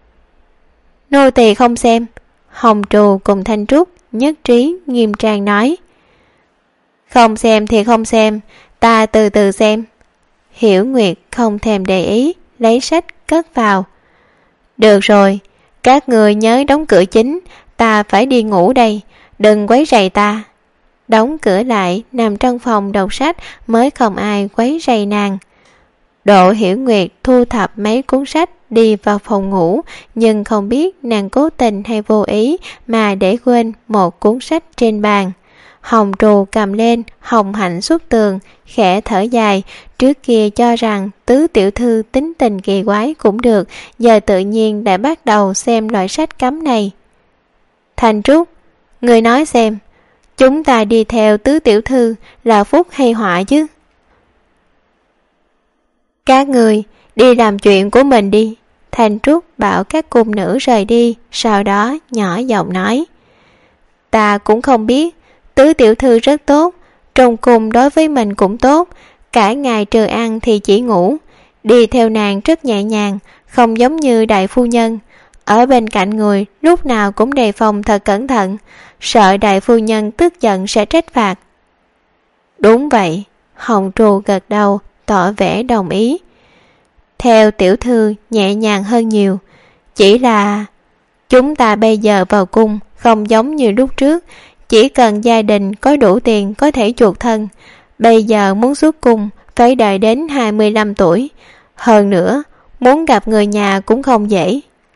Nô tỳ không xem. Hồng Trù cùng Thanh Trúc nhất trí nghiêm trang nói. Không xem thì không xem, ta từ từ xem. Hiểu Nguyệt không thèm để ý, lấy sách cất vào. Được rồi, các người nhớ đóng cửa chính, ta phải đi ngủ đây, đừng quấy rầy ta. Đóng cửa lại, nằm trong phòng đọc sách mới không ai quấy rầy nàng. Đỗ Hiểu Nguyệt thu thập mấy cuốn sách đi vào phòng ngủ, nhưng không biết nàng cố tình hay vô ý mà để quên một cuốn sách trên bàn. Hồng Trù cầm lên, hồng hạnh xuất tường, khẽ thở dài, trước kia cho rằng tứ tiểu thư tính tình kỳ quái cũng được, giờ tự nhiên đã bắt đầu xem loại sách cấm này. Thanh Trúc, người nói xem, chúng ta đi theo tứ tiểu thư là phúc hay họa chứ? Các người đi làm chuyện của mình đi. Thanh Trúc bảo các cung nữ rời đi, sau đó nhỏ giọng nói: Ta cũng không biết, Tứ tiểu thư rất tốt, trong cung đối với mình cũng tốt, cả ngày trừ ăn thì chỉ ngủ. Đi theo nàng rất nhẹ nhàng, không giống như đại phu nhân. Ở bên cạnh người lúc nào cũng đề phòng thật cẩn thận, sợ đại phu nhân tức giận sẽ trách phạt. Đúng vậy, Hồng Trù gật đầu tỏ vẻ đồng ý. Theo tiểu thư nhẹ nhàng hơn nhiều, chỉ là chúng ta bây giờ vào cung không giống như lúc trước, chỉ cần gia đình có đủ tiền có thể chuộc thân. Bây giờ muốn xuất cung phải đợi đến 25 tuổi. Hơn nữa, muốn gặp người nhà cũng không dễ.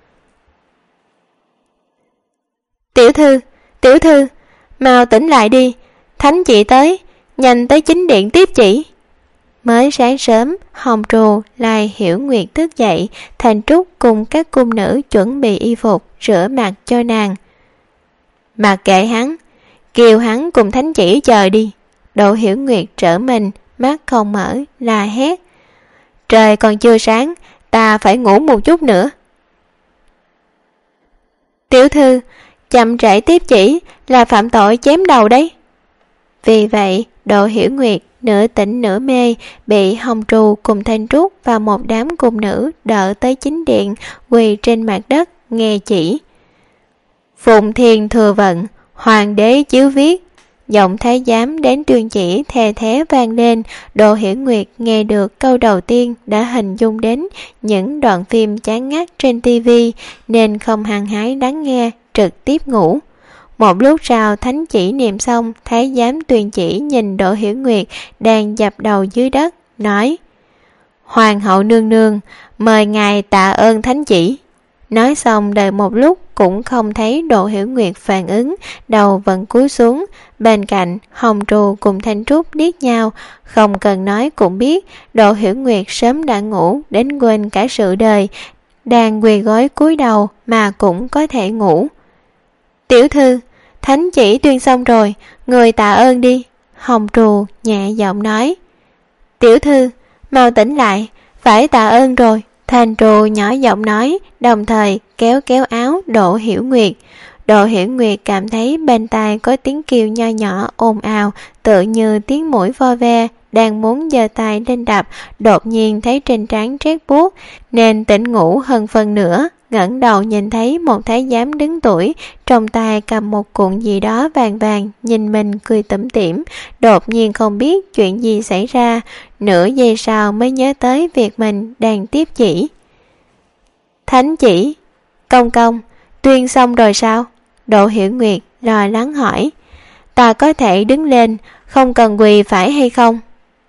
Tiểu thư, mau tỉnh lại đi, thánh chị tới, nhanh tới chính điện tiếp chỉ. Mới sáng sớm, Hồng Trù lại Hiểu Nguyệt thức dậy, Thanh Trúc cùng các cung nữ chuẩn bị y phục, rửa mặt cho nàng. Mặc kệ hắn, kêu hắn cùng thánh chỉ chờ đi. Đỗ Hiểu Nguyệt trở mình, mắt không mở, la hét: Trời còn chưa sáng, ta phải ngủ một chút nữa. Tiểu thư, chậm trễ tiếp chỉ là phạm tội chém đầu đấy. Vì vậy, Đỗ Hiểu Nguyệt nửa tỉnh nửa mê bị Hồng Trù cùng Thanh Trúc và một đám cung nữ đỡ tới chính điện, quỳ trên mặt đất nghe chỉ. Phụng thiên thừa vận, hoàng đế chiếu viết. Giọng thái giám đến tuyên chỉ thè thé vang lên. Đỗ Hiểu Nguyệt nghe được câu đầu tiên đã hình dung đến những đoạn phim chán ngắt trên tivi, nên không hăng hái lắng nghe, trực tiếp ngủ. Một lúc sau thánh chỉ niệm xong, thái giám tuyên chỉ nhìn Đỗ Hiểu Nguyệt đang dập đầu dưới đất, nói: Hoàng hậu nương nương, mời ngài tạ ơn thánh chỉ. Nói xong đợi một lúc cũng không thấy Đỗ Hiểu Nguyệt phản ứng, đầu vẫn cúi xuống. Bên cạnh, Hồng Trù cùng Thanh Trúc liếc nhau, không cần nói cũng biết Đỗ Hiểu Nguyệt sớm đã ngủ đến quên cả sự đời, đang quỳ gối cúi đầu mà cũng có thể ngủ. Tiểu thư, thánh chỉ tuyên xong rồi, người tạ ơn đi. Hồng Trù nhẹ giọng nói. Tiểu thư, mau tỉnh lại, phải tạ ơn rồi. Thanh Trù nhỏ giọng nói, đồng thời kéo kéo áo Đỗ Hiểu Nguyệt. Đỗ Hiểu Nguyệt cảm thấy bên tai có tiếng kêu nho nhỏ ồn ào, tựa như tiếng mũi vo ve, đang muốn giơ tay lên đập, đột nhiên thấy trên trán rét buốt, nên tỉnh ngủ hơn phần nữa. Ngẩng đầu nhìn thấy một thái giám đứng tuổi, trong tay cầm một cuộn gì đó vàng vàng, nhìn mình cười tủm tỉm, đột nhiên không biết chuyện gì xảy ra, nửa giây sau mới nhớ tới việc mình đang tiếp chỉ. Thánh chỉ, công công, tuyên xong rồi sao? Đỗ Hiểu Nguyệt lo lắng hỏi. Ta có thể đứng lên, không cần quỳ phải hay không?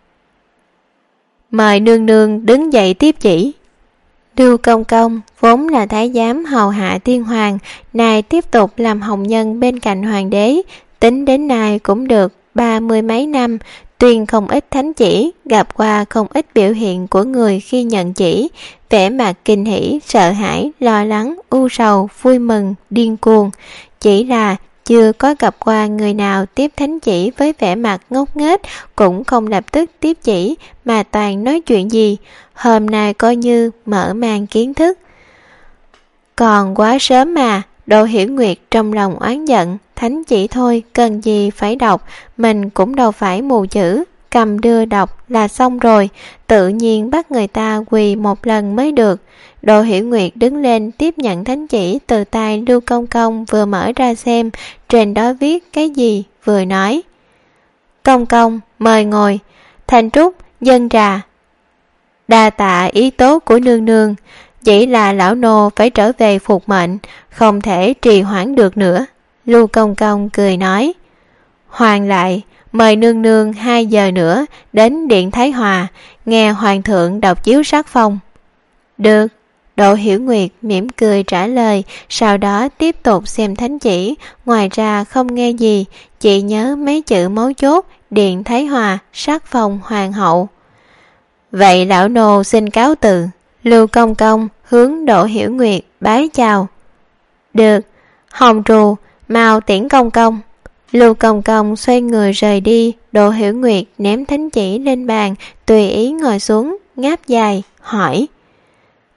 Mời nương nương đứng dậy tiếp chỉ. Lưu Công Công vốn là thái giám hầu hạ tiên hoàng, nay tiếp tục làm hồng nhân bên cạnh hoàng đế, tính đến nay cũng được 30 mấy năm, tuyên không ít thánh chỉ, gặp qua không ít biểu hiện của người khi nhận chỉ, vẻ mặt kinh hỉ, sợ hãi, lo lắng, u sầu, vui mừng, điên cuồng. Chỉ là chưa có gặp qua người nào tiếp thánh chỉ với vẻ mặt ngốc nghếch, cũng không lập tức tiếp chỉ mà toàn nói chuyện gì. Hôm nay coi như mở màn kiến thức. Còn quá sớm mà. Đỗ Hiểu Nguyệt trong lòng oán giận, thánh chỉ thôi cần gì phải đọc, mình cũng đâu phải mù chữ, cầm đưa đọc là xong rồi, tự nhiên bắt người ta quỳ một lần mới được. Đỗ Hiểu Nguyệt đứng lên tiếp nhận thánh chỉ từ tay Lưu Công Công, vừa mở ra xem, trên đó viết cái gì, vừa nói: Công công, mời ngồi. Thanh Trúc, dâng trà. Đa tạ ý tốt của nương nương, chỉ là lão nô phải trở về phục mệnh, không thể trì hoãn được nữa. Lưu Công Công cười nói: Hoàng lại, mời nương nương 2 giờ nữa đến điện Thái Hòa, nghe hoàng thượng đọc chiếu sắc phong. Được. Đỗ Hiểu Nguyệt mỉm cười trả lời, sau đó tiếp tục xem thánh chỉ, ngoài ra không nghe gì, chỉ nhớ mấy chữ mấu chốt: điện Thái Hòa, sắc phong hoàng hậu. Vậy lão nô xin cáo từ. Lưu Công Công hướng Đỗ Hiểu Nguyệt bái chào. Được. Hồng Trù, mau tiễn công công. Lưu Công Công xoay người rời đi. Đỗ Hiểu Nguyệt ném thánh chỉ lên bàn, tùy ý ngồi xuống, ngáp dài, hỏi: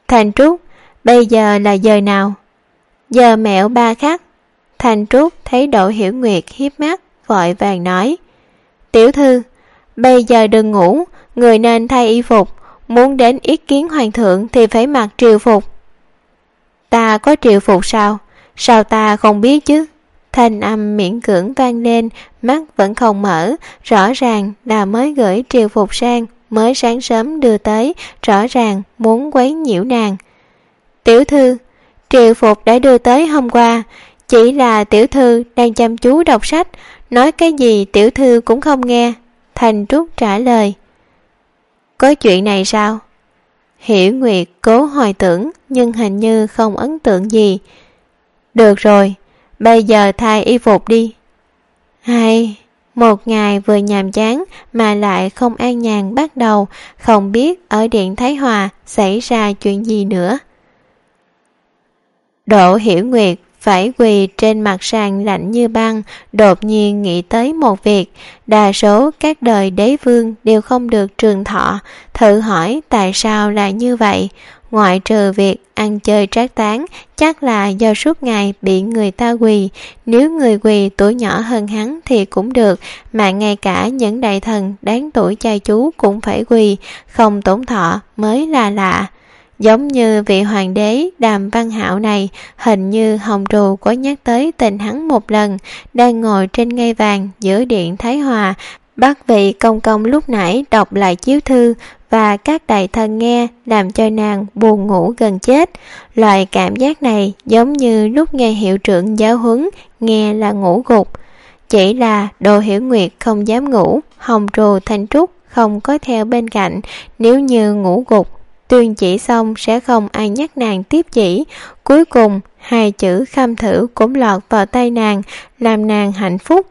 Thanh Trúc, bây giờ là giờ nào? Giờ mẹo 3 khắc. Thanh Trúc thấy Đỗ Hiểu Nguyệt hiếp mắt, vội vàng nói: Tiểu thư, bây giờ đừng ngủ, người nên thay y phục, muốn đến ý kiến hoàng thượng thì phải mặc triều phục. Ta có triều phục sao? Sao ta không biết chứ? Thanh âm miễn cưỡng vang lên, mắt vẫn không mở, rõ ràng là mới gửi triều phục sang, mới sáng sớm đưa tới, rõ ràng muốn quấy nhiễu nàng. Tiểu thư, triều phục đã đưa tới hôm qua, chỉ là tiểu thư đang chăm chú đọc sách, nói cái gì tiểu thư cũng không nghe. Thanh Trúc trả lời. Có chuyện này sao? Hiểu Nguyệt cố hồi tưởng nhưng hình như không ấn tượng gì. Được rồi, bây giờ thay y phục đi. Hay, một ngày vừa nhàm chán mà lại không an nhàn bắt đầu, không biết ở Điện Thái Hòa xảy ra chuyện gì nữa. Đỗ Hiểu Nguyệt phải quỳ trên mặt sàn lạnh như băng, đột nhiên nghĩ tới một việc, đa số các đời đế vương đều không được trường thọ, thử hỏi tại sao là như vậy. Ngoại trừ việc ăn chơi trác tán, chắc là do suốt ngày bị người ta quỳ, nếu người quỳ tuổi nhỏ hơn hắn thì cũng được, mà ngay cả những đại thần đáng tuổi cha chú cũng phải quỳ, không tổn thọ mới là lạ. Giống như vị hoàng đế Đàm Văn Hạo này, hình như Hồng Trù có nhắc tới tên hắn một lần, đang ngồi trên ngai vàng giữa Điện Thái Hòa, bắt vị công công lúc nãy đọc lại chiếu thư và các đại thần nghe, làm cho nàng buồn ngủ gần chết. Loại cảm giác này giống như lúc nghe hiệu trưởng giáo huấn, nghe là ngủ gục. Chỉ là Đỗ Hiểu Nguyệt không dám ngủ, Hồng Trù Thanh Trúc không có theo bên cạnh, nếu như ngủ gục tuyên chỉ xong sẽ không ai nhắc nàng tiếp chỉ. Cuối cùng 2 chữ kham thử cũng lọt vào tay nàng, làm nàng hạnh phúc.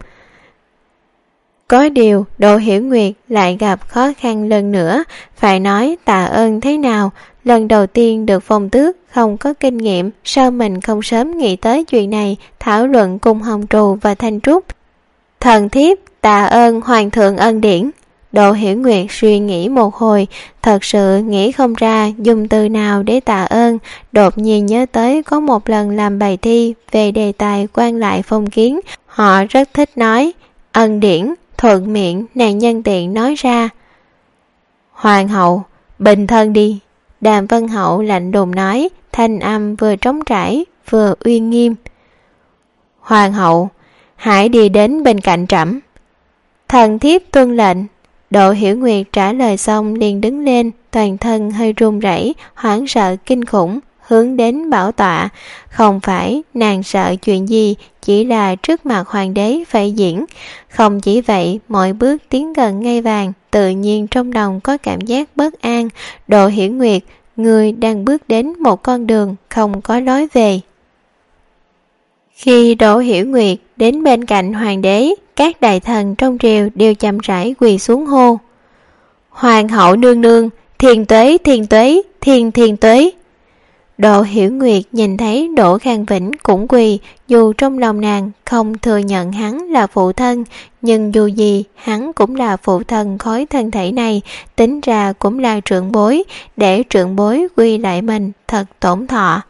Có điều Đỗ Hiểu Nguyệt lại gặp khó khăn lần nữa, phải nói tạ ơn thế nào. Lần đầu tiên được phong tước, không có kinh nghiệm, sao mình không sớm nghĩ tới chuyện này, thảo luận cùng Hồng Trù và Thanh Trúc. Thần thiếp tạ ơn hoàng thượng ân điển. Đỗ Hiểu Nguyệt suy nghĩ một hồi, thật sự nghĩ không ra dùng từ nào để tạ ơn, đột nhiên nhớ tới có một lần làm bài thi về đề tài quan lại phong kiến, họ rất thích nói ân điển, thuận miệng nàng nhân tiện nói ra. Hoàng hậu, bình thân đi. Đàm Vân Hậu lạnh lùng nói, thanh âm vừa trống trải vừa uy nghiêm. Hoàng hậu, hãy đi đến bên cạnh trẫm. Thần thiếp tuân lệnh. Đỗ Hiểu Nguyệt trả lời xong liền đứng lên, toàn thân hơi run rẩy, hoảng sợ kinh khủng, hướng đến bảo tọa. Không phải nàng sợ chuyện gì, chỉ là trước mặt hoàng đế phải diễn. Không chỉ vậy, mọi bước tiến gần ngai vàng, tự nhiên trong lòng có cảm giác bất an. Đỗ Hiểu Nguyệt, người đang bước đến một con đường không có lối về. Khi Đỗ Hiểu Nguyệt đến bên cạnh hoàng đế, các đại thần trong triều đều chậm rãi quỳ xuống hô. Hoàng hậu nương nương, thiên tuế, thiên tuế, thiên thiên tuế. Đỗ Hiểu Nguyệt nhìn thấy Đỗ Khang Vĩnh cũng quỳ, dù trong lòng nàng không thừa nhận hắn là phụ thân, nhưng dù gì hắn cũng là phụ thân khối thân thể này, tính ra cũng là trưởng bối, để trưởng bối quỳ lại mình thật tổn thọ.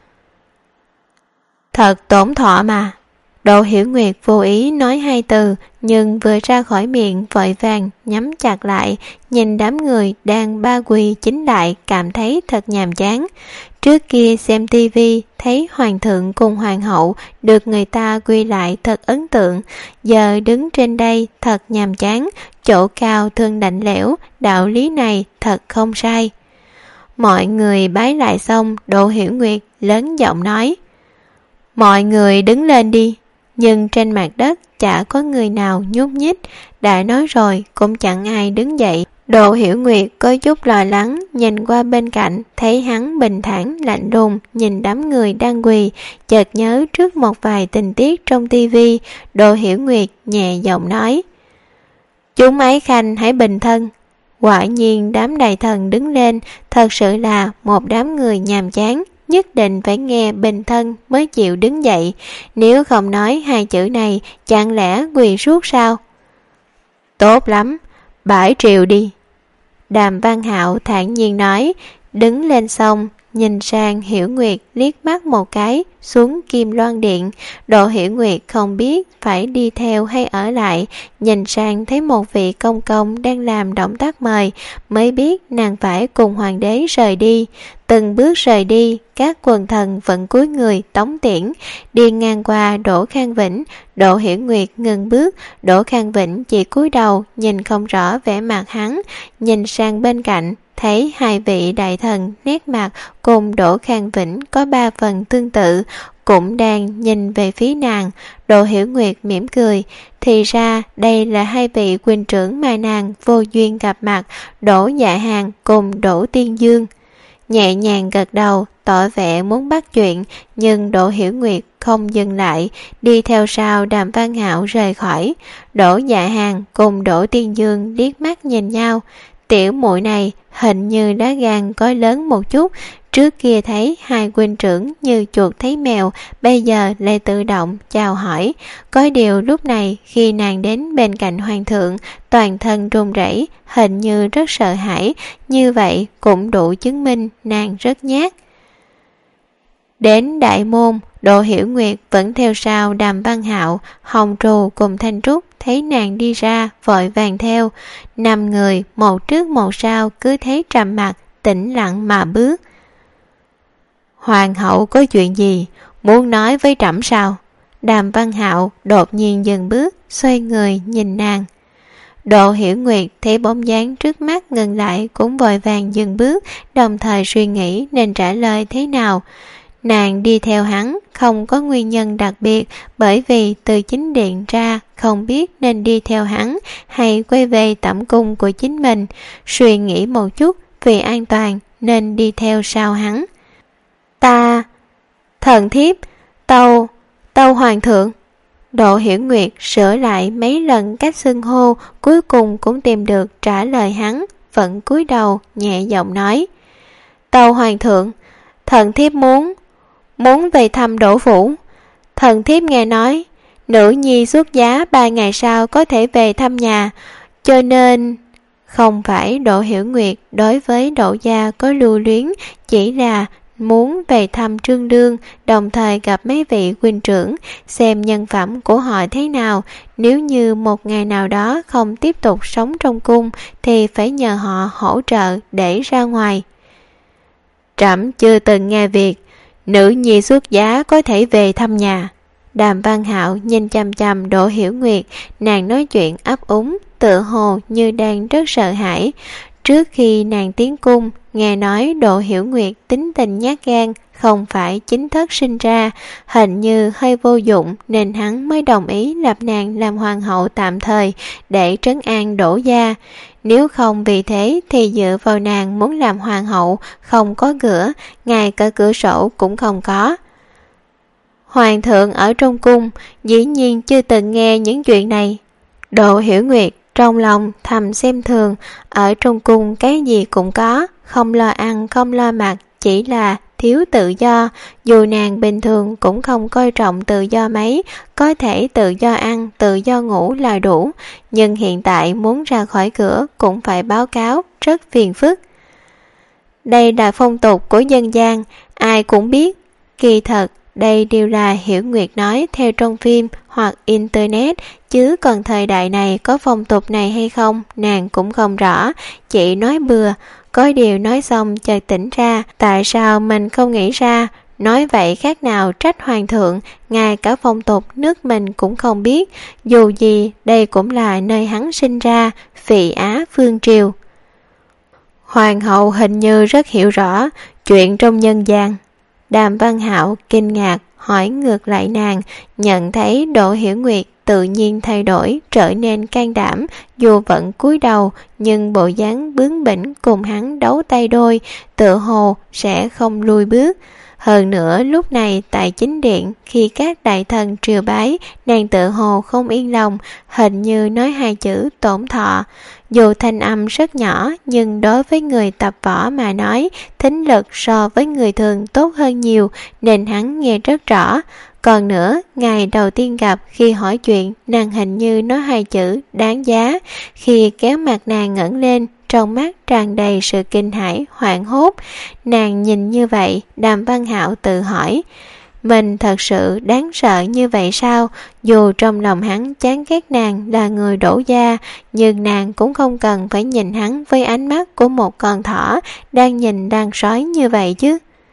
Thật tổn thọ mà. Đỗ Hiểu Nguyệt vô ý nói 2 từ, nhưng vừa ra khỏi miệng vội vàng nhắm chặt lại, nhìn đám người đang ba quỳ chính đại cảm thấy thật nhàm chán. Trước kia xem tivi thấy hoàng thượng cùng hoàng hậu được người ta quy lại thật ấn tượng, giờ đứng trên đây thật nhàm chán, chỗ cao thường lạnh lẽo, đạo lý này thật không sai. Mọi người bái lại xong, Đỗ Hiểu Nguyệt lớn giọng nói: Mọi người đứng lên đi. Nhưng trên mặt đất chả có người nào nhúc nhích, đã nói rồi cũng chẳng ai đứng dậy. Đỗ Hiểu Nguyệt có chút lo lắng, nhìn qua bên cạnh, thấy hắn bình thản lạnh lùng nhìn đám người đang quỳ, chợt nhớ trước một vài tình tiết trong tivi. Đỗ Hiểu Nguyệt nhẹ giọng nói: Chúng ái khanh hãy bình thân. Quả nhiên đám đại thần đứng lên, thật sự là một đám người nhàm chán, nhất định phải nghe bình thân mới chịu đứng dậy, nếu không nói 2 chữ này chẳng lẽ quỳ suốt sao? Tốt lắm, bãi triều đi. Đàm Văn Hạo thản nhiên nói, đứng lên xong nhìn sang Hiểu Nguyệt liếc mắt một cái xuống Kim Loan Điện. Đỗ Hiểu Nguyệt không biết phải đi theo hay ở lại, nhìn sang thấy một vị công công đang làm động tác mời, mới biết nàng phải cùng hoàng đế rời đi. Từng bước rời đi, các quần thần vẫn cúi người tống tiễn. Đi ngang qua Đỗ Khang Vĩnh, Đỗ Hiểu Nguyệt ngừng bước. Đỗ Khang Vĩnh chỉ cúi đầu nhìn không rõ vẻ mặt hắn, nhìn sang bên cạnh thấy hai vị đại thần nét mặt cùng Đỗ Khang Vĩnh có 3 phần tương tự, cũng đang nhìn về phía nàng. Đỗ Hiểu Nguyệt mỉm cười, thì ra đây là hai vị huynh trưởng mà nàng vô duyên gặp mặt, Đỗ Dạ Hàn cùng Đỗ Tiên Dương. Nhẹ nhàng gật đầu tỏ vẻ muốn bắt chuyện, nhưng Đỗ Hiểu Nguyệt không dừng lại, đi theo sau Đàm Văn Hạo rời khỏi. Đỗ Dạ Hàn cùng Đỗ Tiên Dương liếc mắt nhìn nhau. Tiểu muội này hình như đá gan có lớn một chút, trước kia thấy hai huynh trưởng như chuột thấy mèo, bây giờ lại tự động chào hỏi. Có điều lúc này khi nàng đến bên cạnh hoàng thượng, toàn thân run rẩy, hình như rất sợ hãi, như vậy cũng đủ chứng minh nàng rất nhát. Đến đại môn, Đỗ Hiểu Nguyệt vẫn theo sau Đàm Văn Hạo, Hồng Trù cùng Thanh Trúc thấy nàng đi ra vội vàng theo. 5 người một trước một sau cứ thế trầm mặc tĩnh lặng mà bước. Hoàng hậu có chuyện gì muốn nói với trẫm sao? Đàm Văn Hạo đột nhiên dừng bước, xoay người nhìn nàng. Đỗ Hiểu Nguyệt thấy bóng dáng trước mắt ngừng lại cũng vội vàng dừng bước, đồng thời suy nghĩ nên trả lời thế nào. Nàng đi theo hắn không có nguyên nhân đặc biệt, bởi vì từ chính điện ra không biết nên đi theo hắn hay quay về tẩm cung của chính mình. Suy nghĩ một chút, vì an toàn nên đi theo sau hắn. Ta, thần thiếp, tâu hoàng thượng. Đỗ Hiểu Nguyệt sửa lại mấy lần cách xưng hô, cuối cùng cũng tìm được trả lời hắn, vẫn cúi đầu nhẹ giọng nói. Tâu hoàng thượng, thần thiếp muốn về thăm Đỗ phủ. Thần thiếp nghe nói nữ nhi xuất giá 3 ngày sau có thể về thăm nhà, cho nên... Không phải Đỗ Hiểu Nguyệt đối với Đỗ gia có lưu luyến, chỉ là muốn về thăm Trương Đương, đồng thời gặp mấy vị huynh trưởng, xem nhân phẩm của họ thế nào. Nếu như một ngày nào đó không tiếp tục sống trong cung thì phải nhờ họ hỗ trợ để ra ngoài. Trẫm chưa từng nghe việc nữ nhi xuất giá có thể về thăm nhà. Đàm Văn Hạo nhìn chăm chăm Đỗ Hiểu Nguyệt, nàng nói chuyện ấp úng, tựa hồ như đang rất sợ hãi. Trước khi nàng tiến cung, nghe nói Đỗ Hiểu Nguyệt tính tình nhát gan, không phải chính thức sinh ra, hình như hơi vô dụng nên hắn mới đồng ý lập nàng làm hoàng hậu tạm thời để trấn an Đỗ gia. Nếu không vì thế thì dựa vào nàng muốn làm hoàng hậu không có cửa, ngay cả cửa sổ cũng không có. Hoàng thượng ở trong cung dĩ nhiên chưa từng nghe những chuyện này. Đỗ Hiểu Nguyệt trong lòng thầm xem thường, ở trong cung cái gì cũng có, không lo ăn không lo mặc, chỉ là thiếu tự do. Dù nàng bình thường cũng không coi trọng tự do mấy, có thể tự do ăn, tự do ngủ là đủ, nhưng hiện tại muốn ra khỏi cửa cũng phải báo cáo, rất phiền phức. Đây là phong tục của dân gian, ai cũng biết. Kỳ thật đây đều là Hiểu Nguyệt nói theo trong phim hoặc internet, chứ còn thời đại này có phong tục này hay không nàng cũng không rõ, chỉ nói bừa. Có điều nói xong chợt tỉnh ra, tại sao mình không nghĩ ra, nói vậy khác nào trách hoàng thượng, ngay cả phong tục nước mình cũng không biết, dù gì đây cũng là nơi hắn sinh ra, Phì Á Vương Triều. Hoàng hậu hình như rất hiểu rõ chuyện trong nhân gian. Đàm Văn Hạo kinh ngạc hỏi ngược lại nàng, nhận thấy Đỗ Hiểu Nguyệt tự nhiên thay đổi, trở nên can đảm, dù vẫn cúi đầu nhưng bộ dáng bướng bỉnh cùng hắn đấu tay đôi, tựa hồ sẽ không lùi bước. Hơn nữa lúc này tại chính điện, khi các đại thần triều bái, nàng tự hồ không yên lòng, hình như nói 2 chữ tổn thọ. Dù thanh âm rất nhỏ, nhưng đối với người tập võ mà nói, thính lực so với người thường tốt hơn nhiều, nên hắn nghe rất rõ. Còn nữa, ngày đầu tiên gặp khi hỏi chuyện, nàng hình như nói 2 chữ đáng giá. Khi kéo mặt nàng ngẩng lên, trong mắt tràn đầy sự kinh hãi, hoảng hốt. Nàng nhìn như vậy, Đàm Văn Hạo tự hỏi, mình thật sự đáng sợ như vậy sao? Dù trong lòng hắn chán ghét nàng là người Đỗ gia, nhưng nàng cũng không cần phải nhìn hắn với ánh mắt của một con thỏ đang nhìn đàn sói như vậy chứ.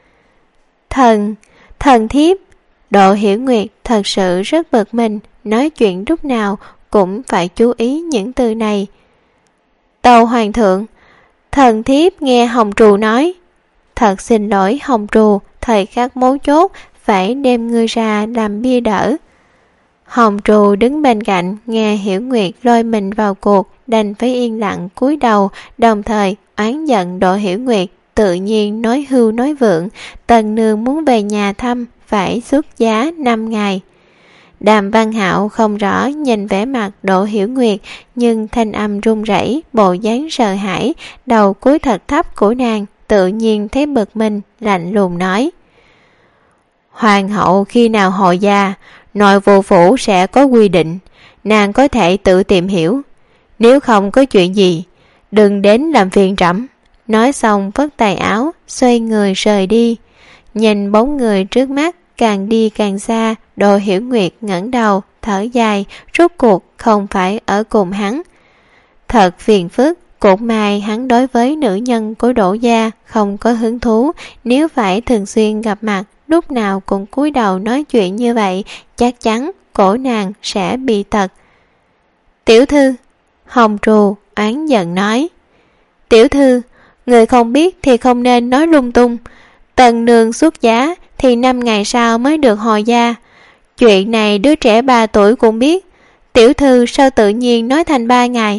Thần thiếp. Đỗ Hiểu Nguyệt thật sự rất bực mình, nói chuyện lúc nào cũng phải chú ý những từ này. Tâu hoàng thượng, thần thiếp nghe Hồng Trù nói. Thật xin lỗi Hồng Trù, thời khắc mấu chốt phải đem ngươi ra làm bia đỡ. Hồng Trù đứng bên cạnh nghe Hiểu Nguyệt lôi mình vào cuộc, đành phải yên lặng cúi đầu, đồng thời oán giận Đỗ Hiểu Nguyệt tự nhiên nói hưu nói vượng. Tần nương muốn về nhà thăm, phải xuất giá 5 ngày. Đàm Văn Hạo không rõ nhìn vẻ mặt Đỗ Hiểu Nguyệt, nhưng thanh âm run rẩy, bộ dáng sợ hãi, đầu cúi thật thấp của nàng tự nhiên thấy bực mình, lạnh lùng nói: Hoàng hậu khi nào hồi gia, nội vụ phủ sẽ có quy định, nàng có thể tự tìm hiểu. Nếu không có chuyện gì, đừng đến làm phiền trẫm. Nói xong vất tay áo, xoay người rời đi. Nhìn bóng người trước mắt càng đi càng xa, Đỗ Hiểu Nguyệt ngẩng đầu thở dài, rốt cuộc không phải ở cùng hắn. Thật phiền phức, cũng may hắn đối với nữ nhân của Đỗ gia không có hứng thú. Nếu phải thường xuyên gặp mặt, lúc nào cũng cúi đầu nói chuyện như vậy, chắc chắn cổ nàng sẽ bị tật. Tiểu thư. Hồng Trù oán giận nói: Tiểu thư, người không biết thì không nên nói lung tung. Tần nương xuất giá thì 5 ngày sau mới được hồi gia. Chuyện này đứa trẻ 3 tuổi cũng biết. Tiểu thư sao tự nhiên nói thành 3 ngày?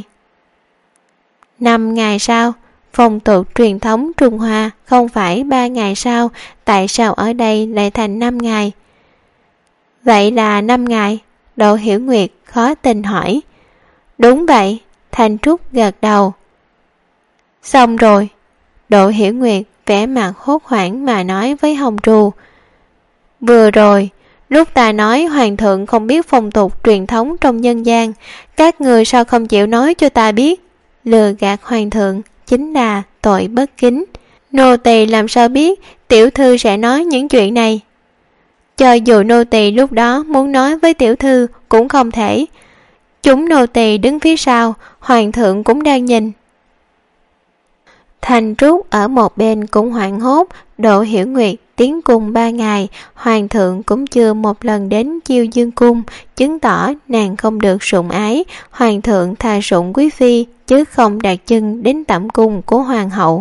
5 ngày sau? Phong tục truyền thống Trung Hoa không phải 3 ngày sau, tại sao ở đây lại thành 5 ngày? Vậy là 5 ngày? Đỗ Hiểu Nguyệt khó tin hỏi. Đúng vậy, Thanh Trúc gật đầu. Xong rồi. Đỗ Hiểu Nguyệt vẻ mặt hốt hoảng mà nói với Hồng Trù: Vừa rồi, lúc ta nói hoàng thượng không biết phong tục truyền thống trong nhân gian, các người sao không chịu nói cho ta biết? Lừa gạt hoàng thượng chính là tội bất kính. Nô tỳ làm sao biết tiểu thư sẽ nói những chuyện này? Cho dù nô tỳ lúc đó muốn nói với tiểu thư cũng không thể. Chúng nô tỳ đứng phía sau, hoàng thượng cũng đang nhìn. Thanh Trúc ở một bên cũng hoảng hốt. Đỗ Hiểu Nguyệt tiến cung 3 ngày, hoàng thượng cũng chưa một lần đến Chiêu Dương cung, chứng tỏ nàng không được sủng ái. Hoàng thượng thà sủng quý phi chứ không đặt chân đến tẩm cung của hoàng hậu.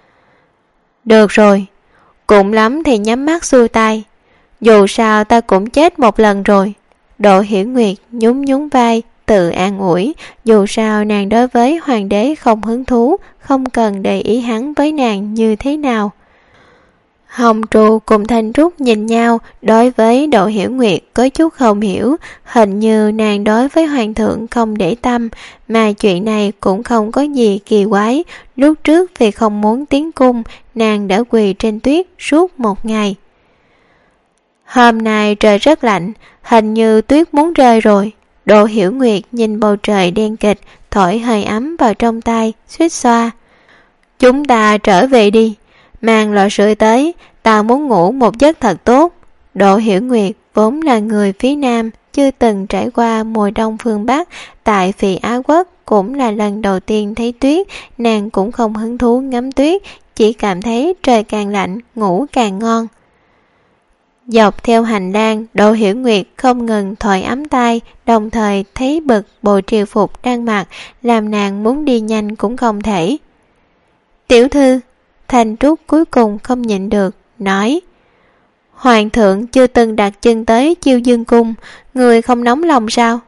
Được rồi, cũng lắm thì nhắm mắt xuôi tay, dù sao ta cũng chết một lần rồi. Đỗ Hiểu Nguyệt nhún nhún vai tự an ủi, dù sao nàng đối với hoàng đế không hứng thú, không cần để ý hắn với nàng như thế nào. Hồng Trù cùng Thanh Trúc nhìn nhau, đối với Đỗ Hiểu Nguyệt có chút không hiểu, hình như nàng đối với hoàng thượng không để tâm, mà chuyện này cũng không có gì kỳ quái. Lúc trước vì không muốn tiến cung, nàng đã quỳ trên tuyết suốt 1 ngày. Hôm nay trời rất lạnh, hình như tuyết muốn rơi rồi. Đỗ Hiểu Nguyệt nhìn bầu trời đen kịch, thổi hơi ấm vào trong tay, suýt xoa. Chúng ta trở về đi, mang lò sưởi tới, ta muốn ngủ một giấc thật tốt. Đỗ Hiểu Nguyệt vốn là người phía Nam, chưa từng trải qua mùa đông phương Bắc, tại Phì Á Quốc cũng là lần đầu tiên thấy tuyết, nàng cũng không hứng thú ngắm tuyết, chỉ cảm thấy trời càng lạnh, ngủ càng ngon. Dọc theo hành lang, Đỗ Hiểu Nguyệt không ngừng thổi ấm tay, đồng thời thấy bực bộ triều phục đang mặc, làm nàng muốn đi nhanh cũng không thể. Tiểu thư. Thanh Trúc cuối cùng không nhịn được, nói: Hoàng thượng chưa từng đặt chân tới Chiêu Dương cung, người không nóng lòng sao?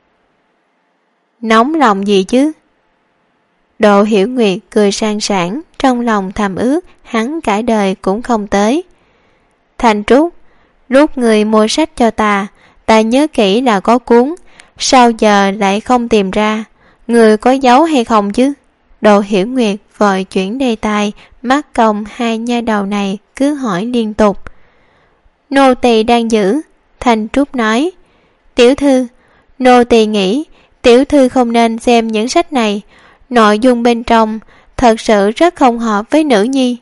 Nóng lòng gì chứ? Đỗ Hiểu Nguyệt cười sang sảng, trong lòng thầm ước hắn cả đời cũng không tới. Thanh Trúc, lúc người mua sách cho ta nhớ kỹ là có cuốn, sao giờ lại không tìm ra? Người có giấu hay không chứ? Đỗ Hiểu Nguyệt vội chuyển đề tài, mắt cong hai nha đầu này cứ hỏi liên tục. Nô tỳ đang giữ. Thanh Trúc nói: Tiểu thư, nô tỳ nghĩ tiểu thư không nên xem những sách này, nội dung bên trong thật sự rất không hợp với nữ nhi.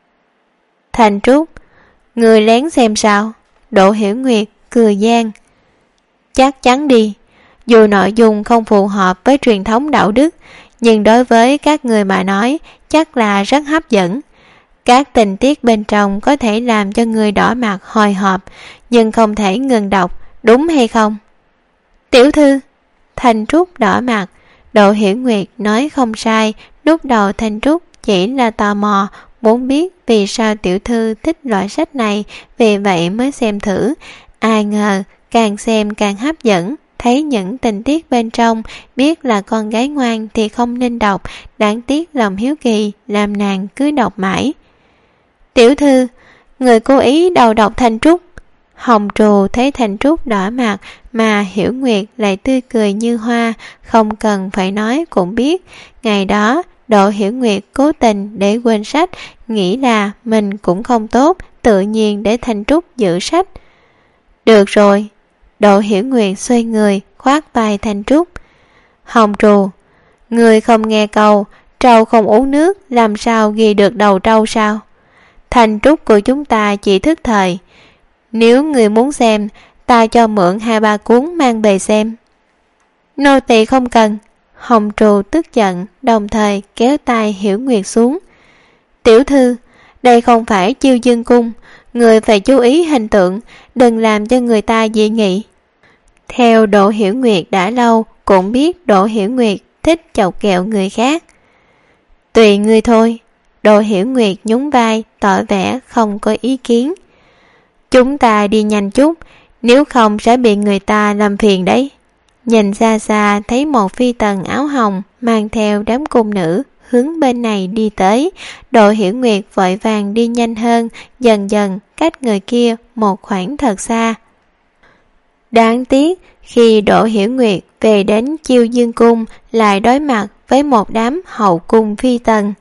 Thanh Trúc: Người lén xem sao? Đỗ Hiểu Nguyệt cười gian: Chắc chắn đi, dù nội dung không phù hợp với truyền thống đạo đức, nhưng đối với các người mà nói chắc là rất hấp dẫn. Các tình tiết bên trong có thể làm cho người đỏ mặt hồi hộp, nhưng không thể ngừng đọc, đúng hay không? Tiểu thư. Thanh Trúc đỏ mặt. Đỗ Hiểu Nguyệt nói không sai, lúc đầu Thanh Trúc chỉ là tò mò, muốn biết vì sao tiểu thư thích loại sách này, vì vậy mới xem thử. Ai ngờ càng xem càng hấp dẫn, thấy những tình tiết bên trong, biết là con gái ngoan thì không nên đọc, đáng tiếc lòng hiếu kỳ làm nàng cứ đọc mãi. Tiểu thư, người cố ý đầu độc Thanh Trúc. Hồng Trù thấy Thanh Trúc đỏ mặt mà Hiểu Nguyệt lại tươi cười như hoa, không cần phải nói cũng biết. Ngày đó Đỗ Hiểu Nguyệt cố tình để quên sách, nghĩ là mình cũng không tốt, tự nhiên để Thanh Trúc giữ sách. Được rồi. Đỗ Hiểu Nguyệt xoay người khoác vai Thanh Trúc. Hồng Trù, người không nghe câu trâu không uống nước làm sao ghi được đầu trâu sao? Thanh Trúc của chúng ta chỉ thức thời, nếu người muốn xem, ta cho mượn 2-3 cuốn mang về xem. Nô tỳ không cần. Hồng Trù tức giận, đồng thời kéo tay Hiểu Nguyệt xuống. Tiểu thư, đây không phải Chiêu Dương Cung, người phải chú ý hình tượng, đừng làm cho người ta dị nghị. Theo Đỗ Hiểu Nguyệt đã lâu, cũng biết Đỗ Hiểu Nguyệt thích chọc ghẹo người khác. Tùy ngươi thôi. Đỗ Hiểu Nguyệt nhún vai, tỏ vẻ không có ý kiến. Chúng ta đi nhanh chút, nếu không sẽ bị người ta làm phiền đấy. Nhìn xa xa thấy một phi tần áo hồng mang theo đám cung nữ hướng bên này đi tới. Đỗ Hiểu Nguyệt vội vàng đi nhanh hơn, dần dần cách người kia một khoảng thật xa. Đáng tiếc khi Đỗ Hiểu Nguyệt về đến Chiêu Dương Cung lại đối mặt với một đám hậu cung phi tần.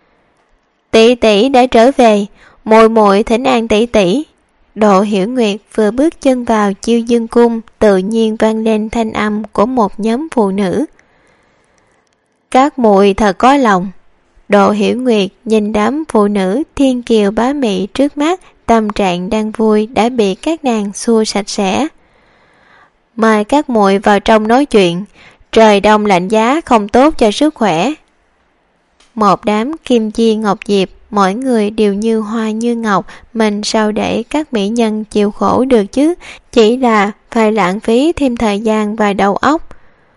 Tỷ tỷ đã trở về, muội muội thỉnh an tỷ tỷ. Đỗ Hiểu Nguyệt vừa bước chân vào Chiêu Dương Cung, tự nhiên vang lên thanh âm của một nhóm phụ nữ. Các muội thật có lòng. Đỗ Hiểu Nguyệt nhìn đám phụ nữ thiên kiều bá mị trước mắt, tâm trạng đang vui đã bị các nàng xua sạch sẽ. Mời các muội vào trong nói chuyện, trời đông lạnh giá không tốt cho sức khỏe. Một đám kim chi ngọc diệp, mỗi người đều như hoa như ngọc, mình sao để các mỹ nhân chịu khổ được chứ, chỉ là phải lãng phí thêm thời gian và đầu óc.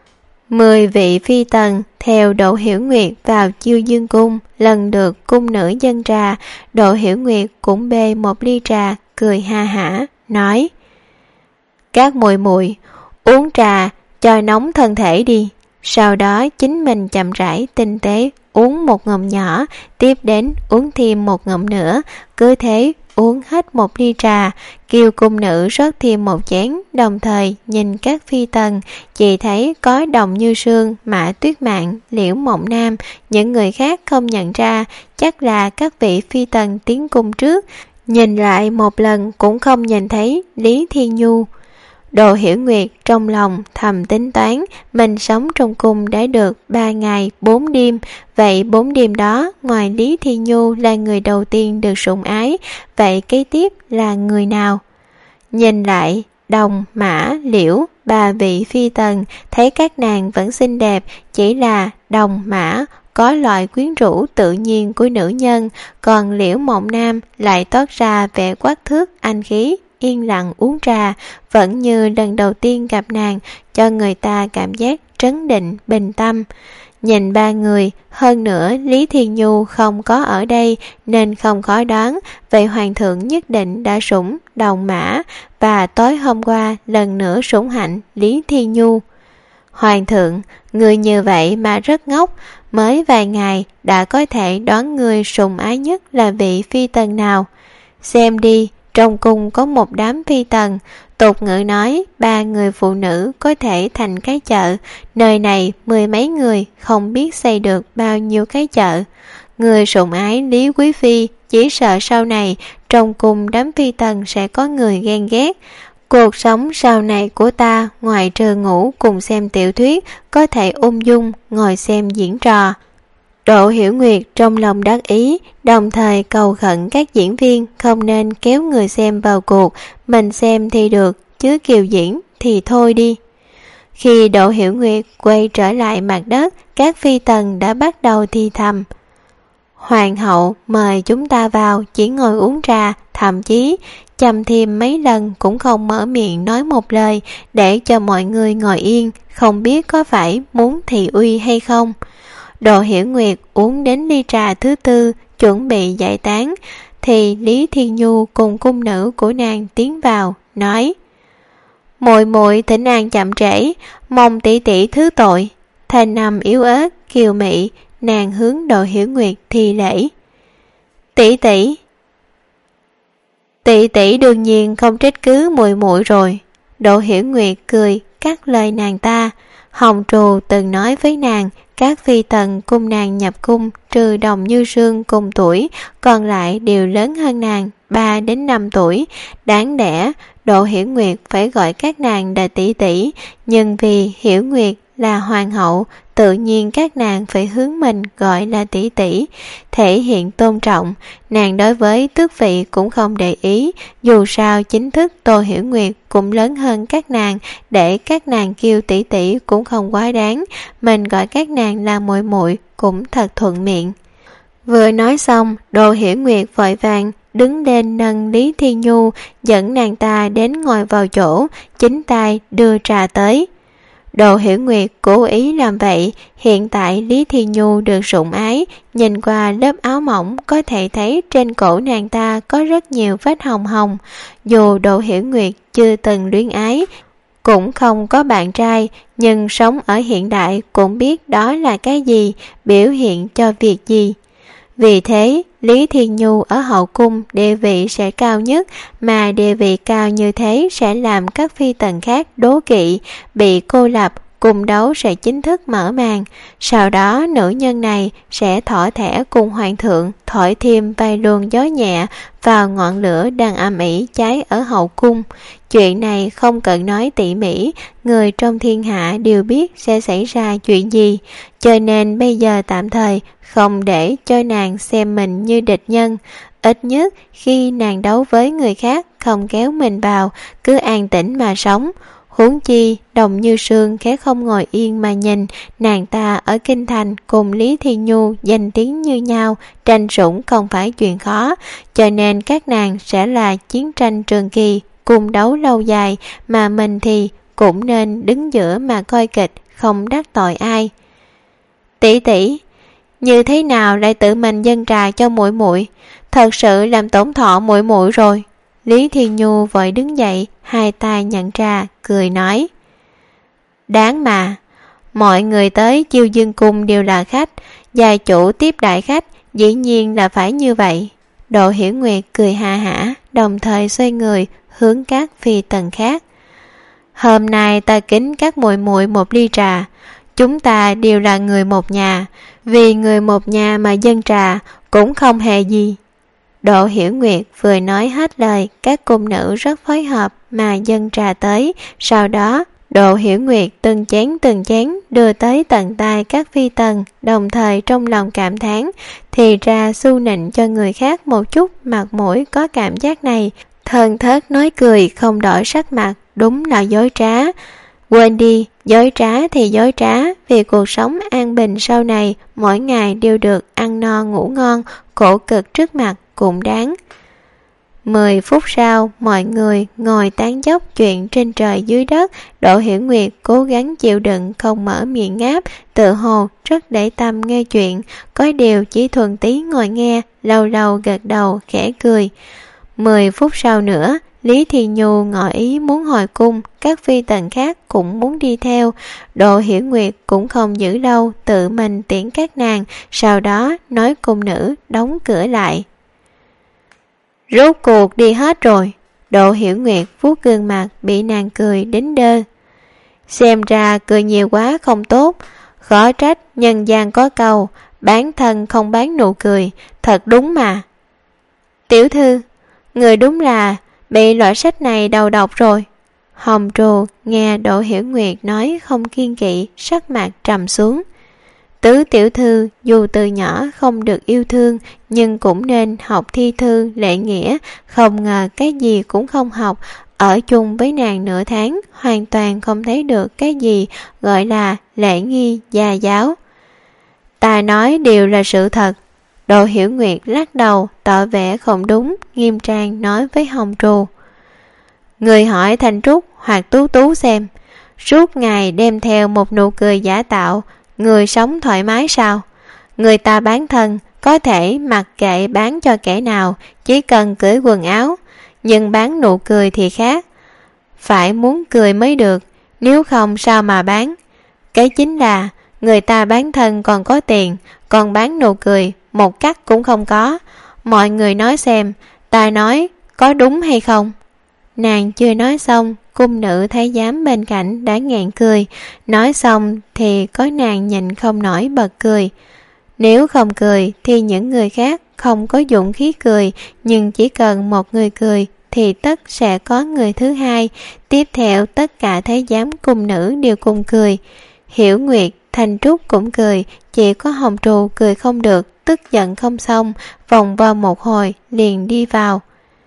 10 vị phi tần theo Đỗ Hiểu Nguyệt vào Chiêu Dương Cung, lần được cung nữ dâng trà. Đỗ Hiểu Nguyệt cũng bê một ly trà, cười ha hả, nói: Các muội muội uống trà cho nóng thân thể đi, sau đó chính mình chậm rãi tinh tế uống một ngụm nhỏ, tiếp đến uống thêm một ngụm nữa, cứ thế uống hết một ly trà. Kiều cung nữ rót thêm một chén, đồng thời nhìn các phi tần, chỉ thấy có Đồng Như Sương, Mã Tuyết Mạn, Liễu Mộng Nam, những người khác không nhận ra, chắc là các vị phi tần tiến cung trước. Nhìn lại một lần cũng không nhìn thấy Lý Thiên Nhu. Đỗ Hiểu Nguyệt trong lòng thầm tính toán, mình sống trong cung đã được 3 ngày 4 đêm, vậy 4 đêm đó ngoài Lý Thiên Nhu là người đầu tiên được sủng ái, vậy kế tiếp là người nào? Nhìn lại Đồng, Mã, Liễu, 3 vị phi tần, thấy các nàng vẫn xinh đẹp, chỉ là Đồng, Mã có loại quyến rũ tự nhiên của nữ nhân, còn Liễu Mộng Nam lại toát ra vẻ quắc thước anh khí, yên lặng uống trà, vẫn như lần đầu tiên gặp nàng, cho người ta cảm giác trấn định, bình tâm. Nhìn 3 người, hơn nữa Lý Thiên Nhu không có ở đây nên không khó đoán, vậy hoàng thượng nhất định đã sủng Đồng, Mã và tối hôm qua lần nữa sủng hạnh Lý Thiên Nhu. Hoàng thượng, người như vậy mà rất ngốc, mới vài ngày đã có thể đoán người sủng ái nhất là vị phi tần nào. Xem đi, trong cung có một đám phi tần, tục ngữ nói 3 người phụ nữ có thể thành cái chợ, nơi này 10 mấy người không biết xây được bao nhiêu cái chợ. Người sủng ái Lý Quý Phi chỉ sợ sau này trong cung đám phi tần sẽ có người ghen ghét, Cuộc sống sau này của ta ngoài trừ ngủ cùng xem tiểu thuyết, có thể ung dung ngồi xem diễn trò. Đỗ Hiểu Nguyệt trong lòng đắc ý, đồng thời cầu khẩn các diễn viên không nên kéo người xem vào cuộc, mình xem thì được, chứ kiều diễn thì thôi đi. Khi Đỗ Hiểu Nguyệt quay trở lại mặt đất, các phi tần đã bắt đầu thì thầm. Hoàng hậu mời chúng ta vào, chỉ ngồi uống trà, thậm chí chăm thêm mấy lần cũng không mở miệng nói một lời, để cho mọi người ngồi yên, không biết có phải muốn thị uy hay không. Đỗ Hiểu Nguyệt uống đến ly trà thứ tư, chuẩn bị giải tán, thì Lý Thiên Nhu cùng cung nữ của nàng tiến vào, nói: Muội muội thỉnh an chậm trễ, mong tỷ tỷ thứ tội. Thanh âm yếu ớt, kiều mị, nàng hướng Đỗ Hiểu Nguyệt thi lễ. Tỷ tỷ. Tỷ tỷ đương nhiên không trách cứ muội muội rồi. Đỗ Hiểu Nguyệt cười cắt lời nàng ta. Hồng Trù từng nói với nàng, các phi tần cung nàng nhập cung trừ Đồng Như Sương cùng tuổi, còn lại đều lớn hơn nàng 3 đến 5 tuổi. Đáng lẽ Đỗ Hiểu Nguyệt phải gọi các nàng là tỷ tỷ, nhưng vì Hiểu Nguyệt là hoàng hậu, tự nhiên các nàng phải hướng mình gọi là tỷ tỷ, thể hiện tôn trọng. Nàng đối với tước vị cũng không để ý, dù sao chính thức Tô Hiểu Nguyệt cũng lớn hơn các nàng, để các nàng kêu tỷ tỷ cũng không quá đáng, mình gọi các nàng là muội muội cũng thật thuận miệng. Vừa nói xong, Đỗ Hiểu Nguyệt vội vàng đứng lên nâng Lý Thiên Nhu, dẫn nàng ta đến ngồi vào chỗ, chính tay đưa trà tới. Đỗ Hiểu Nguyệt cố ý làm vậy, hiện tại Lý Thiên Nhu được sủng ái, nhìn qua lớp áo mỏng có thể thấy trên cổ nàng ta có rất nhiều vết hồng hồng. Dù Đỗ Hiểu Nguyệt chưa từng luyến ái, cũng không có bạn trai, nhưng sống ở hiện đại cũng biết đó là cái gì, biểu hiện cho việc gì. Vì thế, Lý Thiên Nhu ở hậu cung địa vị sẽ cao nhất, mà địa vị cao như thế sẽ làm các phi tần khác đố kỵ, bị cô lập, cung đấu sẽ chính thức mở màn. Sau đó nữ nhân này sẽ thỏ thẻ cùng hoàng thượng thổi thêm vài luồng gió nhẹ vào ngọn lửa đang âm ỉ cháy ở hậu cung. Chuyện này không cần nói tỉ mỉ, người trong thiên hạ đều biết sẽ xảy ra chuyện gì, cho nên bây giờ tạm thời không để cho nàng xem mình như địch nhân. Ít nhất khi nàng đấu với người khác không kéo mình vào, cứ an tĩnh mà sống. Huống chi Đồng Như Sương khẽ không ngồi yên mà nhìn, nàng ta ở kinh thành cùng Lý Thiên Nhu danh tiếng như nhau, tranh sủng không phải chuyện khó, cho nên các nàng sẽ là chiến tranh trường kỳ, cùng đấu lâu dài, mà mình thì cũng nên đứng giữa mà coi kịch, không đắc tội ai. Tỷ tỷ, như thế nào lại tự mình dâng trà cho muội muội? Thật sự làm tổn thọ muội muội rồi. Lý Thiên Nhu vội đứng dậy, hai tay nhận trà, cười nói: Đáng mà, mọi người tới Chiêu Dương cung đều là khách, gia chủ tiếp đại khách, dĩ nhiên là phải như vậy. Đỗ Hiểu Nguyệt cười ha hả, đồng thời xoay người hướng các phi tần khác. Hôm nay ta kính các muội muội một ly trà, chúng ta đều là người một nhà, vì người một nhà mà dâng trà cũng không hề gì. Đỗ Hiểu Nguyệt vừa nói hết lời, các cung nữ rất phối hợp mà dâng trà tới, sau đó Đỗ Hiểu Nguyệt từng chén đưa tới tận tay các phi tần, đồng thời trong lòng cảm thán, thì ra su nịnh cho người khác một chút mặt mũi có cảm giác này, thân thớt nói cười không đổi sắc mặt, đúng là dối trá. Quên đi, dối trá thì dối trá, vì cuộc sống an bình sau này mỗi ngày đều được ăn no ngủ ngon, khổ cực trước mặt cũng đáng. 10 phút sau, mọi người ngồi tán dóc chuyện trên trời dưới đất. Đỗ Hiểu Nguyệt cố gắng chịu đựng không mở miệng ngáp, tự hồ rất để tâm nghe chuyện, có điều chỉ thuần tí ngồi nghe, lâu lâu gật đầu khẽ cười. 10 phút sau nữa, Lý Thiên Nhu ngỏ ý muốn hồi cung, các phi tần khác cũng muốn đi theo. Đỗ Hiểu Nguyệt cũng không giữ lâu, tự mình tiễn các nàng, sau đó nói cung nữ đóng cửa lại. Rốt cuộc đi hết rồi. Đỗ Hiểu Nguyệt vuốt gương mặt bị nàng cười đến đơ. Xem ra cười nhiều quá không tốt, khó trách nhân gian có câu bán thân không bán nụ cười, thật đúng mà. Tiểu thư, người đúng là bị loại sách này đầu độc rồi. Hồng Trù nghe Đỗ Hiểu Nguyệt nói không kiên kỵ, sắc mặt trầm xuống. Tứ tiểu thư dù từ nhỏ không được yêu thương, nhưng cũng nên học thi thư lễ nghĩa, không ngờ cái gì cũng không học. Ở chung với nàng nửa tháng, hoàn toàn không thấy được cái gì gọi là lễ nghi gia giáo. Ta nói đều là sự thật. Đỗ Hiểu Nguyệt lắc đầu, tỏ vẻ không đúng, nghiêm trang nói với Hồng Trù. Người hỏi Thanh Trúc hoặc Tú Tú xem, suốt ngày đem theo một nụ cười giả tạo, người sống thoải mái sao? Người ta bán thân, có thể mặc kệ bán cho kẻ nào, chỉ cần cởi quần áo, nhưng bán nụ cười thì khác. Phải muốn cười mới được, nếu không sao mà bán. Cái chính là, người ta bán thân còn có tiền, còn bán nụ cười, một cắt cũng không có. Mọi người nói xem, ta nói có đúng hay không? Nàng chưa nói xong, cung nữ thái giám bên cạnh đã ngẹn cười. Nói xong thì có nàng nhìn không nổi bật cười. Nếu không cười thì những người khác không có dũng khí cười, nhưng chỉ cần một người cười thì tất sẽ có người thứ hai. Tiếp theo tất cả thái giám cung nữ đều cùng cười. Hiểu Nguyệt, Thanh Trúc cũng cười, chỉ có Hồng Trù cười không được, tức giận không xong, vòng vo một hồi liền đi vào.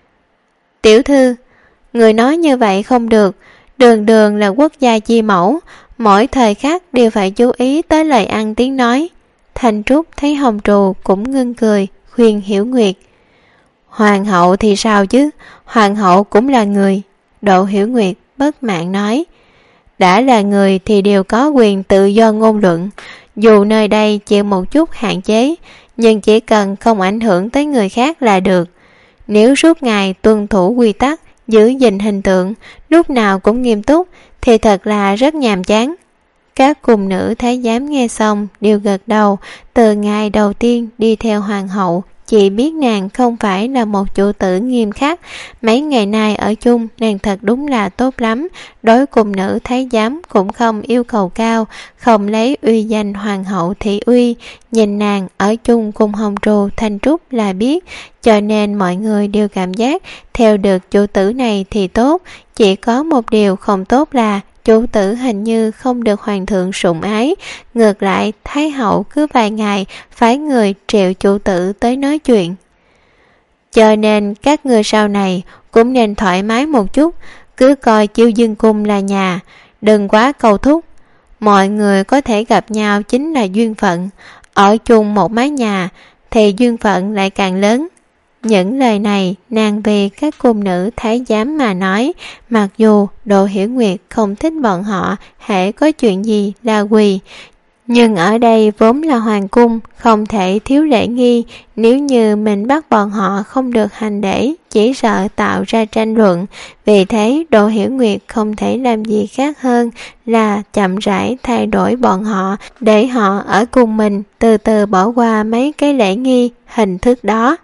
Tiểu thư, người nói như vậy không được, Đường Đường là quốc gia chi mẫu, mỗi thời khắc đều phải chú ý tới lời ăn tiếng nói. Thanh Trúc thấy Hồng Trù cũng ngưng cười, khuyên Hiểu Nguyệt. Hoàng hậu thì sao chứ, hoàng hậu cũng là người. Đỗ Hiểu Nguyệt bất mãn nói. Đã là người thì đều có quyền tự do ngôn luận, dù nơi đây chịu một chút hạn chế, nhưng chỉ cần không ảnh hưởng tới người khác là được. Nếu suốt ngày tuân thủ quy tắc, giữ gìn hình tượng, lúc nào cũng nghiêm túc, thì thật là rất nhàm chán. Các cung nữ thái giám nghe xong đều gật đầu. Từ ngày đầu tiên đi theo hoàng hậu, chị biết nàng không phải là một chủ tử nghiêm khắc. Mấy ngày nay ở chung nàng thật đúng là tốt lắm. Đối cung nữ thái giám cũng không yêu cầu cao, không lấy uy danh hoàng hậu thị uy. Nhìn nàng ở chung cùng Hồng Trù, Thanh Trúc là biết, cho nên mọi người đều cảm giác theo được chủ tử này thì tốt. Chỉ có một điều không tốt là chủ tử hình như không được hoàng thượng sủng ái. Ngược lại, thái hậu cứ vài ngày phái người triệu chủ tử tới nói chuyện. Cho nên các người sau này cũng nên thoải mái một chút, cứ coi Chiêu Dương Cung là nhà, đừng quá cầu thúc. Mọi người có thể gặp nhau chính là duyên phận, ở chung một mái nhà thì duyên phận lại càng lớn. Những lời này nàng vì các cung nữ thái giám mà nói, mặc dù Đỗ Hiểu Nguyệt không thích bọn họ, hễ có chuyện gì là quỳ. Nhưng ở đây vốn là hoàng cung, không thể thiếu lễ nghi, nếu như mình bắt bọn họ không được hành lễ, chỉ sợ tạo ra tranh luận. Vì thế Đỗ Hiểu Nguyệt không thể làm gì khác hơn là chậm rãi thay đổi bọn họ, để họ ở cùng mình, từ từ bỏ qua mấy cái lễ nghi, hình thức đó.